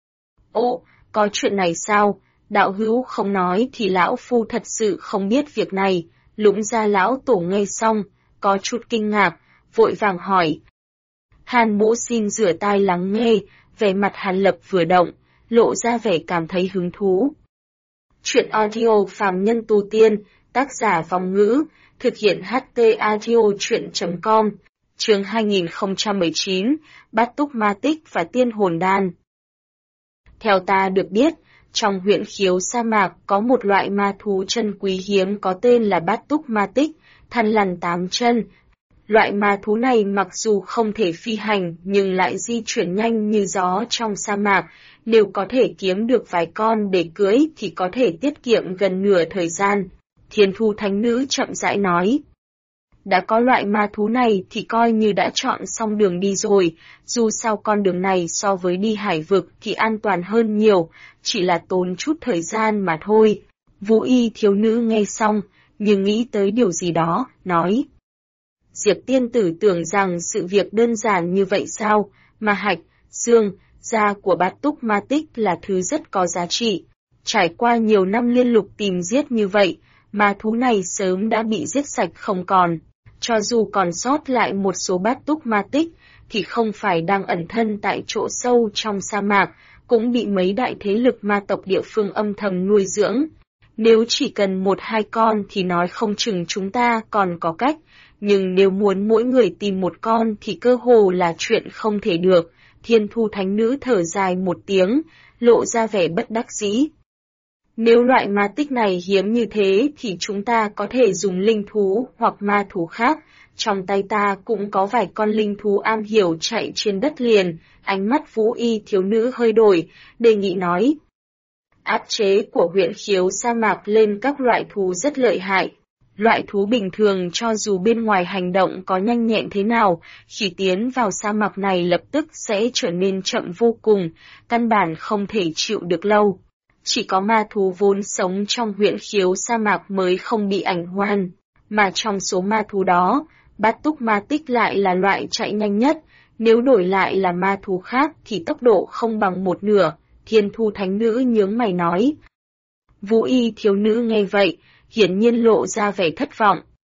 Ồ, có chuyện này sao? Đạo hữu không nói thì lão phu thật sự không biết việc này. Lũng Gia lão tổ nghe xong, có chút kinh ngạc, vội vàng hỏi. Hàn Mỗ xin rửa tai lắng nghe, vẻ mặt Hàn Lập vừa động, lộ ra vẻ cảm thấy hứng thú. Chuyện audio phàm nhân tu tiên, tác giả Vong Ngữ, thực hiện HT audio chuyện.com, chương 2019, Bát Túc Ma Tích và Tiên Hồn Đan. Theo ta được biết, trong huyện Khiếu sa mạc có một loại ma thú chân quý hiếm có tên là Bát Túc Ma Tích, thằn lằn 8 chân. Loại ma thú này mặc dù không thể phi hành nhưng lại di chuyển nhanh như gió trong sa mạc, nếu có thể kiếm được vài con để cưỡi thì có thể tiết kiệm gần nửa thời gian. Thiên Thu Thánh Nữ chậm rãi nói. Đã có loại ma thú này thì coi như đã chọn xong đường đi rồi, dù sao con đường này so với đi hải vực thì an toàn hơn nhiều, chỉ là tốn chút thời gian mà thôi. Vũ Y thiếu nữ nghe xong, nhưng nghĩ tới điều gì đó, nói. Diệp tiên tử tưởng rằng sự việc đơn giản như vậy sao, mà hạch, xương, da của Bát Túc Ma Tích là thứ rất có giá trị. Trải qua nhiều năm liên lục tìm giết như vậy, ma thú này sớm đã bị giết sạch không còn. Cho dù còn sót lại một số Bát Túc Ma Tích, thì không phải đang ẩn thân tại chỗ sâu trong sa mạc, cũng bị mấy đại thế lực ma tộc địa phương âm thầm nuôi dưỡng. Nếu chỉ cần 1-2 con thì nói không chừng chúng ta còn có cách, nhưng nếu muốn mỗi người tìm một con thì cơ hồ là chuyện không thể được. Thiên Thu Thánh Nữ thở dài một tiếng, lộ ra vẻ bất đắc dĩ. Nếu loại ma tích này hiếm như thế thì chúng ta có thể dùng linh thú hoặc ma thú khác. Trong tay ta cũng có vài con linh thú am hiểu chạy trên đất liền. Ánh mắt Vũ Y thiếu nữ hơi đổi, đề nghị nói. Áp chế của huyện Khiếu sa mạc lên các loại thú rất lợi hại. Loại thú bình thường cho dù bên ngoài hành động có nhanh nhẹn thế nào, khi tiến vào sa mạc này lập tức sẽ trở nên chậm vô cùng, căn bản không thể chịu được lâu. Chỉ có ma thú vốn sống trong huyện Khiếu sa mạc mới không bị ảnh hưởng, mà trong số ma thú đó, Bát Túc Ma Tích lại là loại chạy nhanh nhất, nếu đổi lại là ma thú khác thì tốc độ không bằng một nửa. Thiên Thu Thánh Nữ nhướng mày nói. Vũ Y thiếu nữ nghe vậy, hiển nhiên lộ ra vẻ thất vọng.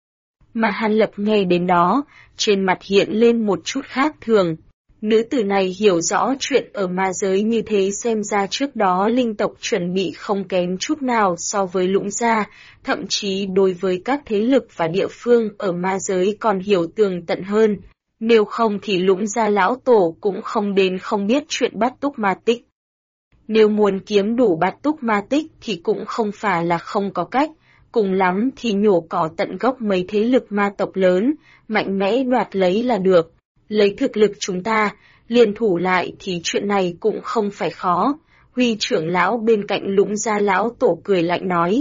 Mà Hàn Lập nghe đến đó, trên mặt hiện lên một chút khác thường. Nữ tử này hiểu rõ chuyện ở ma giới như thế, xem ra trước đó linh tộc chuẩn bị không kém chút nào so với Lũng Gia, thậm chí đối với các thế lực và địa phương ở ma giới còn hiểu tường tận hơn. Nếu không thì Lũng Gia lão tổ cũng không đến không biết chuyện Bát Túc Ma Tích. Nếu muốn kiếm đủ Bát Túc Ma Tích thì cũng không phải là không có cách, cùng lắm thì nhổ cỏ tận gốc mấy thế lực ma tộc lớn, mạnh mẽ đoạt lấy là được. Lấy thực lực chúng ta, liên thủ lại thì chuyện này cũng không phải khó. Huy trưởng lão bên cạnh Lũng Gia lão tổ cười lạnh nói.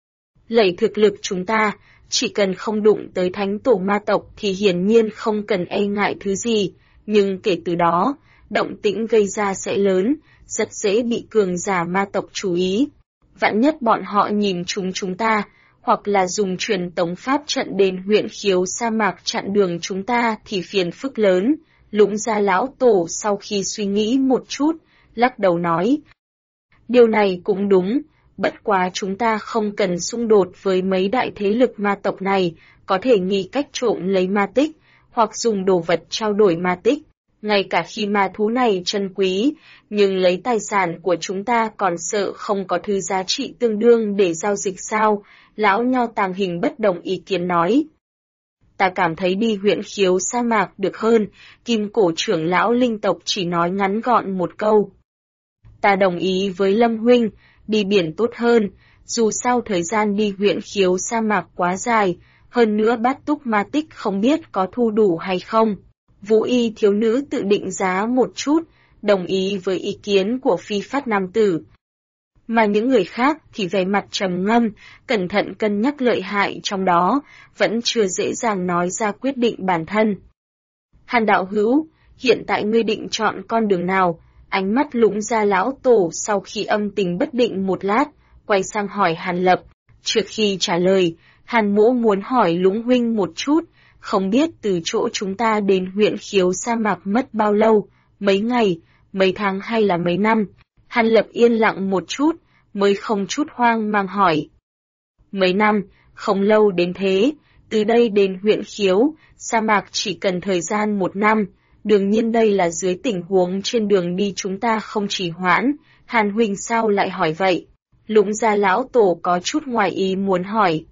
Lấy thực lực chúng ta, chỉ cần không đụng tới thánh tổ ma tộc thì hiển nhiên không cần e ngại thứ gì, nhưng kể từ đó, động tĩnh gây ra sẽ lớn, rất dễ bị cường giả ma tộc chú ý. Vạn nhất bọn họ nhìn chúng ta, hoặc là dùng truyền tống pháp trận đến huyện Khiếu sa mạc chặn đường chúng ta thì phiền phức lớn. Lũng Gia lão tổ sau khi suy nghĩ một chút, lắc đầu nói. Điều này cũng đúng, bất quá chúng ta không cần xung đột với mấy đại thế lực ma tộc này, có thể nghĩ cách trộm lấy ma tích, hoặc dùng đồ vật trao đổi ma tích. Ngay cả khi ma thú này chân quý, nhưng lấy tài sản của chúng ta còn sợ không có thứ giá trị tương đương để giao dịch sao? Lão Nho Tàng Hình bất đồng ý kiến nói. Ta cảm thấy đi huyện Khiếu sa mạc được hơn, Kim Cổ trưởng lão linh tộc chỉ nói ngắn gọn một câu. Ta đồng ý với Lâm huynh, đi biển tốt hơn, dù sao thời gian đi huyện khiếu sa mạc quá dài, hơn nữa Bát Túc Ma Tích không biết có thu đủ hay không. Vũ y thiếu nữ tự định giá một chút, đồng ý với ý kiến của phi phát nam tử. Mà những người khác thì vẻ mặt trầm ngâm, cẩn thận cân nhắc lợi hại trong đó, vẫn chưa dễ dàng nói ra quyết định bản thân. Hàn đạo hữu, hiện tại ngươi định chọn con đường nào? Ánh mắt Lũng Gia lão tổ sau khi âm tình bất định một lát, quay sang hỏi Hàn Lập. Trước khi trả lời, Hàn Mỗ muốn hỏi Lũng huynh một chút, không biết từ chỗ chúng ta đến huyện khiếu sa mạc mất bao lâu, mấy ngày, mấy tháng hay là mấy năm? Hàn Lập yên lặng một chút, mới không chút hoang mang hỏi. Mấy năm, không lâu đến thế, từ đây đến huyện khiếu, sa mạc chỉ cần thời gian 1 năm, đương nhiên đây là dưới tình huống trên đường đi chúng ta không trì hoãn. Hàn huynh sao lại hỏi vậy? Lũng Gia lão tổ có chút ngoài ý muốn hỏi.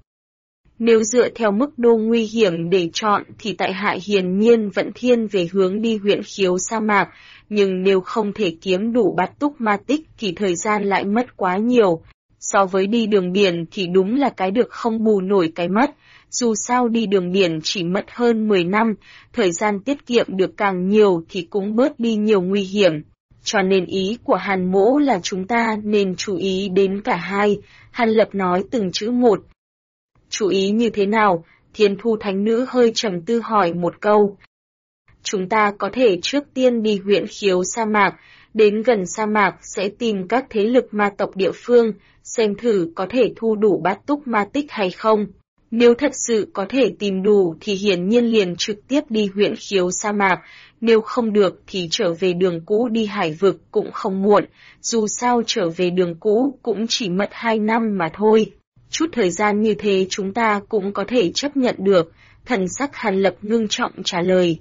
Nếu dựa theo mức độ nguy hiểm để chọn thì tại hạ hiển nhiên vẫn thiên về hướng đi huyện khiếu sa mạc, nhưng nếu không thể kiếm đủ Bát Túc Ma Tích thì thời gian lại mất quá nhiều. So với đi đường biển thì đúng là cái được không bù nổi cái mất, dù sao đi đường biển chỉ mất hơn 10 năm, thời gian tiết kiệm được càng nhiều thì cũng bớt đi nhiều nguy hiểm. Cho nên ý của Hàn Mỗ là chúng ta nên chú ý đến cả hai. Hàn Lập nói từng chữ một. Chú ý như thế nào? Thiên Thu Thánh Nữ hơi trầm tư hỏi một câu. Chúng ta có thể trước tiên đi huyện khiếu sa mạc, đến gần sa mạc sẽ tìm các thế lực ma tộc địa phương, xem thử có thể thu đủ Bát Túc Ma Tích hay không. Nếu thật sự có thể tìm đủ thì hiển nhiên liền trực tiếp đi huyện khiếu sa mạc, nếu không được thì trở về đường cũ đi hải vực cũng không muộn, dù sao trở về đường cũ cũng chỉ mất 2 năm mà thôi. Chút thời gian như thế chúng ta cũng có thể chấp nhận được, thần sắc Hàn Lập ngưng trọng trả lời.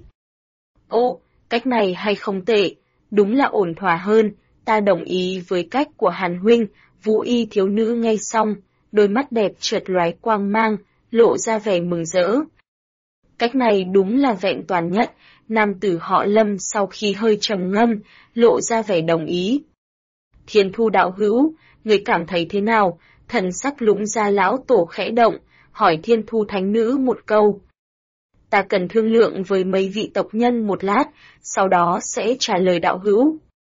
Ồ, cách này hay không tệ, đúng là ổn thỏa hơn, ta đồng ý với cách của Hàn huynh. Vũ y thiếu nữ nghe xong, đôi mắt đẹp chợt lóe quang mang, lộ ra vẻ mừng rỡ. Cách này đúng là vẹn toàn nhất, nam tử họ Lâm sau khi hơi trầm ngâm, lộ ra vẻ đồng ý. Thiên Thu đạo hữu, người cảm thấy thế nào? Thần sắc Lũng Gia lão tổ khẽ động, hỏi Thiên Thu Thánh Nữ một câu. Ta cần thương lượng với mấy vị tộc nhân một lát, sau đó sẽ trả lời đạo hữu.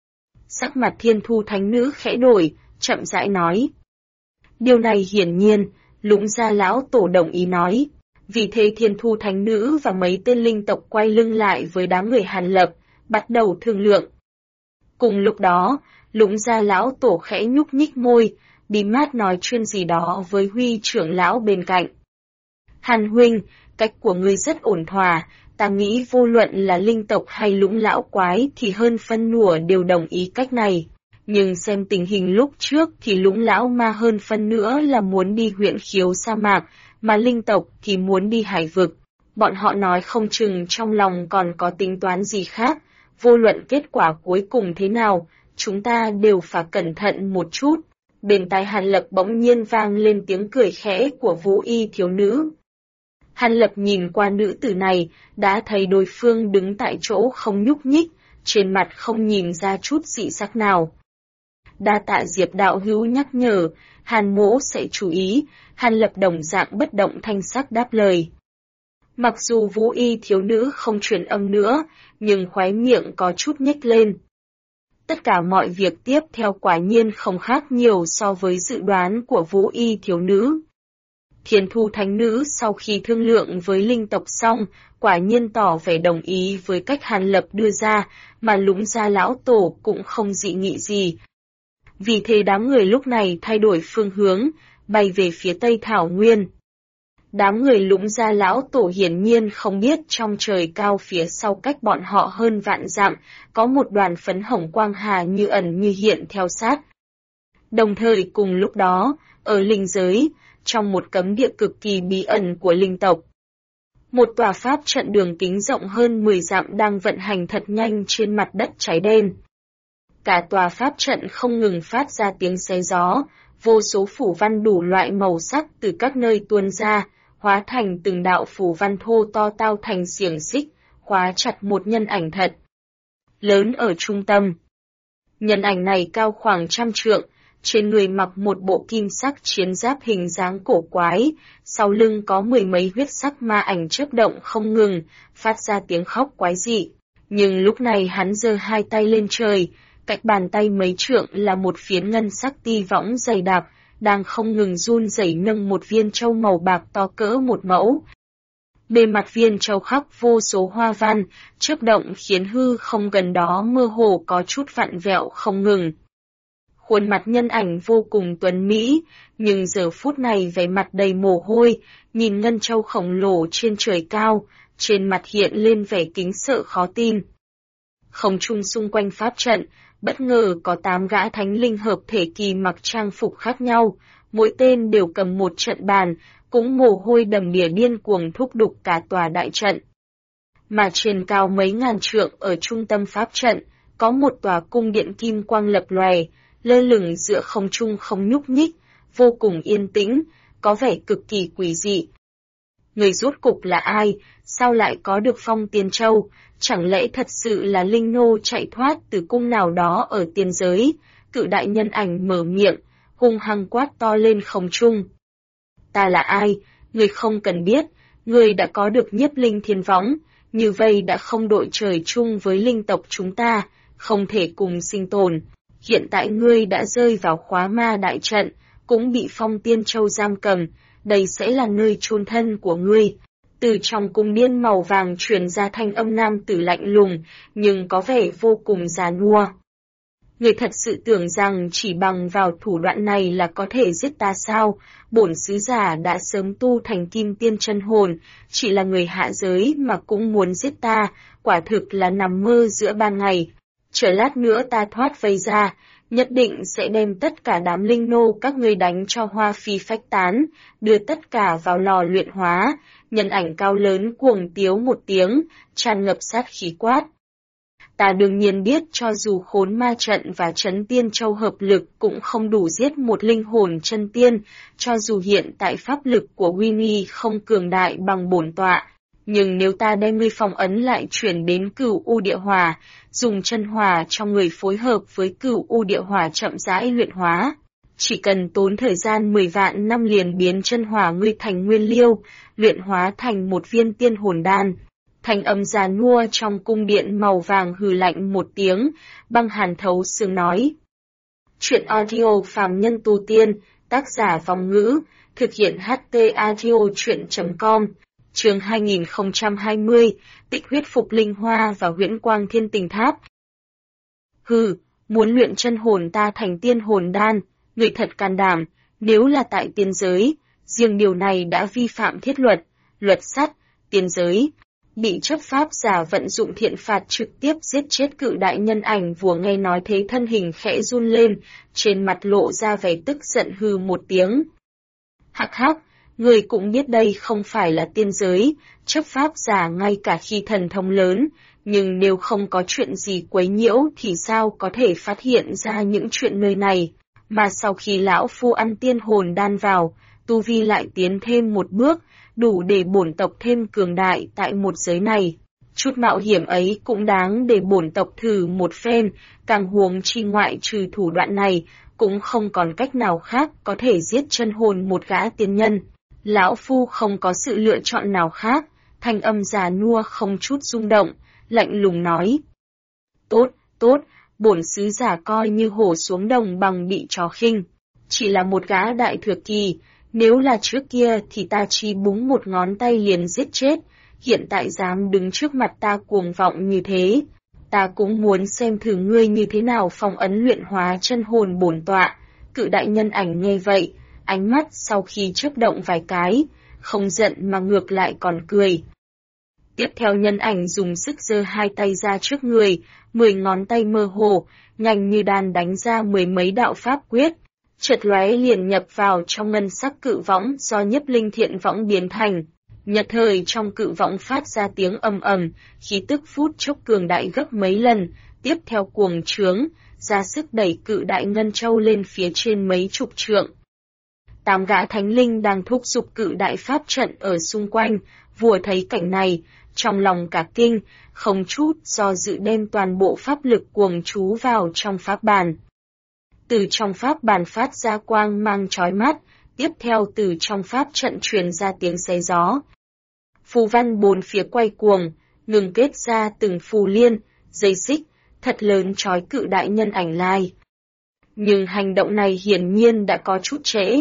Sắc mặt Thiên Thu Thánh Nữ khẽ đổi, chậm rãi nói. Điều này hiển nhiên, Lũng Gia lão tổ đồng ý nói. Vì thế Thiên Thu Thánh Nữ và mấy tên linh tộc quay lưng lại với đám người Hàn Lập, bắt đầu thương lượng. Cùng lúc đó, Lũng Gia lão tổ khẽ nhúc nhích môi, bí mát nói chuyện gì đó với Huy trưởng lão bên cạnh. Hàn huynh, cách của ngươi rất ổn thỏa, ta nghĩ vô luận là linh tộc hay Lũng lão quái thì hơn phân nửa đều đồng ý cách này. Nhưng xem tình hình lúc trước thì Lũng lão ma hơn phân nữa là muốn đi huyện khiếu sa mạc, mà linh tộc thì muốn đi hải vực. Bọn họ nói không chừng trong lòng còn có tính toán gì khác, vô luận kết quả cuối cùng thế nào, chúng ta đều phải cẩn thận một chút. Bên tai Hàn Lập bỗng nhiên vang lên tiếng cười khẽ của Vũ y thiếu nữ. Hàn Lập nhìn qua nữ tử này, đã thấy đối phương đứng tại chỗ không nhúc nhích, trên mặt không nhìn ra chút dị sắc nào. Đa tạ Diệp đạo hữu nhắc nhở, Hàn Mỗ sẽ chú ý. Hàn Lập đồng dạng bất động thanh sắc đáp lời. Mặc dù Vũ y thiếu nữ không truyền âm nữa, nhưng khóe miệng có chút nhếch lên. Tất cả mọi việc tiếp theo quả nhiên không khác nhiều so với dự đoán của Vũ y thiếu nữ. Thiên Thu Thánh Nữ sau khi thương lượng với linh tộc xong, quả nhiên tỏ vẻ đồng ý với cách Hàn Lập đưa ra, mà Lũng Gia lão tổ cũng không dị nghị gì. Vì thế đám người lúc này thay đổi phương hướng, bay về phía Tây Thảo Nguyên. Đám người Lũng Gia lão tổ hiển nhiên không biết trong trời cao phía sau cách bọn họ hơn vạn dặm, có một đoàn phấn hồng quang hà như ẩn như hiện theo sát. Đồng thời cùng lúc đó, ở linh giới, trong một cấm địa cực kỳ bí ẩn của linh tộc, một tòa pháp trận đường kính rộng hơn 10 dặm đang vận hành thật nhanh trên mặt đất cháy đen. Cả tòa pháp trận không ngừng phát ra tiếng xé gió, vô số phủ văn đủ loại màu sắc từ các nơi tuôn ra, hóa thành từng đạo phủ văn thô to tao thành xiềng xích, khóa chặt một nhân ảnh thật lớn ở trung tâm. Nhân ảnh này cao khoảng 100 trượng, trên người mặc một bộ kim sắc chiến giáp hình dáng cổ quái, sau lưng có mười mấy huyết sắc ma ảnh chớp động không ngừng, phát ra tiếng khóc quái dị. Nhưng lúc này hắn giơ hai tay lên trời, cách bàn tay mấy trượng là một phiến ngân sắc ti võng dày đặc, đang không ngừng run rẩy nâng một viên châu màu bạc to cỡ một mẫu. Bề mặt viên châu khắc vô số hoa văn, chớp động khiến hư không gần đó mơ hồ có chút vặn vẹo không ngừng. Khuôn mặt nhân ảnh vô cùng tuấn mỹ, nhưng giờ phút này vẻ mặt đầy mồ hôi, nhìn ngân châu khổng lồ trên trời cao, trên mặt hiện lên vẻ kính sợ khó tin. Không trung xung quanh pháp trận, bất ngờ có 8 gã thánh linh hợp thể kỳ mặc trang phục khác nhau, mỗi tên đều cầm một trận bàn, cũng mồ hôi đầm đìa điên cuồng thúc đục cả tòa đại trận. Mà trên cao mấy ngàn trượng ở trung tâm pháp trận, có một tòa cung điện kim quang lập lòe, lơ lửng giữa không trung không nhúc nhích, vô cùng yên tĩnh, có vẻ cực kỳ quỷ dị. Người rốt cục là ai, sao lại có được Phong Tiên Châu, chẳng lẽ thật sự là linh nô chạy thoát từ cung nào đó ở tiên giới? Cự đại nhân ảnh mở miệng, hung hăng quát to lên không trung. Ta là ai, người không cần biết, người đã có được nhiếp linh thiên võng, như vậy đã không đội trời chung với linh tộc chúng ta, không thể cùng sinh tồn. Hiện tại ngươi đã rơi vào khóa ma đại trận, cũng bị Phong Tiên Châu giam cầm, đây sẽ là nơi chôn thân của ngươi. Từ trong cung điện màu vàng truyền ra thanh âm nam tử lạnh lùng, nhưng có vẻ vô cùng già nua. Người thật sự tưởng rằng chỉ bằng vào thủ đoạn này là có thể giết ta sao? Bổn sứ giả đã sớm tu thành kim tiên chân hồn, chỉ là người hạ giới mà cũng muốn giết ta, quả thực là nằm mơ giữa ban ngày. Chờ lát nữa ta thoát vây ra, nhất định sẽ đem tất cả đám linh nô các ngươi đánh cho hoa phi phách tán, đưa tất cả vào lò luyện hóa. Nhân ảnh cao lớn cuồng tiếu một tiếng, tràn ngập sát khí quát. Ta đương nhiên biết cho dù khốn ma trận và trấn tiên châu hợp lực cũng không đủ giết một linh hồn chân tiên, cho dù hiện tại pháp lực của Winnie không cường đại bằng bổn tọa. Nhưng nếu ta đem ngươi phong ấn lại chuyển đến Cửu U Địa Hỏa, dùng chân hỏa trong người phối hợp với Cửu U Địa Hỏa chậm rãi luyện hóa, chỉ cần tốn thời gian 10 vạn năm liền biến chân hỏa ngươi thành nguyên liêu, luyện hóa thành một viên tiên hồn đan. Thanh âm già nua trong cung điện màu vàng hừ lạnh một tiếng, băng hàn thấu xương nói. Chuyện audio phàm nhân tu tiên, tác giả Vong Ngữ, thực hiện HT audio chuyện.com, chương 2020, Tịch huyết phục linh hoa và huyễn quang thiên tình tháp. Hừ, muốn luyện chân hồn ta thành tiên hồn đan, người thật can đảm, nếu là tại tiên giới, riêng điều này đã vi phạm thiết luật, luật sắt, tiên giới. Bị chấp pháp giả vận dụng thiện phạt trực tiếp giết chết cự đại nhân ảnh vừa nghe nói thế thân hình khẽ run lên, trên mặt lộ ra vẻ tức giận hừ một tiếng. Hắc hắc, người cũng biết đây không phải là tiên giới, chấp pháp giả ngay cả khi thần thông lớn, nhưng nếu không có chuyện gì quấy nhiễu thì sao có thể phát hiện ra những chuyện nơi này, mà sau khi lão phu ăn tiên hồn đan vào, tu vi lại tiến thêm một bước, đủ để bổn tộc thêm cường đại tại một giới này. Chút mạo hiểm ấy cũng đáng để bổn tộc thử một phen, càng huống chi ngoại trừ thủ đoạn này, cũng không còn cách nào khác có thể giết chân hồn một gã tiên nhân. Lão phu không có sự lựa chọn nào khác, thanh âm già nua không chút rung động, lạnh lùng nói. Tốt, tốt, bổn sứ giả coi như hổ xuống đồng bằng bị chó khinh. Chỉ là một gã đại thừa kỳ, nếu là trước kia thì ta chỉ búng một ngón tay liền giết chết, hiện tại dám đứng trước mặt ta cuồng vọng như thế. Ta cũng muốn xem thử ngươi như thế nào phong ấn luyện hóa chân hồn bổn tọa. Cự đại nhân ảnh nghe vậy, ánh mắt sau khi chớp động vài cái, không giận mà ngược lại còn cười. Tiếp theo nhân ảnh dùng sức giơ hai tay ra trước người, 10 ngón tay mơ hồ, nhanh như đàn đánh ra 10 mấy đạo pháp quyết. Chợt lóe liền nhập vào trong ngân sắc cự võng do nhiếp linh thiện võng biến thành. Nhật thời trong cự võng phát ra tiếng ầm ầm, khí tức phút chốc cường đại gấp mấy lần, tiếp theo cuồng trướng, ra sức đẩy cự đại ngân châu lên phía trên mấy chục trượng. 8 gã thánh linh đang thúc giục cự đại pháp trận ở xung quanh, vừa thấy cảnh này, trong lòng cả kinh, không chút do dự đem toàn bộ pháp lực cuồng trú vào trong pháp bàn. từ trong pháp bàn phát ra quang mang chói mắt, tiếp theo từ trong pháp trận truyền ra tiếng xé gió. Phù văn bốn phía quay cuồng, ngừng kết ra từng phù liên, dây xích, thật lớn trói cự đại nhân ảnh lại. Nhưng hành động này hiển nhiên đã có chút trễ.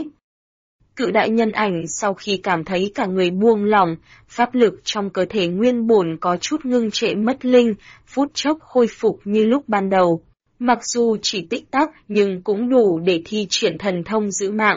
Cự đại nhân ảnh sau khi cảm thấy cả người buông lỏng, pháp lực trong cơ thể nguyên bổn có chút ngưng trệ mất linh, phút chốc khôi phục như lúc ban đầu. Mặc dù chỉ tích tắc nhưng cũng đủ để thi triển thần thông giữ mạng.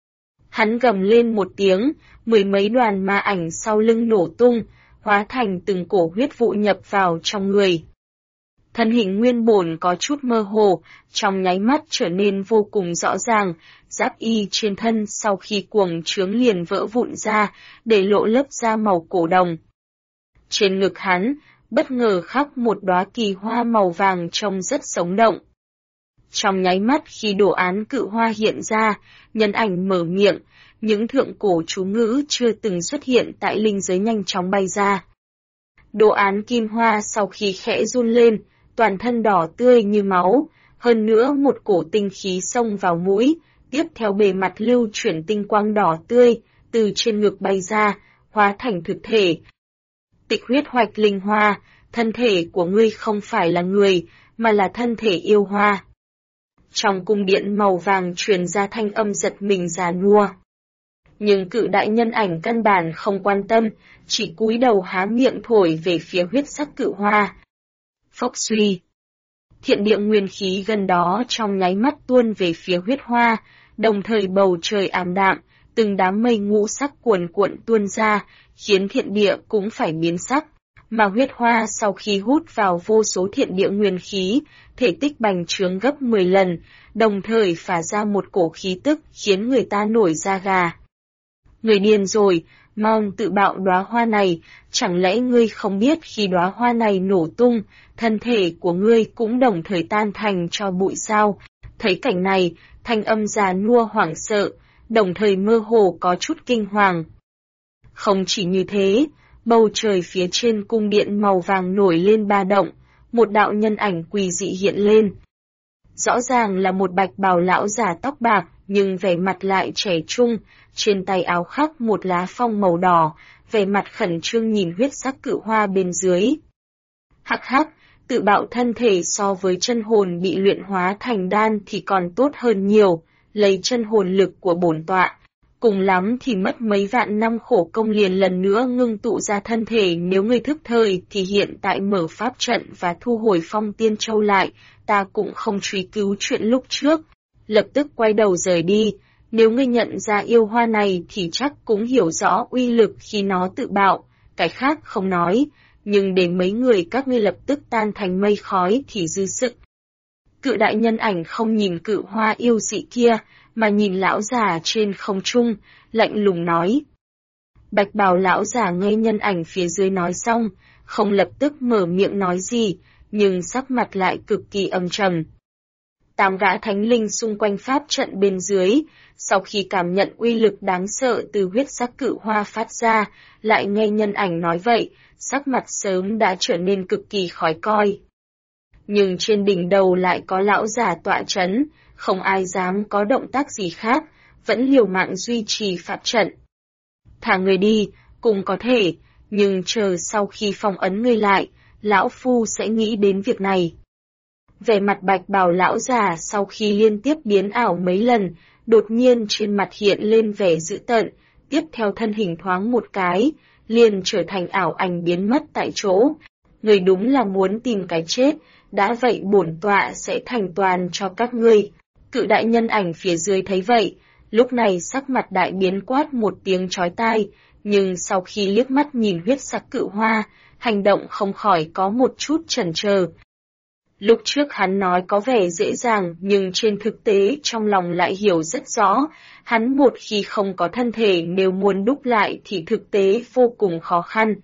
Hắn gầm lên một tiếng, mười mấy đoàn ma ảnh sau lưng nổ tung, hóa thành từng cổ huyết vụ nhập vào trong người. Thân hình nguyên bổn có chút mơ hồ, trong nháy mắt trở nên vô cùng rõ ràng, giáp y trên thân sau khi cuồng trướng liền vỡ vụn ra, để lộ lớp da màu cổ đồng. Trên ngực hắn, bất ngờ khắc một đóa kỳ hoa màu vàng trông rất sống động. Trong nháy mắt khi đồ án cự hoa hiện ra, nhân ảnh mở miệng, những thượng cổ chú ngữ chưa từng xuất hiện tại linh giới nhanh chóng bay ra. Đồ án kim hoa sau khi khẽ run lên, toàn thân đỏ tươi như máu, hơn nữa một cổ tinh khí xông vào mũi, tiếp theo bề mặt lưu chuyển tinh quang đỏ tươi, từ trên ngực bay ra, hóa thành thực thể. Tịch huyết hoạch linh hoa, thân thể của ngươi không phải là người, mà là thân thể yêu hoa. Trong cung điện màu vàng truyền ra thanh âm giật mình già nua. Nhưng cự đại nhân ảnh căn bản không quan tâm, chỉ cúi đầu há miệng thổi về phía huyết sắc cự hoa. Phốc suy. Thiện địa nguyên khí gần đó trong nháy mắt tuôn về phía huyết hoa, đồng thời bầu trời ảm đạm, từng đám mây ngũ sắc cuồn cuộn tuôn ra, khiến thiện địa cũng phải biến sắc. Mà huyết hoa sau khi hút vào vô số thiện địa nguyên khí, thể tích bành trướng gấp 10 lần, đồng thời phả ra một cổ khí tức khiến người ta nổi da gà. Người điên rồi, mau tự bạo đóa hoa này, chẳng lẽ ngươi không biết khi đóa hoa này nổ tung, thân thể của ngươi cũng đồng thời tan thành tro bụi sao? Thấy cảnh này, thanh âm già nua hoảng sợ, đồng thời mơ hồ có chút kinh hoàng. Không chỉ như thế, bầu trời phía trên cung điện màu vàng nổi lên ba động, một đạo nhân ảnh quỳ dị hiện lên. Rõ ràng là một bạch bào lão già tóc bạc, nhưng vẻ mặt lại trẻ trung, trên tay áo khắc một lá phong màu đỏ, vẻ mặt khẩn trương nhìn huyết sắc cự hoa bên dưới. Hắc hắc, tự bạo thân thể so với chân hồn bị luyện hóa thành đan thì còn tốt hơn nhiều, lấy chân hồn lực của bổn tọa. Cùng lắm thì mất mấy vạn năm khổ công liền lần nữa ngưng tụ ra thân thể, nếu ngươi thức thời thì hiện tại mở pháp trận và thu hồi Phong Tiên Châu lại, ta cũng không truy cứu chuyện lúc trước. Lập tức quay đầu rời đi, nếu ngươi nhận ra yêu hoa này thì chắc cũng hiểu rõ uy lực khi nó tự bạo, cái khác không nói, nhưng để mấy người các ngươi lập tức tan thành mây khói thì dư sức. Cự đại nhân ảnh không nhìn cự hoa yêu dị kia, mà nhìn lão già trên không trung, lạnh lùng nói. Bạch bào lão già nghe nhân ảnh phía dưới nói xong, không lập tức mở miệng nói gì, nhưng sắc mặt lại cực kỳ âm trầm. 8 gã thánh linh xung quanh pháp trận bên dưới, sau khi cảm nhận uy lực đáng sợ từ huyết sắc cự hoa phát ra, lại nghe nhân ảnh nói vậy, sắc mặt sớm đã trở nên cực kỳ khó coi. Nhưng trên đỉnh đầu lại có lão già tọa trấn, không ai dám có động tác gì khác, vẫn liều mạng duy trì pháp trận. Thả người đi, cũng có thể, nhưng chờ sau khi phong ấn ngươi lại, lão phu sẽ nghĩ đến việc này. Vẻ mặt bạch bào lão già sau khi liên tiếp biến ảo mấy lần, đột nhiên trên mặt hiện lên vẻ dữ tợn, tiếp theo thân hình thoáng một cái, liền trở thành ảo ảnh biến mất tại chỗ. Người đúng là muốn tìm cái chết, đã vậy bổn tọa sẽ thành toàn cho các ngươi. Cự đại nhân ảnh phía dưới thấy vậy, lúc này sắc mặt đại biến quát một tiếng chói tai, nhưng sau khi liếc mắt nhìn huyết sắc cự hoa, hành động không khỏi có một chút chần chờ. Lúc trước hắn nói có vẻ dễ dàng, nhưng trên thực tế trong lòng lại hiểu rất rõ, hắn một khi không có thân thể nếu muốn đúc lại thì thực tế vô cùng khó khăn.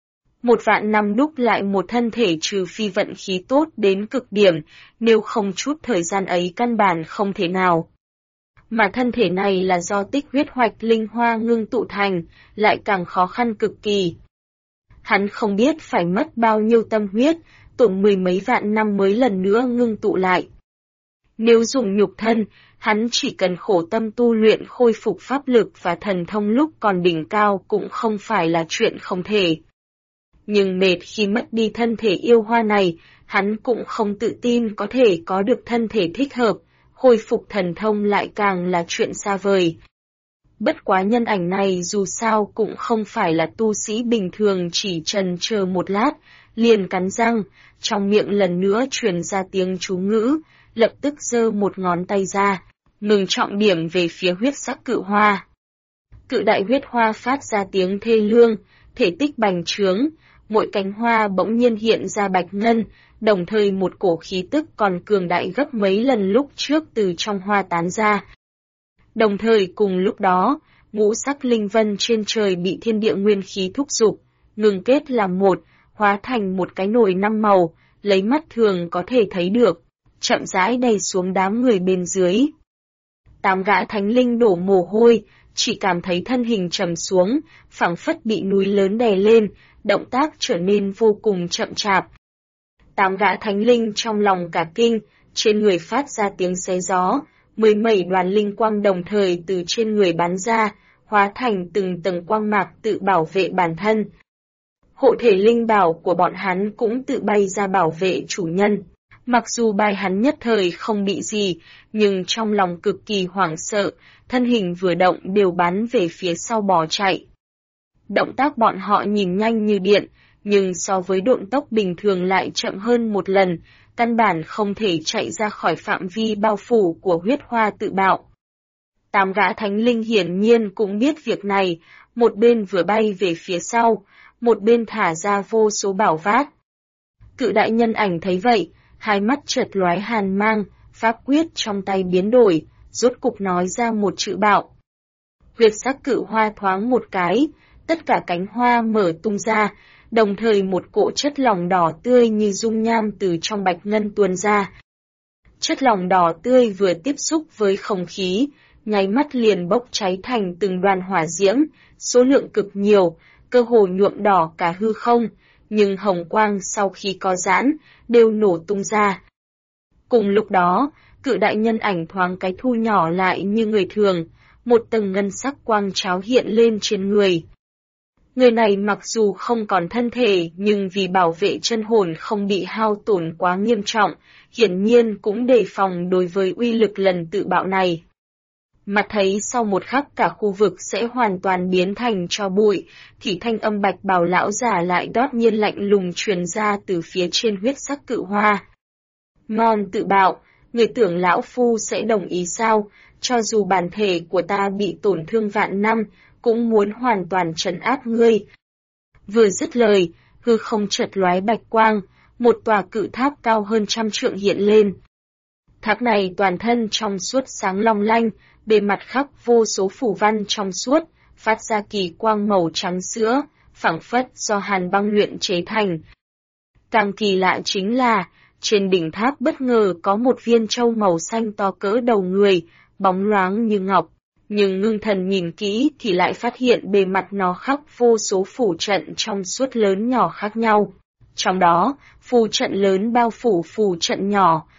1 vạn năm đúc lại một thân thể trừ phi vận khí tốt đến cực điểm, nếu không chút thời gian ấy căn bản không thể nào. Mà thân thể này là do tích huyết hoạch linh hoa ngưng tụ thành, lại càng khó khăn cực kỳ. Hắn không biết phải mất bao nhiêu tâm huyết, tổn 10 mấy vạn năm mới lần nữa ngưng tụ lại. Nếu dùng nhục thân, hắn chỉ cần khổ tâm tu luyện khôi phục pháp lực và thần thông lúc còn đỉnh cao cũng không phải là chuyện không thể. Nhưng mệt khi mất đi thân thể yêu hoa này, hắn cũng không tự tin có thể có được thân thể thích hợp, khôi phục thần thông lại càng là chuyện xa vời. Bất quá nhân ảnh này dù sao cũng không phải là tu sĩ bình thường, chỉ chần chờ một lát, liền cắn răng, trong miệng lần nữa truyền ra tiếng chú ngữ, lập tức giơ một ngón tay ra, ngừng trọng điểm về phía huyết sắc cự hoa. Cự đại huyết hoa phát ra tiếng thê lương, thể tích bành trướng, mỗi cánh hoa bỗng nhiên hiện ra bạch ngân, đồng thời một cổ khí tức còn cường đại gấp mấy lần lúc trước từ trong hoa tán ra. Đồng thời cùng lúc đó, ngũ sắc linh vân trên trời bị thiên địa nguyên khí thúc giục, ngừng kết làm một, hóa thành một cái nồi 5 màu, lấy mắt thường có thể thấy được, chậm rãi đầy xuống đám người bên dưới. 8 gã thánh linh đổ mồ hôi, chỉ cảm thấy thân hình trầm xuống, phảng phất bị núi lớn đè lên, động tác trở nên vô cùng chậm chạp. 8 gã thánh linh trong lòng cả kinh, trên người phát ra tiếng xé gió, 17 đoàn linh quang đồng thời từ trên người bắn ra, hóa thành từng tầng quang mạc tự bảo vệ bản thân. Hộ thể linh bảo của bọn hắn cũng tự bay ra bảo vệ chủ nhân. Mặc dù bài hắn nhất thời không bị gì, nhưng trong lòng cực kỳ hoảng sợ, thân hình vừa động đều bắn về phía sau bỏ chạy. Động tác bọn họ nhìn nhanh như điện, nhưng so với độn tốc bình thường lại chậm hơn một lần, căn bản không thể chạy ra khỏi phạm vi bao phủ của huyết hoa tự bạo. 8 gã thánh linh hiển nhiên cũng biết việc này, một bên vừa bay về phía sau, một bên thả ra vô số bảo vát. Cự đại nhân ảnh thấy vậy, hai mắt chợt lóe hàn mang, pháp quyết trong tay biến đổi, rốt cục nói ra một chữ bạo. Huyết sắc cự hoa thoáng một cái, tất cả cánh hoa mở tung ra, đồng thời một cỗ chất lỏng đỏ tươi như dung nham từ trong bạch ngân tuôn ra. Chất lỏng đỏ tươi vừa tiếp xúc với không khí, nháy mắt liền bốc cháy thành từng đoàn hỏa diễm, số lượng cực nhiều, cơ hồ nhuộm đỏ cả hư không, nhưng hồng quang sau khi có giãn, đều nổ tung ra. Cùng lúc đó, cự đại nhân ảnh thoáng cái thu nhỏ lại như người thường, một tầng ngân sắc quang cháo hiện lên trên người. Người này mặc dù không còn thân thể nhưng vì bảo vệ chân hồn không bị hao tổn quá nghiêm trọng, hiển nhiên cũng đề phòng đối với uy lực lần tự bạo này. Mặt thấy sau một khắc cả khu vực sẽ hoàn toàn biến thành tro bụi, thì thanh âm bạch bào lão giả lại đột nhiên lạnh lùng truyền ra từ phía trên huyết sắc cự hoa. Ngon tự bạo, người tưởng lão phu sẽ đồng ý sao, cho dù bản thể của ta bị tổn thương vạn năm, cũng muốn hoàn toàn trấn áp ngươi. Vừa dứt lời, hư không chợt lóe bạch quang, một tòa cự tháp cao hơn 100 trượng hiện lên. Tháp này toàn thân trong suốt sáng long lanh, bề mặt khắc vô số phù văn trong suốt, phát ra kỳ quang màu trắng sữa, phảng phất do hàn băng luyện chế thành. Càng kỳ lạ chính là, trên đỉnh tháp bất ngờ có một viên châu màu xanh to cỡ đầu người, bóng loáng như ngọc. Nhưng ngưng thần nhìn kỹ thì lại phát hiện bề mặt nó khắc vô số phù trận trong suốt lớn nhỏ khác nhau. Trong đó, phù trận lớn bao phủ phù trận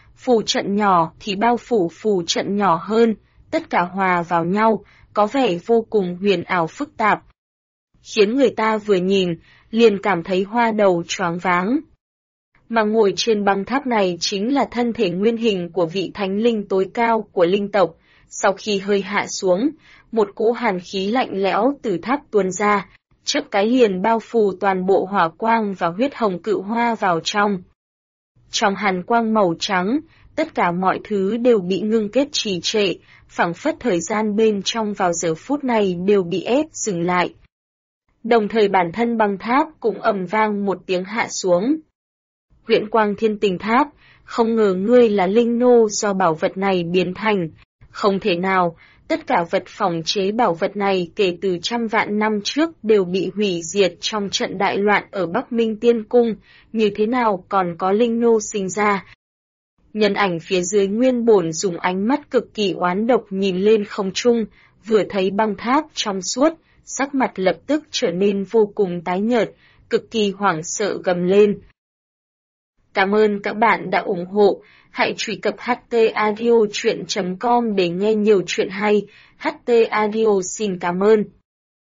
nhỏ thì bao phủ phù trận nhỏ hơn, tất cả hòa vào nhau, có vẻ vô cùng huyền ảo phức tạp. Khiến người ta vừa nhìn, liền cảm thấy hoa đầu choáng váng. Mà ngồi trên băng tháp này chính là thân thể nguyên hình của vị thánh linh tối cao của linh tộc. Sau khi hơi hạ xuống, một cỗ hàn khí lạnh lẽo từ tháp tuôn ra, chớp cái liền bao phủ toàn bộ hỏa quang và huyết hồng cự hoa vào trong. Trong hàn quang màu trắng, tất cả mọi thứ đều bị ngưng kết trì trệ, phảng phất thời gian bên trong vào giờ phút này đều bị ép dừng lại. Đồng thời bản thân băng tháp cũng ầm vang một tiếng hạ xuống. Huyễn Quang Thiên Tình Tháp, không ngờ ngươi là linh nô do bảo vật này biến thành. Không thể nào, tất cả vật phòng chế bảo vật này kể từ 100 vạn năm trước đều bị hủy diệt trong trận đại loạn ở Bắc Minh Tiên Cung, như thế nào còn có linh nô sinh ra. Nhân ảnh phía dưới nguyên bổn dùng ánh mắt cực kỳ oán độc nhìn lên không trung, vừa thấy băng tháp trong suốt, sắc mặt lập tức trở nên vô cùng tái nhợt, cực kỳ hoảng sợ gầm lên. Cảm ơn các bạn đã ủng hộ. Hãy truy cập htaudio.com để nghe nhiều chuyện hay. HT Audio xin cảm ơn.